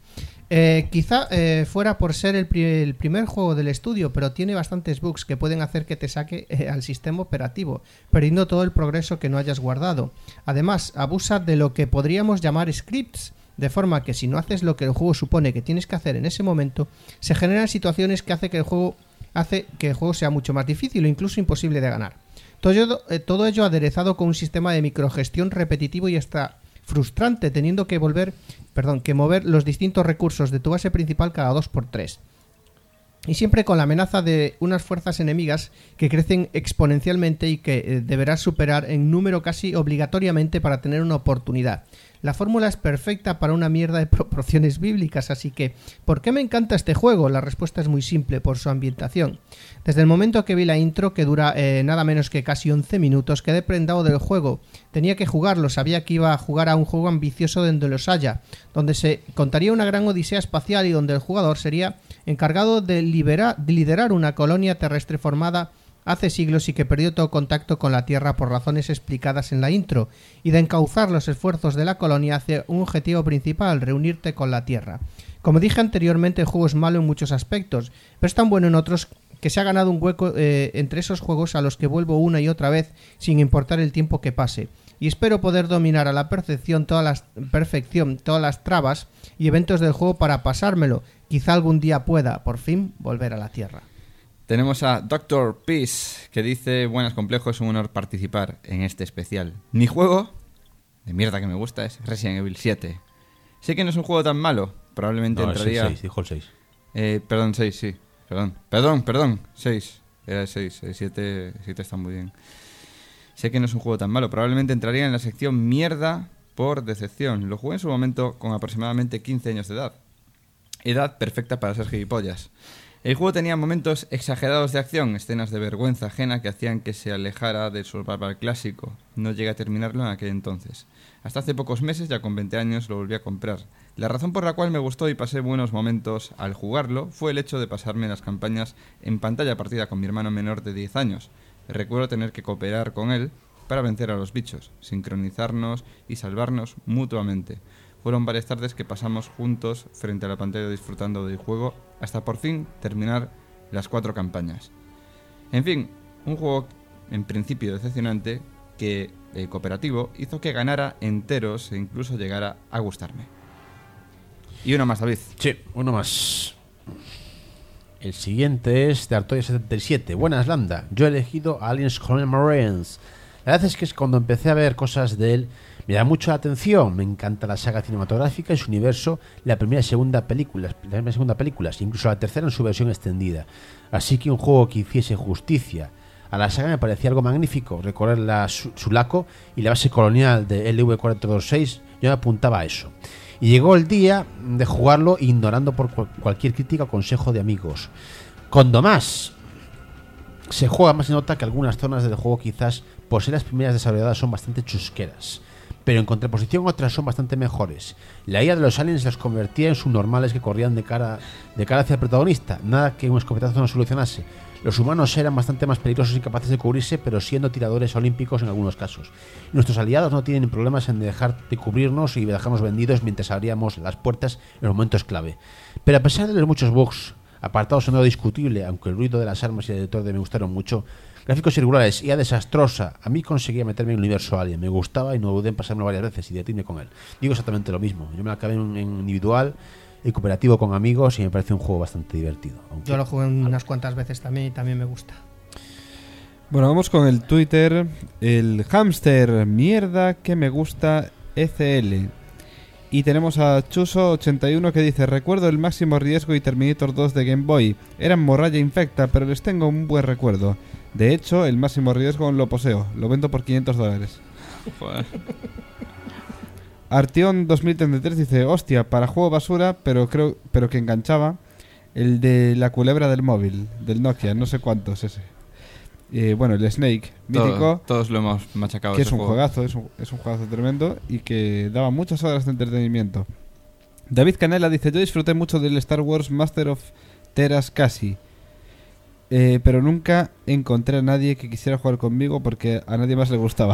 Quizá fuera por ser el primer juego del estudio, pero tiene bastantes bugs que pueden hacer que te saque al sistema operativo, perdiendo todo el progreso que no hayas guardado. Además, abusa de lo que podríamos llamar scripts, de forma que si no haces lo que el juego supone que tienes que hacer en ese momento, se generan situaciones que hace que el juego sea mucho más difícil o incluso imposible de ganar. Todo ello aderezado con un sistema de microgestión repetitivo y hasta frustrante, teniendo que mover los distintos recursos de tu base principal cada 2x3. Y siempre con la amenaza de unas fuerzas enemigas que crecen exponencialmente y que deberás superar en número casi obligatoriamente para tener una oportunidad. La fórmula es perfecta para una mierda de proporciones bíblicas, así que ¿por qué me encanta este juego? La respuesta es muy simple, por su ambientación. Desde el momento que vi la intro, que dura nada menos que casi 11 minutos, quedé prendado del juego. Tenía que jugarlo, sabía que iba a jugar a un juego ambicioso donde los haya, donde se contaría una gran odisea espacial y donde el jugador sería encargado de liderar una colonia terrestre formada hace siglos y que perdió todo contacto con la Tierra por razones explicadas en la intro, y de encauzar los esfuerzos de la colonia hacia un objetivo principal, reunirte con la Tierra. Como dije anteriormente, el juego es malo en muchos aspectos, pero es tan bueno en otros que se ha ganado un hueco entre esos juegos a los que vuelvo una y otra vez sin importar el tiempo que pase. y espero poder dominar a la perfección todas las trabas y eventos del juego para pasármelo. Quizá algún día pueda, por fin, volver a la Tierra. Tenemos a Dr. Peace, que dice: buenas, complejo, es un honor participar en este especial. Mi juego de mierda que me gusta es Resident Evil 7. Sé que no es un juego tan malo, probablemente No, entraría... es el 6, dijo el 6. Perdón, 6, sí. Perdón, 6. Era el 6, el 7 está muy bien. Sé que no es un juego tan malo, probablemente entraría en la sección mierda por decepción. Lo jugué en su momento con aproximadamente 15 años de edad. Edad perfecta para ser gilipollas. El juego tenía momentos exagerados de acción, escenas de vergüenza ajena que hacían que se alejara del survival clásico. No llegué a terminarlo en aquel entonces. Hasta hace pocos meses, ya con 20 años, lo volví a comprar. La razón por la cual me gustó y pasé buenos momentos al jugarlo fue el hecho de pasarme las campañas en pantalla partida con mi hermano menor de 10 años. Recuerdo tener que cooperar con él para vencer a los bichos, sincronizarnos y salvarnos mutuamente. Fueron varias tardes que pasamos juntos frente a la pantalla disfrutando del juego hasta por fin terminar las 4 campañas. En fin, un juego en principio decepcionante que, cooperativo, hizo que ganara enteros e incluso llegara a gustarme. Y uno más, David. Sí, uno más. El siguiente es de Artoya77. Buenas, Lambda. Yo he elegido Aliens Colonial Marines. La verdad es que cuando empecé a ver cosas de él me da mucho la atención. Me encanta la saga cinematográfica y su universo, la primera y segunda películas, incluso la tercera en su versión extendida. Así que un juego que hiciese justicia a la saga me parecía algo magnífico. Recorrer la Sulaco y la base colonial de LV-426, yo me apuntaba a eso. Y llegó el día de jugarlo ignorando por cualquier crítica o consejo de amigos. Cuando más se juega, más se nota que algunas zonas del juego, quizás por ser las primeras desarrolladas, son bastante chusqueras, pero en contraposición otras son bastante mejores. La IA de los aliens los convertía en subnormales que corrían de cara hacia el protagonista, nada que un escopetazo no solucionase. Los humanos eran bastante más peligrosos y capaces de cubrirse, pero siendo tiradores olímpicos en algunos casos. Y nuestros aliados no tienen problemas en dejar de cubrirnos y dejarnos vendidos mientras abríamos las puertas en los momentos clave. Pero a pesar de los muchos bugs, apartados en lo discutible, aunque el ruido de las armas y el editor me gustaron mucho, gráficos irregulares, IA desastrosa, a mí conseguía meterme en el universo Alien, me gustaba y no dudé en pasármelo varias veces y divertirme con él. Digo exactamente lo mismo, yo me lo acabé en individual y cooperativo con amigos y me parece un juego bastante divertido. Yo lo jugué unas cuantas veces también y también me gusta. Bueno, vamos con el Twitter. El hámster, mierda que me gusta ECL. Y tenemos a Chuso81 que dice: recuerdo el Máximo Riesgo y Terminator 2 de Game Boy. Eran morralla infecta, pero les tengo un buen recuerdo. De hecho, el Máximo Riesgo lo poseo. Lo vendo por $500. Joder. Artion 2033 dice: hostia, para juego basura, pero que enganchaba. El de la culebra del móvil, del Nokia, no sé cuántos ese. Bueno, el Snake, mítico. Todos lo hemos machacado. Que es un juegazo, es un juegazo tremendo y que daba muchas horas de entretenimiento. David Canela dice: yo disfruté mucho del Star Wars Master of Teras Casi, pero nunca encontré a nadie que quisiera jugar conmigo porque a nadie más le gustaba.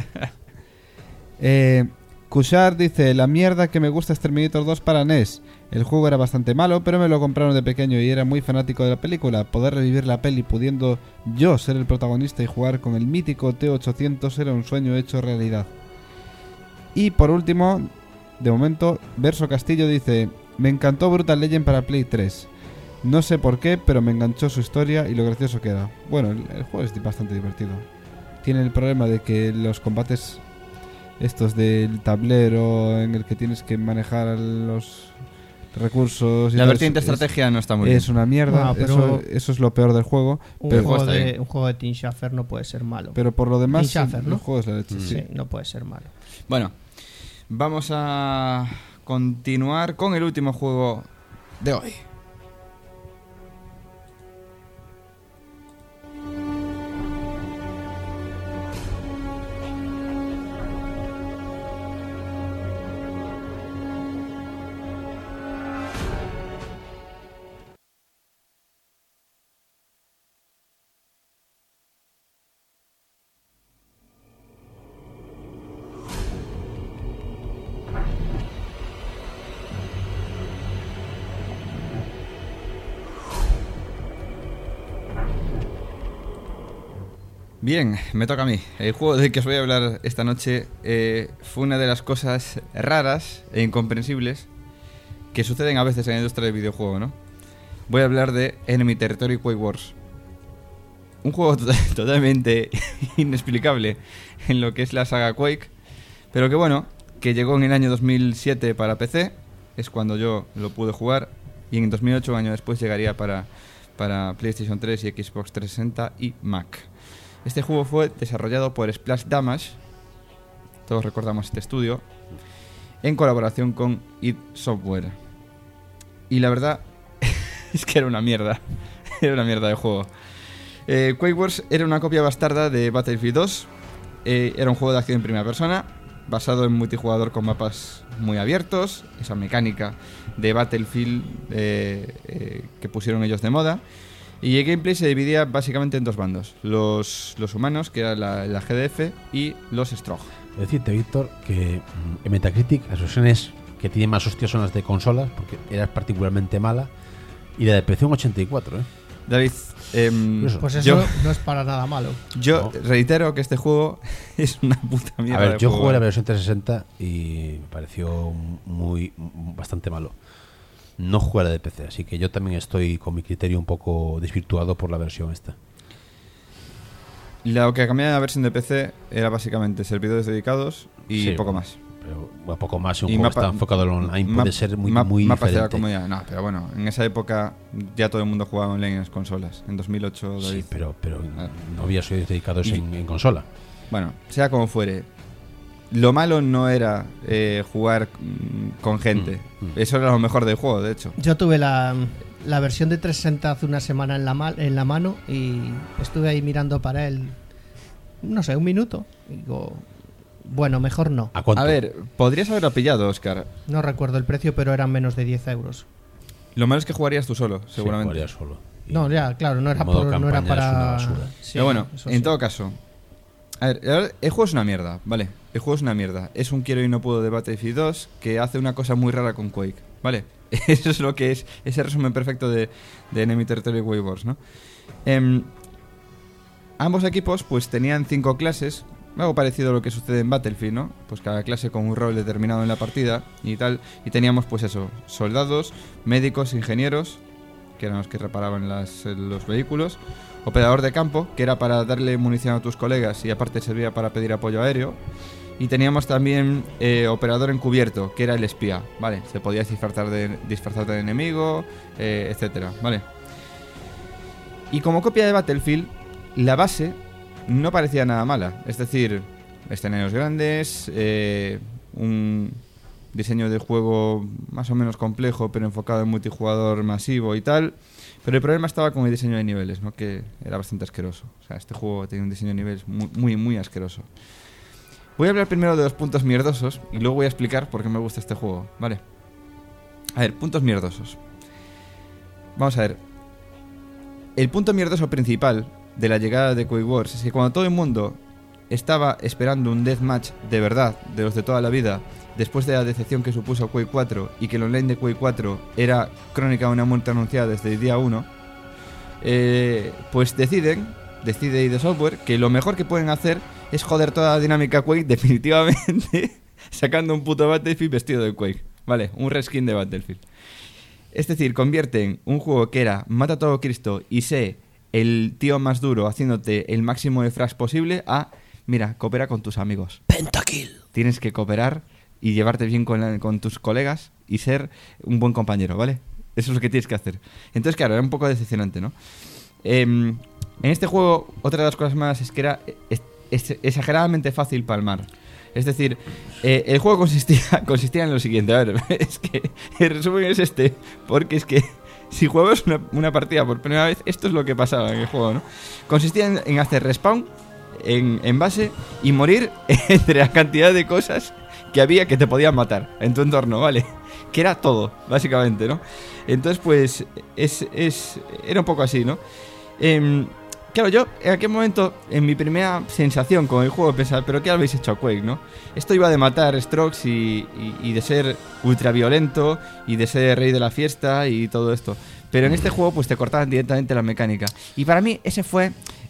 Kushar dice: la mierda que me gusta es Terminator 2 para NES. El juego era bastante malo, pero me lo compraron de pequeño y era muy fanático de la película. Poder revivir la peli pudiendo yo ser el protagonista y jugar con el mítico T-800 era un sueño hecho realidad. Y por último, de momento, Verso Castillo dice: me encantó Brutal Legend para Play 3. No sé por qué, pero me enganchó su historia y lo gracioso que era. Bueno, el juego es bastante divertido. Tiene el problema de que los combates estos del tablero en el que tienes que manejar los recursos y la vertiente estrategia no está muy bien. Es una mierda, No, pero eso es lo peor del juego. Un Pero juego de Tim Schafer no puede ser malo. Pero por lo demás, Tim Schafer, ¿no? el juego es la leche. Sí, no puede ser malo. Bueno, vamos a continuar con el último juego de hoy. Bien, me toca a mí. El juego del que os voy a hablar esta noche fue una de las cosas raras e incomprensibles que suceden a veces en la industria del videojuego, ¿no? Voy a hablar de Enemy Territory Quake Wars. Un juego totalmente inexplicable en lo que es la saga Quake, pero que bueno, que llegó en el año 2007 para PC, es cuando yo lo pude jugar, y en 2008, un año después, llegaría para PlayStation 3 y Xbox 360 y Mac. Este juego fue desarrollado por Splash Damage, todos recordamos este estudio, en colaboración con id Software. Y la verdad es que era una mierda de juego. Quake Wars era una copia bastarda de Battlefield 2. Era un juego de acción en primera persona, basado en multijugador con mapas muy abiertos, esa mecánica de Battlefield que pusieron ellos de moda. Y el gameplay se dividía básicamente en dos bandos: los humanos, que era la GDF, y los Strogg. Decirte, Víctor, que en Metacritic las versiones que tienen más hostias son las de consolas, porque era particularmente mala, y la de PC un 84, ¿eh? David, Pues eso no es para nada malo. yo reitero que este juego es una puta mierda. A ver, de yo juego. jugué la versión 360 y me pareció bastante malo. No jugué la de PC, así que yo también estoy con mi criterio un poco desvirtuado por la versión esta. Lo que cambiaba de la versión de PC era básicamente servidores dedicados y Sí, poco bueno, más. Pero bueno, poco más, si un Y juego mapa- está enfocado en online Ma- puede ser muy mapas de la diferente. comunidad. No, pero bueno, en esa época ya todo el mundo jugaba online en las consolas. En 2008, David. Sí, pero Ah. no había servidores dedicados Y- en consola. Bueno, sea como fuere, lo malo no era jugar con gente. Eso era lo mejor del juego, de hecho. Yo tuve la versión de 360 hace una semana en la mano y estuve ahí mirando para él, no sé, un minuto. Y digo, bueno, mejor no. ¿A cuánto? A ver, podrías haberlo pillado, Oscar. No recuerdo el precio, pero eran menos de 10 euros. Lo malo es que jugarías tú solo, Sí, seguramente. jugaría solo. Y No, ya, claro, no era, el modo no era campaña para... es una basura. Sí, Pero bueno, eso en sí. todo caso, a ver, el juego es una mierda, ¿vale? El juego es una mierda. Es un quiero y no puedo de Battlefield 2 que hace una cosa muy rara con Quake, ¿vale? Eso es lo que es ese resumen perfecto de Enemy Territory Quake Wars, ¿no? Ambos equipos pues tenían 5 clases, algo parecido a lo que sucede en Battlefield, ¿no? Pues cada clase con un rol determinado en la partida y tal. Y teníamos pues eso, soldados, médicos, ingenieros, que eran los que reparaban los vehículos, operador de campo, que era para darle munición a tus colegas y aparte servía para pedir apoyo aéreo, y teníamos también operador encubierto, que era el espía, ¿vale? Se podía disfrazar del enemigo, etcétera, ¿vale? Y como copia de Battlefield, la base no parecía nada mala, es decir, escenarios grandes, un diseño de juego más o menos complejo pero enfocado en multijugador masivo y tal. Pero el problema estaba con el diseño de niveles, ¿no? Que era bastante asqueroso. O sea, este juego tenía un diseño de niveles muy asqueroso. Voy a hablar primero de los puntos mierdosos y luego voy a explicar por qué me gusta este juego, ¿vale? A ver, puntos mierdosos. Vamos a ver. El punto mierdoso principal de la llegada de Quake Wars es que cuando todo el mundo estaba esperando un deathmatch de verdad, de los de toda la vida, después de la decepción que supuso Quake 4 y que el online de Quake 4 era crónica de una muerte anunciada desde el día 1, pues decide id Software que lo mejor que pueden hacer es joder toda la dinámica Quake definitivamente sacando un puto Battlefield vestido de Quake, ¿vale? Un reskin de Battlefield. Es decir, convierten un juego que era mata a todo Cristo y sé el tío más duro haciéndote el máximo de frags posible a, mira, coopera con tus amigos. Pentakill. Tienes que cooperar y llevarte bien con tus colegas y ser un buen compañero, ¿vale? Eso es lo que tienes que hacer. Entonces, claro, era un poco decepcionante, ¿no? En este juego, otra de las cosas malas es que era exageradamente fácil palmar. Es decir, el juego consistía en lo siguiente. A ver, es que el resumen es este, porque es que si jugabas una partida por primera vez, esto es lo que pasaba en el juego, ¿no? Consistía en hacer respawn en base y morir entre la cantidad de cosas que había que te podían matar en tu entorno, ¿vale? Que era todo, básicamente, ¿no? Entonces, pues, era un poco así, ¿no? Claro, yo en aquel momento, en mi primera sensación con el juego, pensaba, ¿pero qué habéis hecho a Quake, no? Esto iba de matar Strokes y de ser ultraviolento y de ser rey de la fiesta y todo esto. Pero en este juego, pues te cortaban directamente la mecánica. Y para mí, ese fue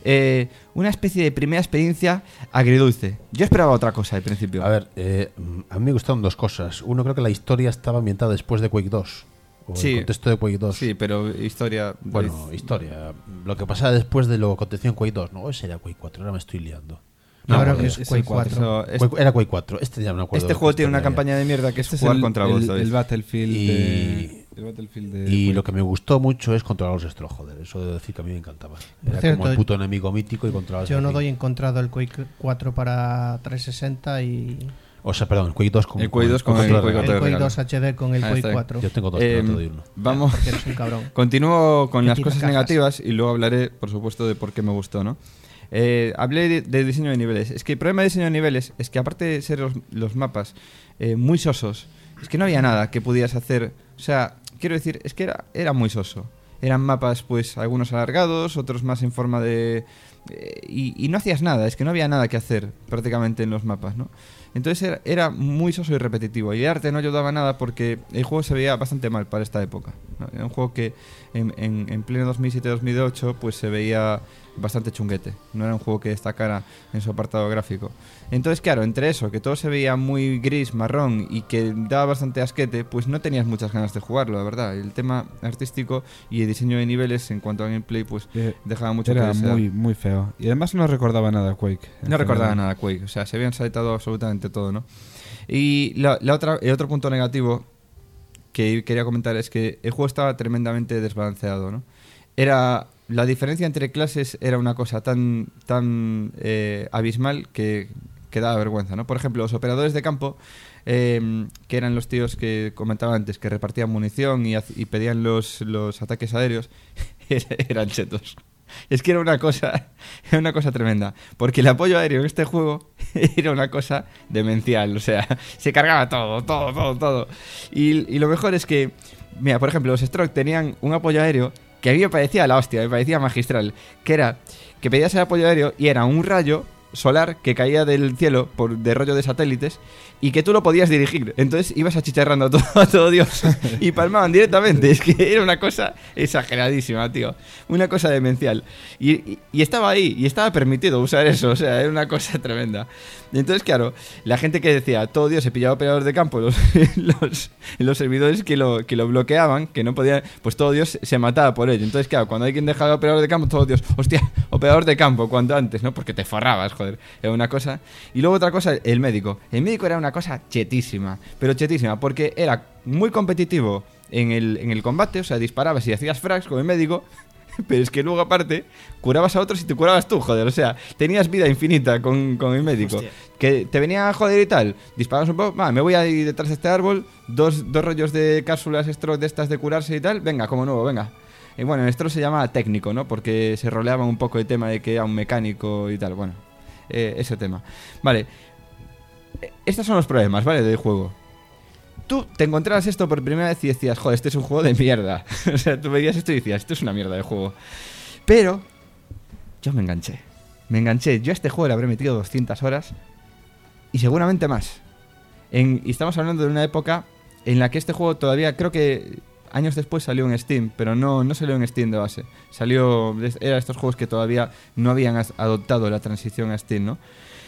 una especie de primera experiencia agridulce. Yo esperaba otra cosa al principio. A ver, a mí me gustaron dos cosas. Uno, creo que la historia estaba ambientada después de Quake 2. O Sí. el contexto de Quake 2. Sí, pero historia... Bueno, historia. Lo que pasaba después de lo que aconteció en Quake 2. No, ese era Quake 4, ahora me estoy liando. Yo creo no, que es es Quake 4. Eso, Era Quake 4. Este ya no me acuerdo. este de juego qué tiene una historia campaña de mierda que es Este jugar contra vos, el Battlefield Y- de... El Battlefield de... Y lo que me gustó mucho es controlar los Stro, joder. Eso debo decir que a mí me encantaba. Era cierto, como el puto enemigo mítico y controlar. Yo no doy encontrado el Quake 4 para 360 y O sea, perdón, el Quake 2 con El Quake 2 con el control Quake de el Otro Quake regalo. 2 HD con el Ah, Quake está bien. 4. Yo tengo dos, pero no te doy uno. Vamos, Porque eres un cabrón. continúo con Que las tira cosas cajas. negativas y luego hablaré, por supuesto, de por qué me gustó, ¿no? Hablé de diseño de niveles. Es que el problema de diseño de niveles es que aparte de ser los mapas muy sosos, es que no había nada que pudieras hacer. O sea, quiero decir, es que era muy soso. Eran mapas, pues, algunos alargados, otros más en forma de... y no hacías nada, es que no había nada que hacer prácticamente en los mapas, ¿no? Entonces era muy soso y repetitivo. Y el arte no ayudaba nada porque el juego se veía bastante mal para esta época, ¿no? Era un juego que en pleno 2007-2008 pues se veía bastante chunguete. No era un juego que destacara en su apartado gráfico. Entonces, claro, entre eso, que todo se veía muy gris, marrón y que daba bastante asquete, pues no tenías muchas ganas de jugarlo, la verdad. El tema artístico y el diseño de niveles en cuanto a gameplay pues dejaba mucho que Era desear. muy feo. Y además no recordaba nada a Quake. No recordaba nada Quake, o sea, se habían saltado absolutamente todo, ¿no? Y el otro punto negativo que quería comentar es que el juego estaba tremendamente desbalanceado, ¿no? La diferencia entre clases era una cosa tan abismal que daba vergüenza, ¿no? Por ejemplo, los operadores de campo, que eran los tíos que comentaba antes, que repartían munición y pedían los ataques aéreos, eran chetos. Es que era una cosa tremenda. Porque el apoyo aéreo en este juego era una cosa demencial. O sea, se cargaba todo. Y lo mejor es que, mira, por ejemplo, los Stroke tenían un apoyo aéreo que a mí me parecía la hostia, me parecía magistral. Que era que pedías el apoyo aéreo y era un rayo solar que caía del cielo de rollo de satélites y que tú lo podías dirigir. Entonces ibas achicharrando a todo Dios y palmaban directamente. Es que era una cosa exageradísima, tío. Una cosa demencial. Y estaba ahí, y estaba permitido usar eso. O sea, era una cosa tremenda. Y entonces, claro, la gente que decía, todo Dios se pillaba operador de campo, los servidores que lo bloqueaban, que no podían, pues todo Dios se mataba por ello. Entonces, claro, cuando alguien dejaba operador de campo, todo Dios, hostia, operador de campo, cuanto antes, ¿no? Porque te forrabas, joder. Era una cosa. Y luego otra cosa, el médico. El médico era una cosa chetísima, pero chetísima, porque era muy competitivo en el combate, o sea, disparabas y hacías frags con el médico, pero es que luego aparte curabas a otros y te curabas tú, joder, o sea, tenías vida infinita con el médico. Hostia. Que te venía a joder y tal, disparabas un poco, me voy a ir detrás de este árbol, dos rollos de cápsulas Stroke de estas de curarse y tal, venga, como nuevo, venga. Y bueno, esto se llama técnico, ¿no? Porque se roleaba un poco el tema de que era un mecánico y tal, bueno, ese tema. Vale, estos son los problemas, ¿vale? Del juego. Tú te encontrabas esto por primera vez y decías, joder, este es un juego de mierda. O sea, tú veías esto y decías, esto es una mierda de juego. Pero yo me enganché. Yo a este juego le habré metido 200 horas y seguramente más. Y estamos hablando de una época en la que este juego todavía, creo que años después salió en Steam, pero no salió en Steam de base. Era de estos juegos que todavía no habían adoptado la transición a Steam, ¿no?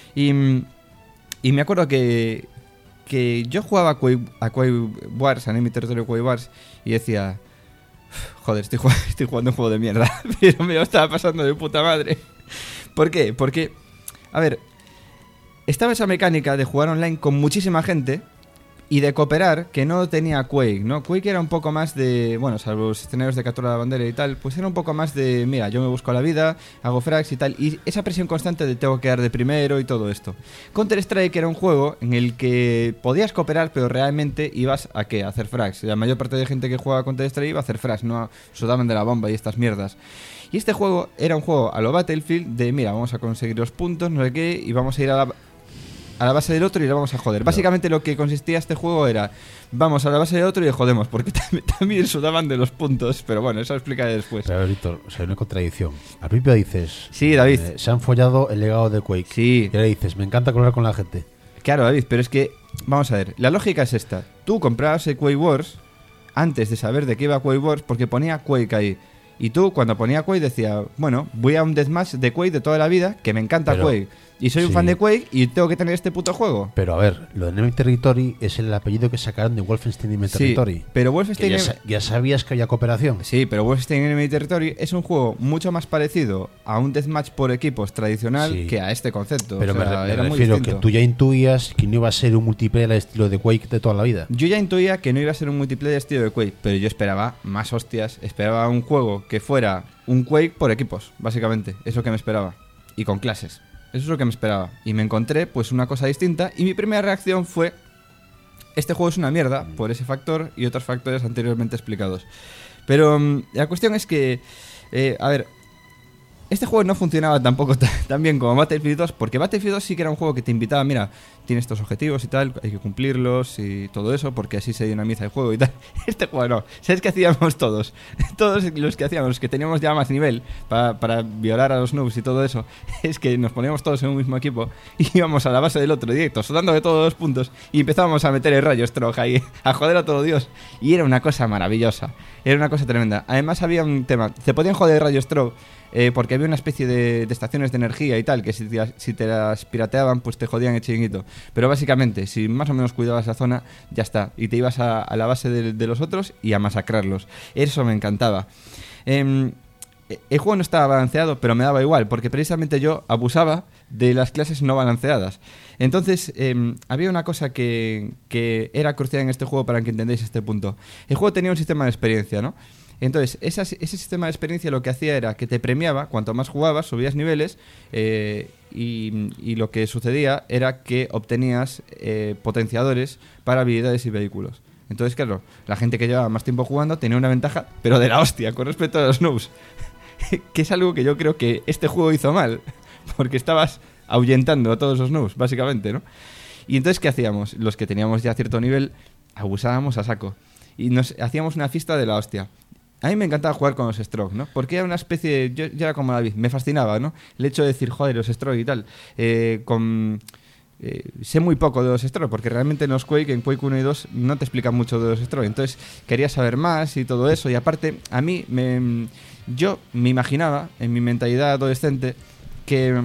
Y me acuerdo que yo jugaba a Quake Wars, a Enemy Territory Quake Wars, y decía, joder, estoy jugando un juego de mierda, pero me lo estaba pasando de puta madre. ¿Por qué? Porque, a ver, estaba esa mecánica de jugar online con muchísima gente y de cooperar que no tenía Quake, ¿no? Quake era un poco más de, bueno, salvo los escenarios de captura de bandera y tal, pues era un poco más de, mira, yo me busco la vida, hago frags y tal, y esa presión constante de tengo que dar de primero y todo esto. Counter-Strike era un juego en el que podías cooperar, pero realmente ibas a ¿qué? A hacer frags. La mayor parte de gente que jugaba Counter-Strike iba a hacer frags, no sudaban de la bomba y estas mierdas. Y este juego era un juego a lo Battlefield de, mira, vamos a conseguir los puntos, no sé qué, y vamos a ir a la base del otro y le vamos a joder. Básicamente lo que consistía este juego era, vamos a la base del otro y le jodemos, porque también sudaban de los puntos, pero bueno, eso lo explicaré después. Pero, Víctor, o sea, hay una contradicción. Al principio dices, Sí, David. Se han follado el legado de Quake. Sí. Y ahora dices, me encanta colaborar con la gente. Claro, David, pero es que, vamos a ver, la lógica es esta. Tú comprabas el Quake Wars antes de saber de qué iba Quake Wars porque ponía Quake ahí. Y tú, cuando ponía Quake, decía, bueno, voy a un deathmatch de Quake de toda la vida, que me encanta Pero, Quake. Y soy un sí. fan de Quake y tengo que tener este puto juego. Pero a ver, lo de Enemy Territory es el apellido que sacaron de Wolfenstein Enemy Sí, Territory. pero Que Wolfenstein... ya sabías que había cooperación. Sí, pero Wolfenstein Enemy Territory es un juego mucho más parecido a un deathmatch por equipos tradicional Sí. que a este concepto. Pero O sea, me era muy refiero que distinto. tú ya intuías que no iba a ser un multiplayer al estilo de Quake de toda la vida. Yo ya intuía que no iba a ser un multiplayer estilo de Quake, pero yo esperaba más hostias, esperaba un juego que fuera un Quake por equipos, básicamente. Es lo que me esperaba. Y con clases. Eso es lo que me esperaba. Y me encontré pues una cosa distinta y mi primera reacción fue: este juego es una mierda por ese factor y otros factores anteriormente explicados. Pero la cuestión es que, a ver, este juego no funcionaba tampoco tan bien como Battlefield 2, porque Battlefield 2 sí que era un juego que te invitaba, mira, tienes estos objetivos y tal, hay que cumplirlos y todo eso, porque así se dinamiza el juego y tal. Este juego no. ¿Sabes qué hacíamos todos? Todos los que hacíamos, los que teníamos ya más nivel para violar a los noobs y todo eso, es que nos poníamos todos en un mismo equipo y íbamos a la base del otro directo, sudando de todos los puntos, y empezábamos a meter el rayo Stroke ahí, a joder a todo Dios. Y era una cosa maravillosa, era una cosa tremenda. Además había un tema, se podían joder el rayo Stroke, porque había una especie de estaciones de energía y tal, que si te las pirateaban, pues te jodían el chiringuito. Pero básicamente, si más o menos cuidabas la zona, ya está. Y te ibas a la base de los otros y a masacrarlos. Eso me encantaba. El juego no estaba balanceado, pero me daba igual, porque precisamente yo abusaba de las clases no balanceadas. Entonces, había una cosa que era crucial en este juego para que entendáis este punto. El juego tenía un sistema de experiencia, ¿no? Entonces, ese sistema de experiencia lo que hacía era que te premiaba, cuanto más jugabas, subías niveles, y lo que sucedía era que obtenías potenciadores para habilidades y vehículos. Entonces, claro, la gente que llevaba más tiempo jugando tenía una ventaja, pero de la hostia, con respecto a los noobs. Que es algo que yo creo que este juego hizo mal, porque estabas ahuyentando a todos los noobs, básicamente, ¿no? Y entonces, ¿qué hacíamos? Los que teníamos ya cierto nivel, abusábamos a saco. Y nos hacíamos una fiesta de la hostia. A mí me encantaba jugar con los Stroke, ¿no? Porque era una especie de... Yo era como David, me fascinaba, ¿no? El hecho de decir, joder, los Stroke y tal. Sé muy poco de los Stroke, porque realmente en los Quake, en Quake 1 y 2, no te explican mucho de los Stroke. Entonces, quería saber más y todo eso. Y aparte, a mí, yo me imaginaba, en mi mentalidad adolescente, que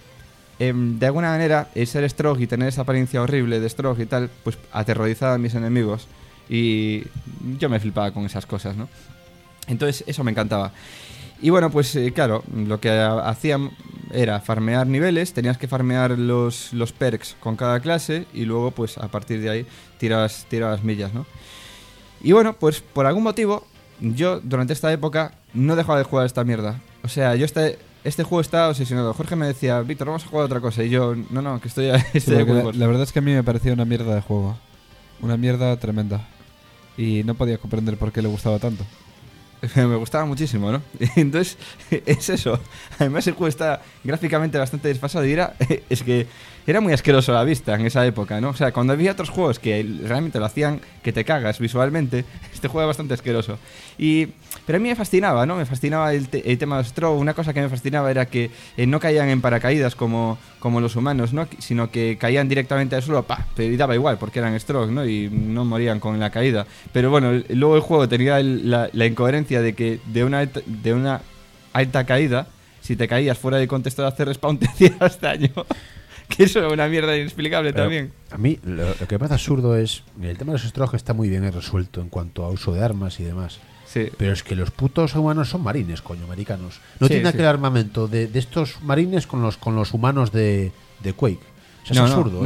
de alguna manera, el ser Stroke y tener esa apariencia horrible de Stroke y tal, pues aterrorizaba a mis enemigos. Y yo me flipaba con esas cosas, ¿no? Entonces eso me encantaba. Y bueno, pues claro, lo que hacían era farmear niveles, tenías que farmear los perks con cada clase y luego pues a partir de ahí tirabas millas, ¿no? Y bueno, pues por algún motivo yo durante esta época no dejaba de jugar esta mierda. O sea, yo este juego está obsesionado. Jorge me decía, Víctor, vamos a jugar a otra cosa. Y yo, no, que estoy la verdad es que a mí me parecía una mierda de juego. Una mierda tremenda. Y no podía comprender por qué le gustaba tanto. Me gustaba muchísimo, ¿no? Entonces, es eso. Además, el juego está gráficamente bastante desfasado y es que era muy asqueroso a la vista en esa época, ¿no? O sea, cuando había otros juegos que realmente lo hacían que te cagas visualmente, este juego era bastante asqueroso. Pero a mí me fascinaba, ¿no? Me fascinaba el tema de los Stroke. Una cosa que me fascinaba era que no caían en paracaídas como los humanos, ¿no? Sino que caían directamente al suelo, ¡pah! Pero daba igual porque eran Stroke, ¿no? Y no morían con la caída. Pero bueno, luego el juego tenía la incoherencia de que de una alta caída, si te caías fuera de contexto de hacer respawn, te hacías daño. Que eso era una mierda inexplicable. Pero también. A mí lo que me parece absurdo es... El tema de los Stroke está muy bien resuelto en cuanto a uso de armas y demás. Sí. Pero es que los putos humanos son marines, coño, americanos. No tiene que el armamento de estos marines con los humanos de Quake. O sea, es absurdo.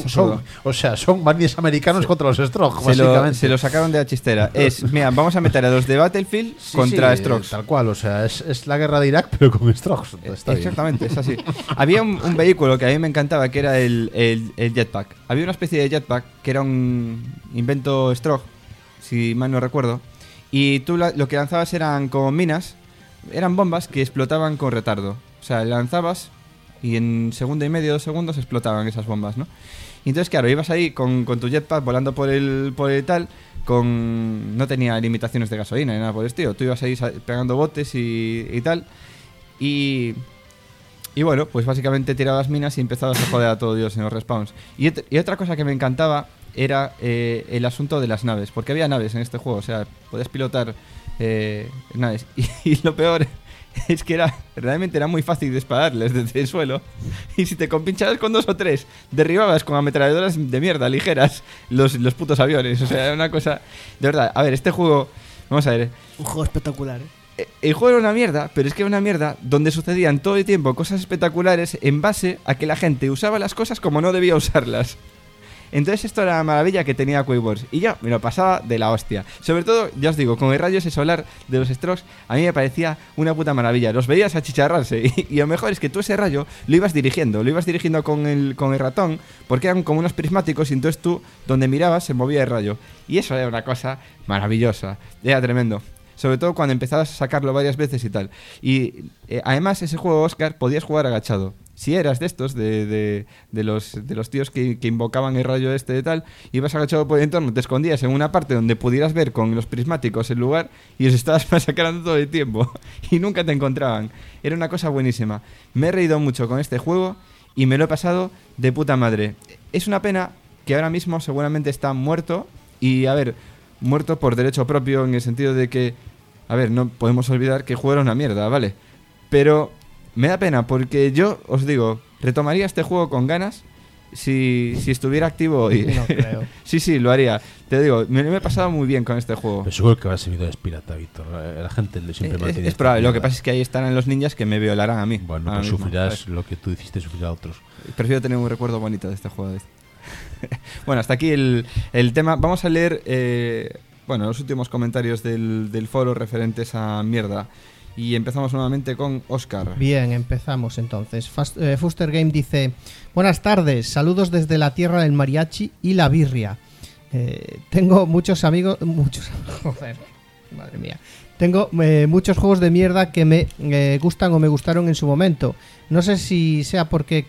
Son marines americanos contra los Stroke, básicamente. Se lo sacaron de la chistera. Mira, vamos a meter a los de Battlefield contra Strokes. Tal cual, o sea, es la guerra de Irak, pero con Strokes. Exactamente, es así. Había un vehículo que a mí me encantaba, que era el jetpack. Había una especie de jetpack que era un invento Stroke, si mal no recuerdo. Y tú lo que lanzabas eran como minas, eran bombas que explotaban con retardo. O sea, lanzabas y en segundo y medio, 2 segundos explotaban esas bombas, ¿no? Y entonces, claro, ibas ahí con tu jetpack volando por el tal, no tenía limitaciones de gasolina ni nada por el estilo. Tú ibas ahí pegando botes y tal. Y bueno, pues básicamente tirabas minas y empezabas a joder a todo Dios en los respawns. Y otra cosa que me encantaba era el asunto de las naves, porque había naves en este juego, o sea, podías pilotar naves. Y lo peor es que realmente era muy fácil dispararles desde el suelo, y si te compinchabas con 2 o 3, derribabas con ametralladoras de mierda ligeras los putos aviones. O sea, era una cosa... De verdad, a ver, este juego... Vamos a ver. Un juego espectacular, ¿eh? El juego era una mierda, pero es que era una mierda donde sucedían todo el tiempo cosas espectaculares en base a que la gente usaba las cosas como no debía usarlas. Entonces esto era la maravilla que tenía Quake Wars. Y yo me lo pasaba de la hostia. Sobre todo, ya os digo, con el rayo ese solar de los Strokes, a mí me parecía una puta maravilla. Los veías achicharrarse. Y lo mejor es que tú ese rayo lo ibas dirigiendo con el ratón, porque eran como unos prismáticos, y entonces tú, donde mirabas, se movía el rayo. Y eso era una cosa maravillosa. Era tremendo. Sobre todo cuando empezabas a sacarlo varias veces y tal. Y además ese juego, Oscar, podías jugar agachado. Si eras de estos, de los tíos que invocaban el rayo este de tal, ibas agachado por el entorno, te escondías en una parte donde pudieras ver con los prismáticos el lugar y los estabas masacrando todo el tiempo. Y nunca te encontraban. Era una cosa buenísima. Me he reído mucho con este juego y me lo he pasado de puta madre. Es una pena que ahora mismo seguramente está muerto. Y a ver, muerto por derecho propio, en el sentido de que, a ver, no podemos olvidar que el juego era una mierda, ¿vale? Pero me da pena porque yo, os digo, retomaría este juego con ganas si estuviera activo hoy. No creo. Sí, lo haría. Te digo, me he pasado muy bien con este juego. Pero seguro que va a ser es pirata, Víctor. La gente siempre mantiene... Es probable, lo que pasa es que ahí estarán los ninjas que me violarán a mí. Bueno, pues sufrirás lo que tú hiciste sufrir a otros. Prefiero tener un recuerdo bonito de este juego. Bueno, hasta aquí el tema. Vamos a leer los últimos comentarios del foro referentes a mierda. Y empezamos nuevamente con Oscar. Bien, empezamos entonces. Fuster Game dice: buenas tardes, saludos desde la tierra del mariachi y la birria. Tengo muchos amigos... Joder, madre mía. Tengo muchos juegos de mierda que me gustan o me gustaron en su momento. No sé si sea porque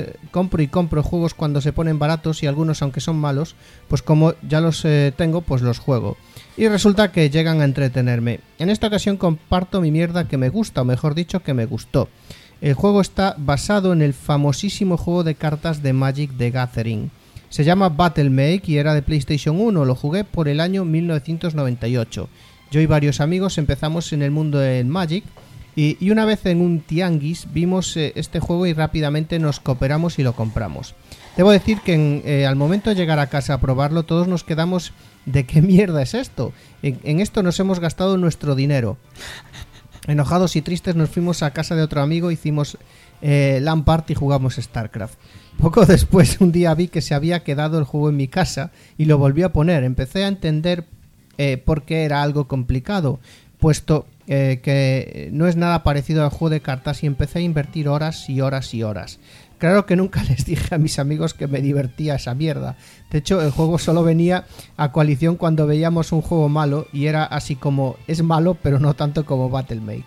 compro juegos cuando se ponen baratos, y algunos, aunque son malos, pues como ya los tengo, pues los juego. Y resulta que llegan a entretenerme. En esta ocasión comparto mi mierda que me gusta, o mejor dicho, que me gustó. El juego está basado en el famosísimo juego de cartas de Magic the Gathering. Se llama Battlemake y era de PlayStation 1. Lo jugué por el año 1998. Yo y varios amigos empezamos en el mundo del Magic y una vez en un tianguis vimos este juego y rápidamente nos cooperamos y lo compramos. Debo decir que al momento de llegar a casa a probarlo, todos nos quedamos de ¿qué mierda es esto? En esto nos hemos gastado nuestro dinero. Enojados y tristes nos fuimos a casa de otro amigo, hicimos LAN Party y jugamos StarCraft. Poco después, un día vi que se había quedado el juego en mi casa y lo volví a poner. Empecé a entender por qué era algo complicado, puesto que no es nada parecido al juego de cartas, y empecé a invertir horas y horas y horas. Claro que nunca les dije a mis amigos que me divertía esa mierda. De hecho, el juego solo venía a coalición cuando veíamos un juego malo, y era así como: es malo, pero no tanto como Battlemake.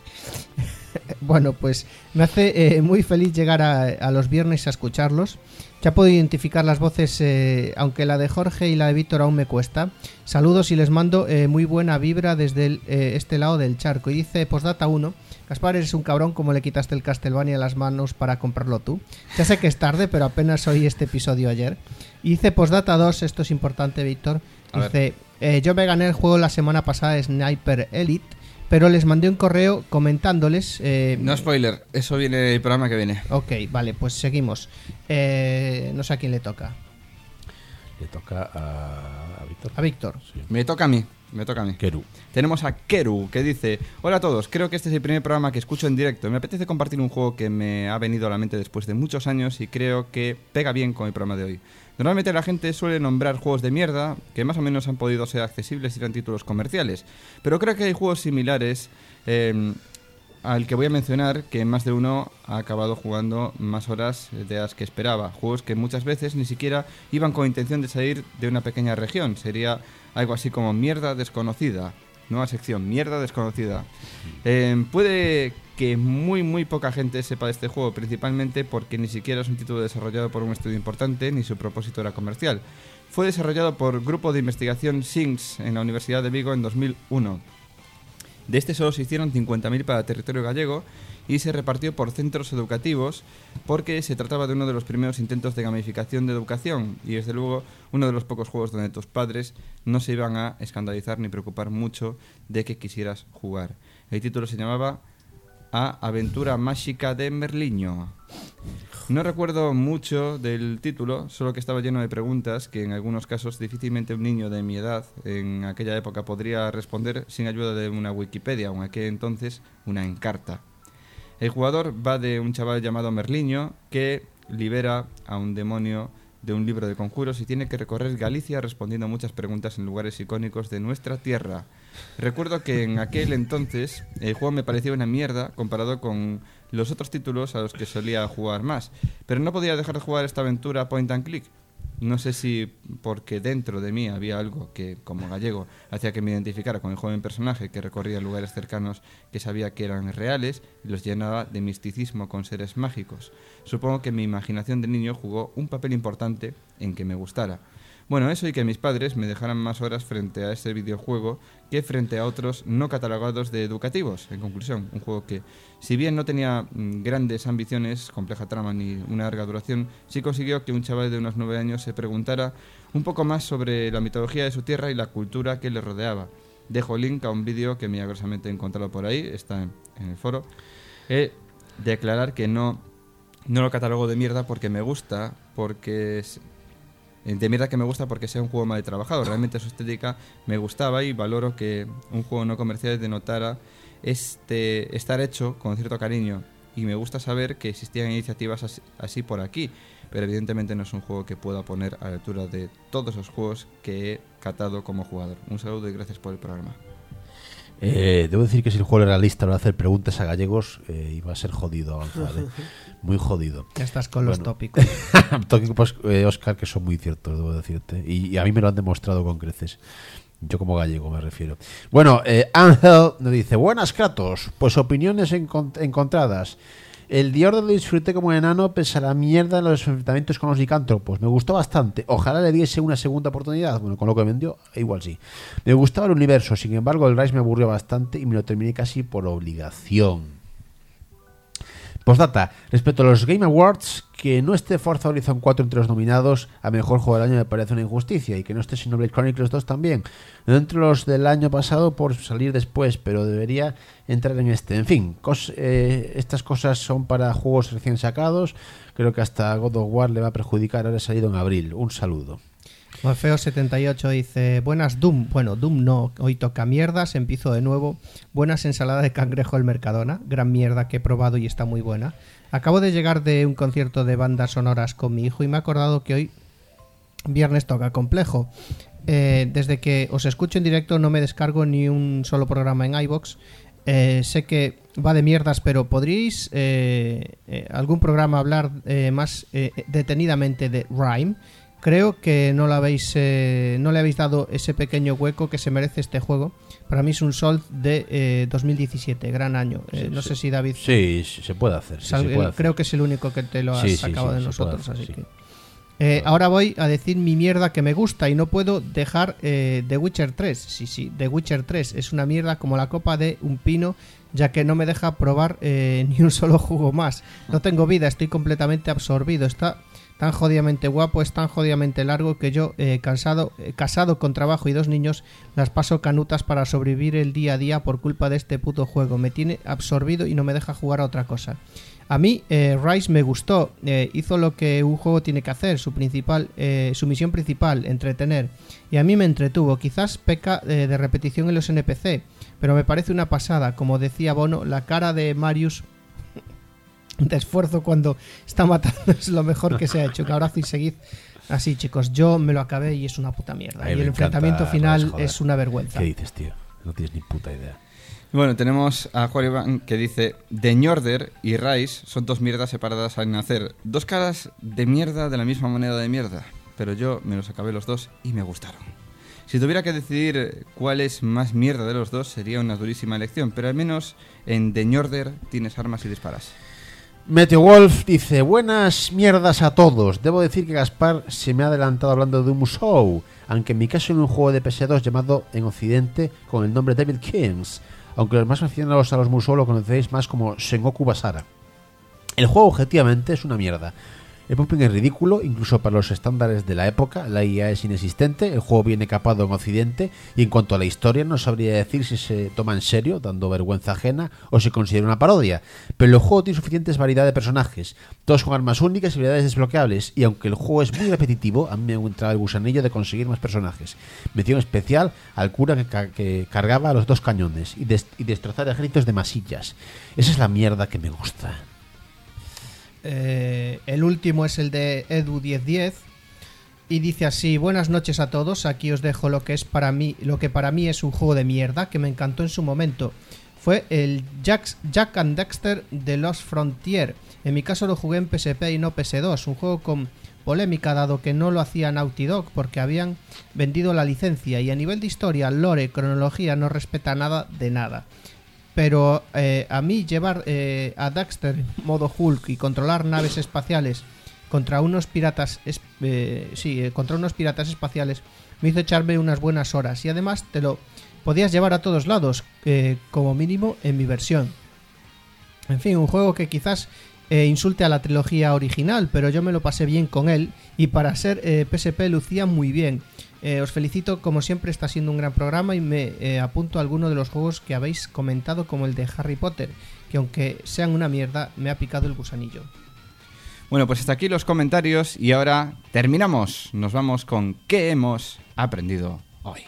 Bueno, pues me hace muy feliz llegar a los viernes a escucharlos. Ya puedo identificar las voces, aunque la de Jorge y la de Víctor aún me cuesta. Saludos y les mando muy buena vibra desde este lado del charco. Y dice Postdata 1: Gaspar, eres un cabrón, como le quitaste el Castlevania a las manos para comprarlo tú. Ya sé que es tarde, pero apenas oí este episodio ayer. Y dice Postdata 2, esto es importante, Víctor. Dice: yo me gané el juego la semana pasada de Sniper Elite, pero les mandé un correo comentándoles... No spoiler, eso viene el programa que viene. Ok, vale, pues seguimos. No sé a quién le toca. Le toca a Víctor. A Víctor. Sí. Me toca a mí. Keru. Tenemos a Keru, que dice: hola a todos, creo que este es el primer programa que escucho en directo. Me apetece compartir un juego que me ha venido a la mente después de muchos años y creo que pega bien con el programa de hoy. Normalmente la gente suele nombrar juegos de mierda que más o menos han podido ser accesibles y eran títulos comerciales, pero creo que hay juegos similares al que voy a mencionar, que más de uno ha acabado jugando más horas de las que esperaba. Juegos que muchas veces ni siquiera iban con intención de salir de una pequeña región. Sería algo así como Mierda Desconocida. Nueva sección, Mierda Desconocida. Puede que muy poca gente sepa de este juego, principalmente porque ni siquiera es un título desarrollado por un estudio importante, ni su propósito era comercial. Fue desarrollado por Grupo de Investigación SINX en la Universidad de Vigo en 2001. De este solo se hicieron 50.000 para territorio gallego y se repartió por centros educativos porque se trataba de uno de los primeros intentos de gamificación de educación y desde luego uno de los pocos juegos donde tus padres no se iban a escandalizar ni preocupar mucho de que quisieras jugar. El título se llamaba A Aventura Máxica de Merliño. No recuerdo mucho del título, solo que estaba lleno de preguntas que en algunos casos difícilmente un niño de mi edad en aquella época podría responder sin ayuda de una Wikipedia o en aquel entonces una Encarta. El jugador va de un chaval llamado Merliño que libera a un demonio de un libro de conjuros y tiene que recorrer Galicia respondiendo a muchas preguntas en lugares icónicos de nuestra tierra. Recuerdo que en aquel entonces el juego me parecía una mierda comparado con los otros títulos a los que solía jugar más, pero no podía dejar de jugar esta aventura point and click. No sé si porque dentro de mí había algo que, como gallego, hacía que me identificara con el joven personaje que recorría lugares cercanos que sabía que eran reales y los llenaba de misticismo con seres mágicos. Supongo que mi imaginación de niño jugó un papel importante en que me gustara. Bueno, eso y que mis padres me dejaran más horas frente a ese videojuego que frente a otros no catalogados de educativos. En conclusión, un juego que, si bien no tenía grandes ambiciones, compleja trama ni una larga duración, sí consiguió que un chaval de unos 9 años se preguntara un poco más sobre la mitología de su tierra y la cultura que le rodeaba. Dejo link a un vídeo que milagrosamente he encontrado por ahí, está en el foro. De aclarar que no lo catalogo de mierda porque me gusta, porque sea un juego mal trabajado. Realmente su estética me gustaba y valoro que un juego no comercial denotara estar hecho con cierto cariño. Y me gusta saber que existían iniciativas así por aquí, pero evidentemente no es un juego que pueda poner a la altura de todos los juegos que he catado como jugador. Un saludo y gracias por el programa. Debo decir que si el juego era realista no hacer preguntas a gallegos iba a ser jodido avanzar, muy jodido. Ya estás con los tópicos. Tópicos, Óscar, que son muy ciertos, debo decirte, y a mí me lo han demostrado con creces. Yo como gallego me refiero. Bueno, Ángel nos dice: buenas, Kratos, pues opiniones encontradas. El The Order lo disfruté como enano pese a la mierda en los enfrentamientos con los licántropos. Me gustó bastante. Ojalá le diese una segunda oportunidad. Bueno, con lo que vendió, igual sí. Me gustaba el universo. Sin embargo, el Rise me aburrió bastante y me lo terminé casi por obligación. Postdata, respecto a los Game Awards, que no esté Forza Horizon 4 entre los nominados a Mejor Juego del Año me parece una injusticia, y que no esté Xenoblade Chronicles 2 también. No entre los del año pasado por salir después, pero debería entrar en este. En fin, estas cosas son para juegos recién sacados. Creo que hasta God of War le va a perjudicar haber salido en abril. Un saludo. Morfeo78 dice: buenas Doom. Bueno, Doom no, hoy toca mierdas, empiezo de nuevo. Buenas ensalada de cangrejo del Mercadona, gran mierda que he probado y está muy buena. Acabo de llegar de un concierto de bandas sonoras con mi hijo y me he acordado que hoy viernes toca Complejo. Desde que os escucho en directo no me descargo ni un solo programa en iVoox. Sé que va de mierdas, pero ¿podríais algún programa hablar más detenidamente de Rime? Creo que no le habéis dado ese pequeño hueco que se merece este juego. Para mí es un Soul de 2017, gran año. No sé si David... Sí, se puede hacer. Creo que es el único que te lo has sacado de nosotros. Así que ahora voy a decir mi mierda que me gusta y no puedo dejar The Witcher 3. Sí, The Witcher 3 es una mierda como la copa de un pino, ya que no me deja probar ni un solo juego más. No tengo vida, estoy completamente absorbido. Está tan jodidamente guapo, es tan jodidamente largo que yo, casado con trabajo y 2 niños, las paso canutas para sobrevivir el día a día por culpa de este puto juego. Me tiene absorbido y no me deja jugar a otra cosa. A mí Rise me gustó, hizo lo que un juego tiene que hacer, su misión principal, entretener, y a mí me entretuvo. Quizás peca de repetición en los NPC, pero me parece una pasada. Como decía Bono, la cara de Marius de esfuerzo cuando está matando es lo mejor que se ha hecho. Un abrazo y seguid así, chicos. Yo me lo acabé y es una puta mierda. Y el enfrentamiento final es una vergüenza. ¿Qué dices, tío? No tienes ni puta idea. Bueno, tenemos a Juan Iván que dice: The New Order y Rise son 2 mierdas separadas al nacer. 2 caras de mierda de la misma moneda de mierda. Pero yo me los acabé los 2 y me gustaron. Si tuviera que decidir cuál es más mierda de los 2 sería una durísima elección, pero al menos en The New Order tienes armas y disparas. Meteowolf dice: buenas mierdas a todos. Debo decir que Gaspar se me ha adelantado hablando de un Musou, aunque en mi caso en un juego de PS2 llamado en Occidente con el nombre Devil Kings, aunque los más aficionados a los Musou lo conocéis más como Sengoku Basara. El juego objetivamente es una mierda. El pumping es ridículo, incluso para los estándares de la época. La IA es inexistente, el juego viene capado en Occidente, y en cuanto a la historia no sabría decir si se toma en serio, dando vergüenza ajena, o se considera una parodia. Pero el juego tiene suficientes variedad de personajes, todos con armas únicas y habilidades desbloqueables, y aunque el juego es muy repetitivo, a mí me entraba el gusanillo de conseguir más personajes. Mención especial al cura que cargaba los 2 cañones y destrozar ejércitos de masillas. Esa es la mierda que me gusta. El último es el de Edu1010 y dice así: buenas noches a todos, aquí os dejo lo que para mí es un juego de mierda que me encantó en su momento. Fue el Jack and Dexter de Lost Frontier. En mi caso lo jugué en PSP y no PS2, un juego con polémica dado que no lo hacía Naughty Dog porque habían vendido la licencia, y a nivel de historia, lore, cronología no respeta nada de nada. Pero a mí llevar a Dexter en modo Hulk y controlar naves espaciales contra unos piratas espaciales me hizo echarme unas buenas horas, y además te lo podías llevar a todos lados, como mínimo en mi versión. En fin, un juego que quizás insulte a la trilogía original, pero yo me lo pasé bien con él, y para ser PSP lucía muy bien. Os felicito, como siempre está siendo un gran programa, y me apunto a alguno de los juegos que habéis comentado, como el de Harry Potter, que aunque sean una mierda, me ha picado el gusanillo. Bueno, pues hasta aquí los comentarios y ahora terminamos. Nos vamos con ¿qué hemos aprendido hoy?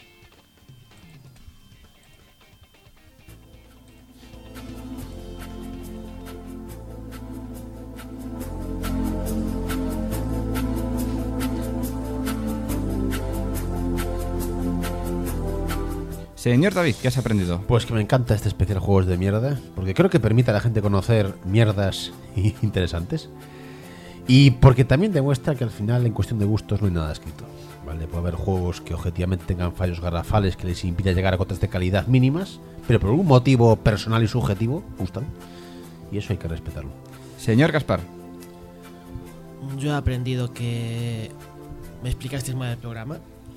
Señor David, ¿qué has aprendido? Pues que me encanta este especial Juegos de Mierda, porque creo que permite a la gente conocer mierdas interesantes, y porque también demuestra que al final en cuestión de gustos no hay nada escrito, ¿vale? Puede haber juegos que objetivamente tengan fallos garrafales que les impida llegar a cotas de calidad mínimas, pero por algún motivo personal y subjetivo gustan, y eso hay que respetarlo. Señor Gaspar. Yo he aprendido que me explicasteis mal el programa.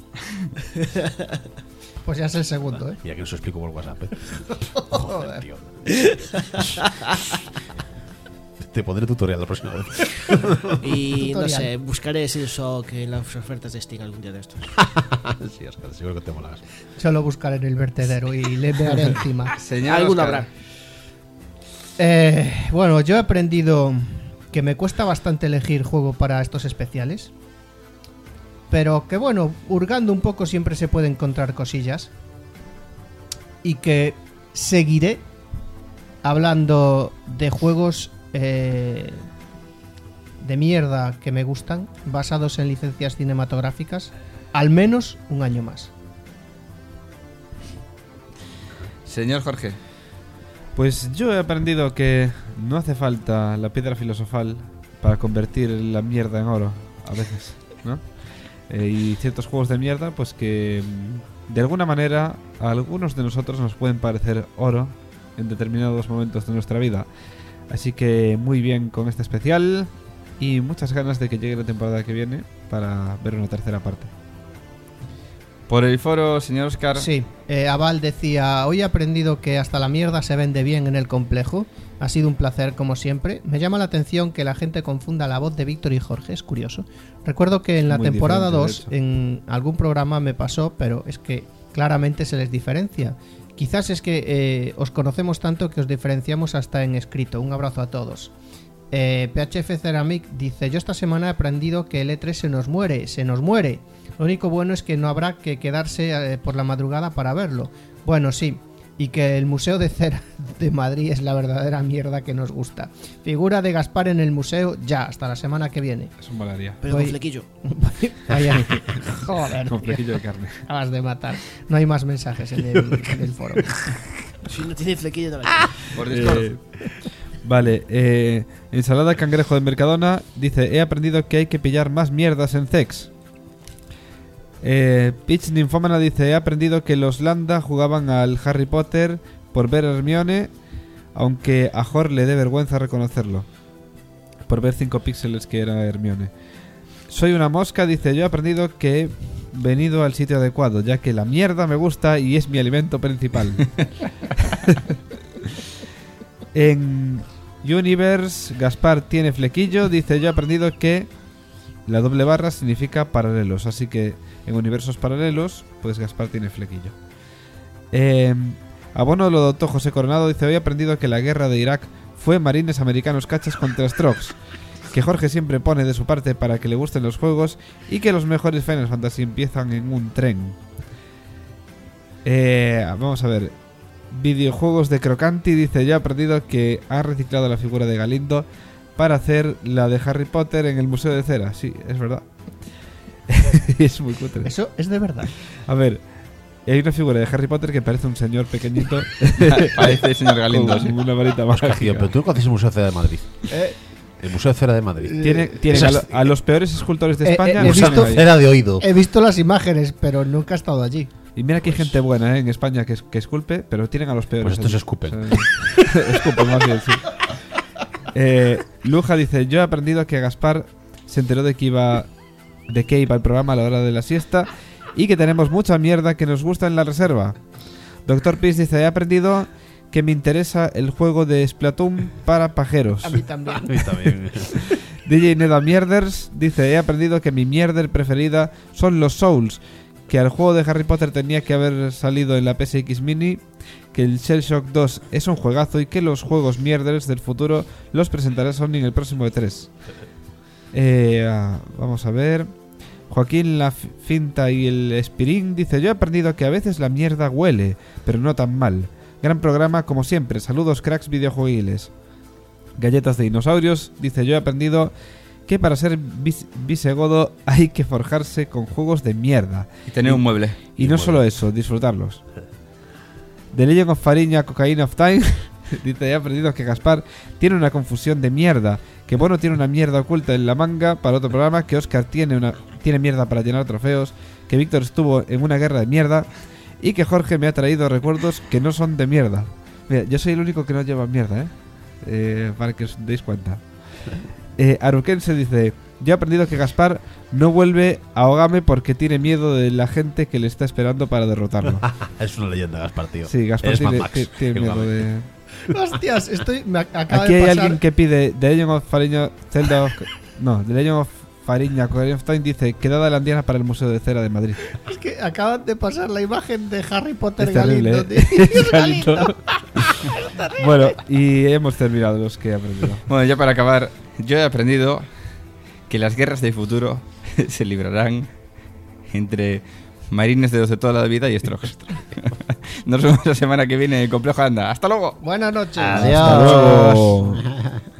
Pues ya es el segundo, ¿eh? Mira que no se lo explico por WhatsApp, ¿eh? Joder, tío. Te pondré tutorial la próxima vez. Y no Tutorial. sé, buscaré Silksong en las ofertas de Steam algún día de estos. Sí, Oscar, seguro que te molas. Solo buscar en el vertedero y le daré encima. Señor Alguno Óscar. habrá. Bueno, yo he aprendido que me cuesta bastante elegir juego para estos especiales, pero que bueno, hurgando un poco siempre se puede encontrar cosillas, y que seguiré hablando de juegos de mierda que me gustan, basados en licencias cinematográficas, al menos un año más. Señor Jorge. Pues yo he aprendido que no hace falta la piedra filosofal para convertir la mierda en oro, a veces, ¿no? Y ciertos juegos de mierda, pues que de alguna manera a algunos de nosotros nos pueden parecer oro en determinados momentos de nuestra vida. Así que muy bien con este especial, y muchas ganas de que llegue la temporada que viene para ver una tercera parte. Por el foro, señor Óscar. Sí, Aval decía: hoy he aprendido que hasta la mierda se vende bien en el complejo. Ha sido un placer, como siempre. Me llama la atención que la gente confunda la voz de Víctor y Jorge, es curioso. Recuerdo que en la Muy temporada diferente, 2 de hecho. en algún programa me pasó, pero es que claramente se les diferencia. Quizás es que os conocemos tanto que os diferenciamos hasta en escrito. Un abrazo a todos. PHF Ceramic dice: yo esta semana he aprendido que el E3 se nos muere. Lo único bueno es que no habrá que quedarse por la madrugada para verlo. Bueno, sí, y que el Museo de Cera de Madrid es la verdadera mierda que nos gusta. Figura de Gaspar en el museo ya, hasta la semana que viene. Es un malaria. Pero Voy- con flequillo. Ay, ay. Joder, Con tío, flequillo de carne. acabas de matar. No hay más mensajes en el foro. Si no tiene flequillo, no la Por Discord. Vale, ensalada cangrejo de Mercadona dice: he aprendido que hay que pillar más mierdas en Zex. Pitch Ninfómana dice: he aprendido que los Landa jugaban al Harry Potter por ver a Hermione, aunque a Jor le dé vergüenza reconocerlo. por ver 5 píxeles que era Hermione. Soy una mosca, dice, yo he aprendido que he venido al sitio adecuado, ya que la mierda me gusta y es mi alimento principal. En Universe, Gaspar tiene flequillo, dice, yo he aprendido que la doble barra significa paralelos, así que en universos paralelos, pues Gaspar tiene flequillo. Abono lo adoptó José Coronado, dice, hoy he aprendido que la guerra de Irak fue marines americanos cachas contra Strokes, que Jorge siempre pone de su parte para que le gusten los juegos y que los mejores Final Fantasy empiezan en un tren. Vamos a ver. Videojuegos de Crocanti, dice, yo he aprendido que ha reciclado la figura de Galindo para hacer la de Harry Potter en el Museo de Cera. Sí, es verdad. Es muy cutre. Eso es de verdad. A ver, hay una figura de Harry Potter que parece un señor pequeñito. Parece el señor Galindo, con sí. una varita mágica. Hostia, pero tú no conoces el Museo de Cera de Madrid. El Museo de Cera de Madrid. Tiene a los peores escultores de España. he los visto- han ahí. Cera de oído. He visto las imágenes, pero nunca he estado allí. Y mira que hay gente buena en España que esculpe, pero tienen a los peores. Pues estos allí. escupen. O sea, escupen más bien, sí. Luja dice, yo he aprendido que Gaspar se enteró de que iba el programa a la hora de la siesta y que tenemos mucha mierda que nos gusta en la reserva. Doctor Peace dice, he aprendido que me interesa el juego de Splatoon para pajeros. A mí también. A mí también. DJ Neda Mierders dice, he aprendido que mi mierder preferida son los Souls, que el juego de Harry Potter tenía que haber salido en la PSX Mini, que el Shell Shock 2 es un juegazo y que los juegos mierders del futuro los presentará Sony en el próximo E3. Vamos a ver. Joaquín La Finta y el Espirín dice, yo he aprendido que a veces la mierda huele, pero no tan mal. Gran programa como siempre, saludos cracks videojueguiles. Galletas de dinosaurios dice, yo he aprendido que para ser visegodo hay que forjarse con juegos de mierda. Y tener un mueble. Y no solo eso, disfrutarlos. The Legend of Fariña, Cocaine of Time dice, he aprendido que Gaspar tiene una confusión de mierda, que Bono tiene una mierda oculta en la manga para otro programa, que Oscar tiene mierda para llenar trofeos, que Víctor estuvo en una guerra de mierda y que Jorge me ha traído recuerdos que no son de mierda. Mira, yo soy el único que no lleva mierda, para que os deis cuenta. Arukense dice, yo he aprendido que Gaspar no vuelve a Ogame porque tiene miedo de la gente que le está esperando para derrotarlo. Es una leyenda, Gaspar, tío. Sí, Gaspar Es Mad tiene Max, tiene el miedo Ogame. de... Hostias, me acaba Aquí de hay pasar. alguien que pide The Legend of Fariña, Zelda of... No, The Legend of Fariña, Cocaine of Time dice, quedada la Andiana para el Museo de Cera de Madrid. Es que acaban de pasar la imagen de Harry Potter Es terrible, Galindo, ¿eh? tío. Es Galindo. Galindo. Bueno, y hemos terminado los que he aprendido. Bueno, ya para acabar, yo he aprendido que las guerras del futuro se librarán entre marines de los de toda la vida y Strokes. Nos vemos la semana que viene en el Complejo Anda. ¡Hasta luego! Buenas noches. Adiós. Hasta luego.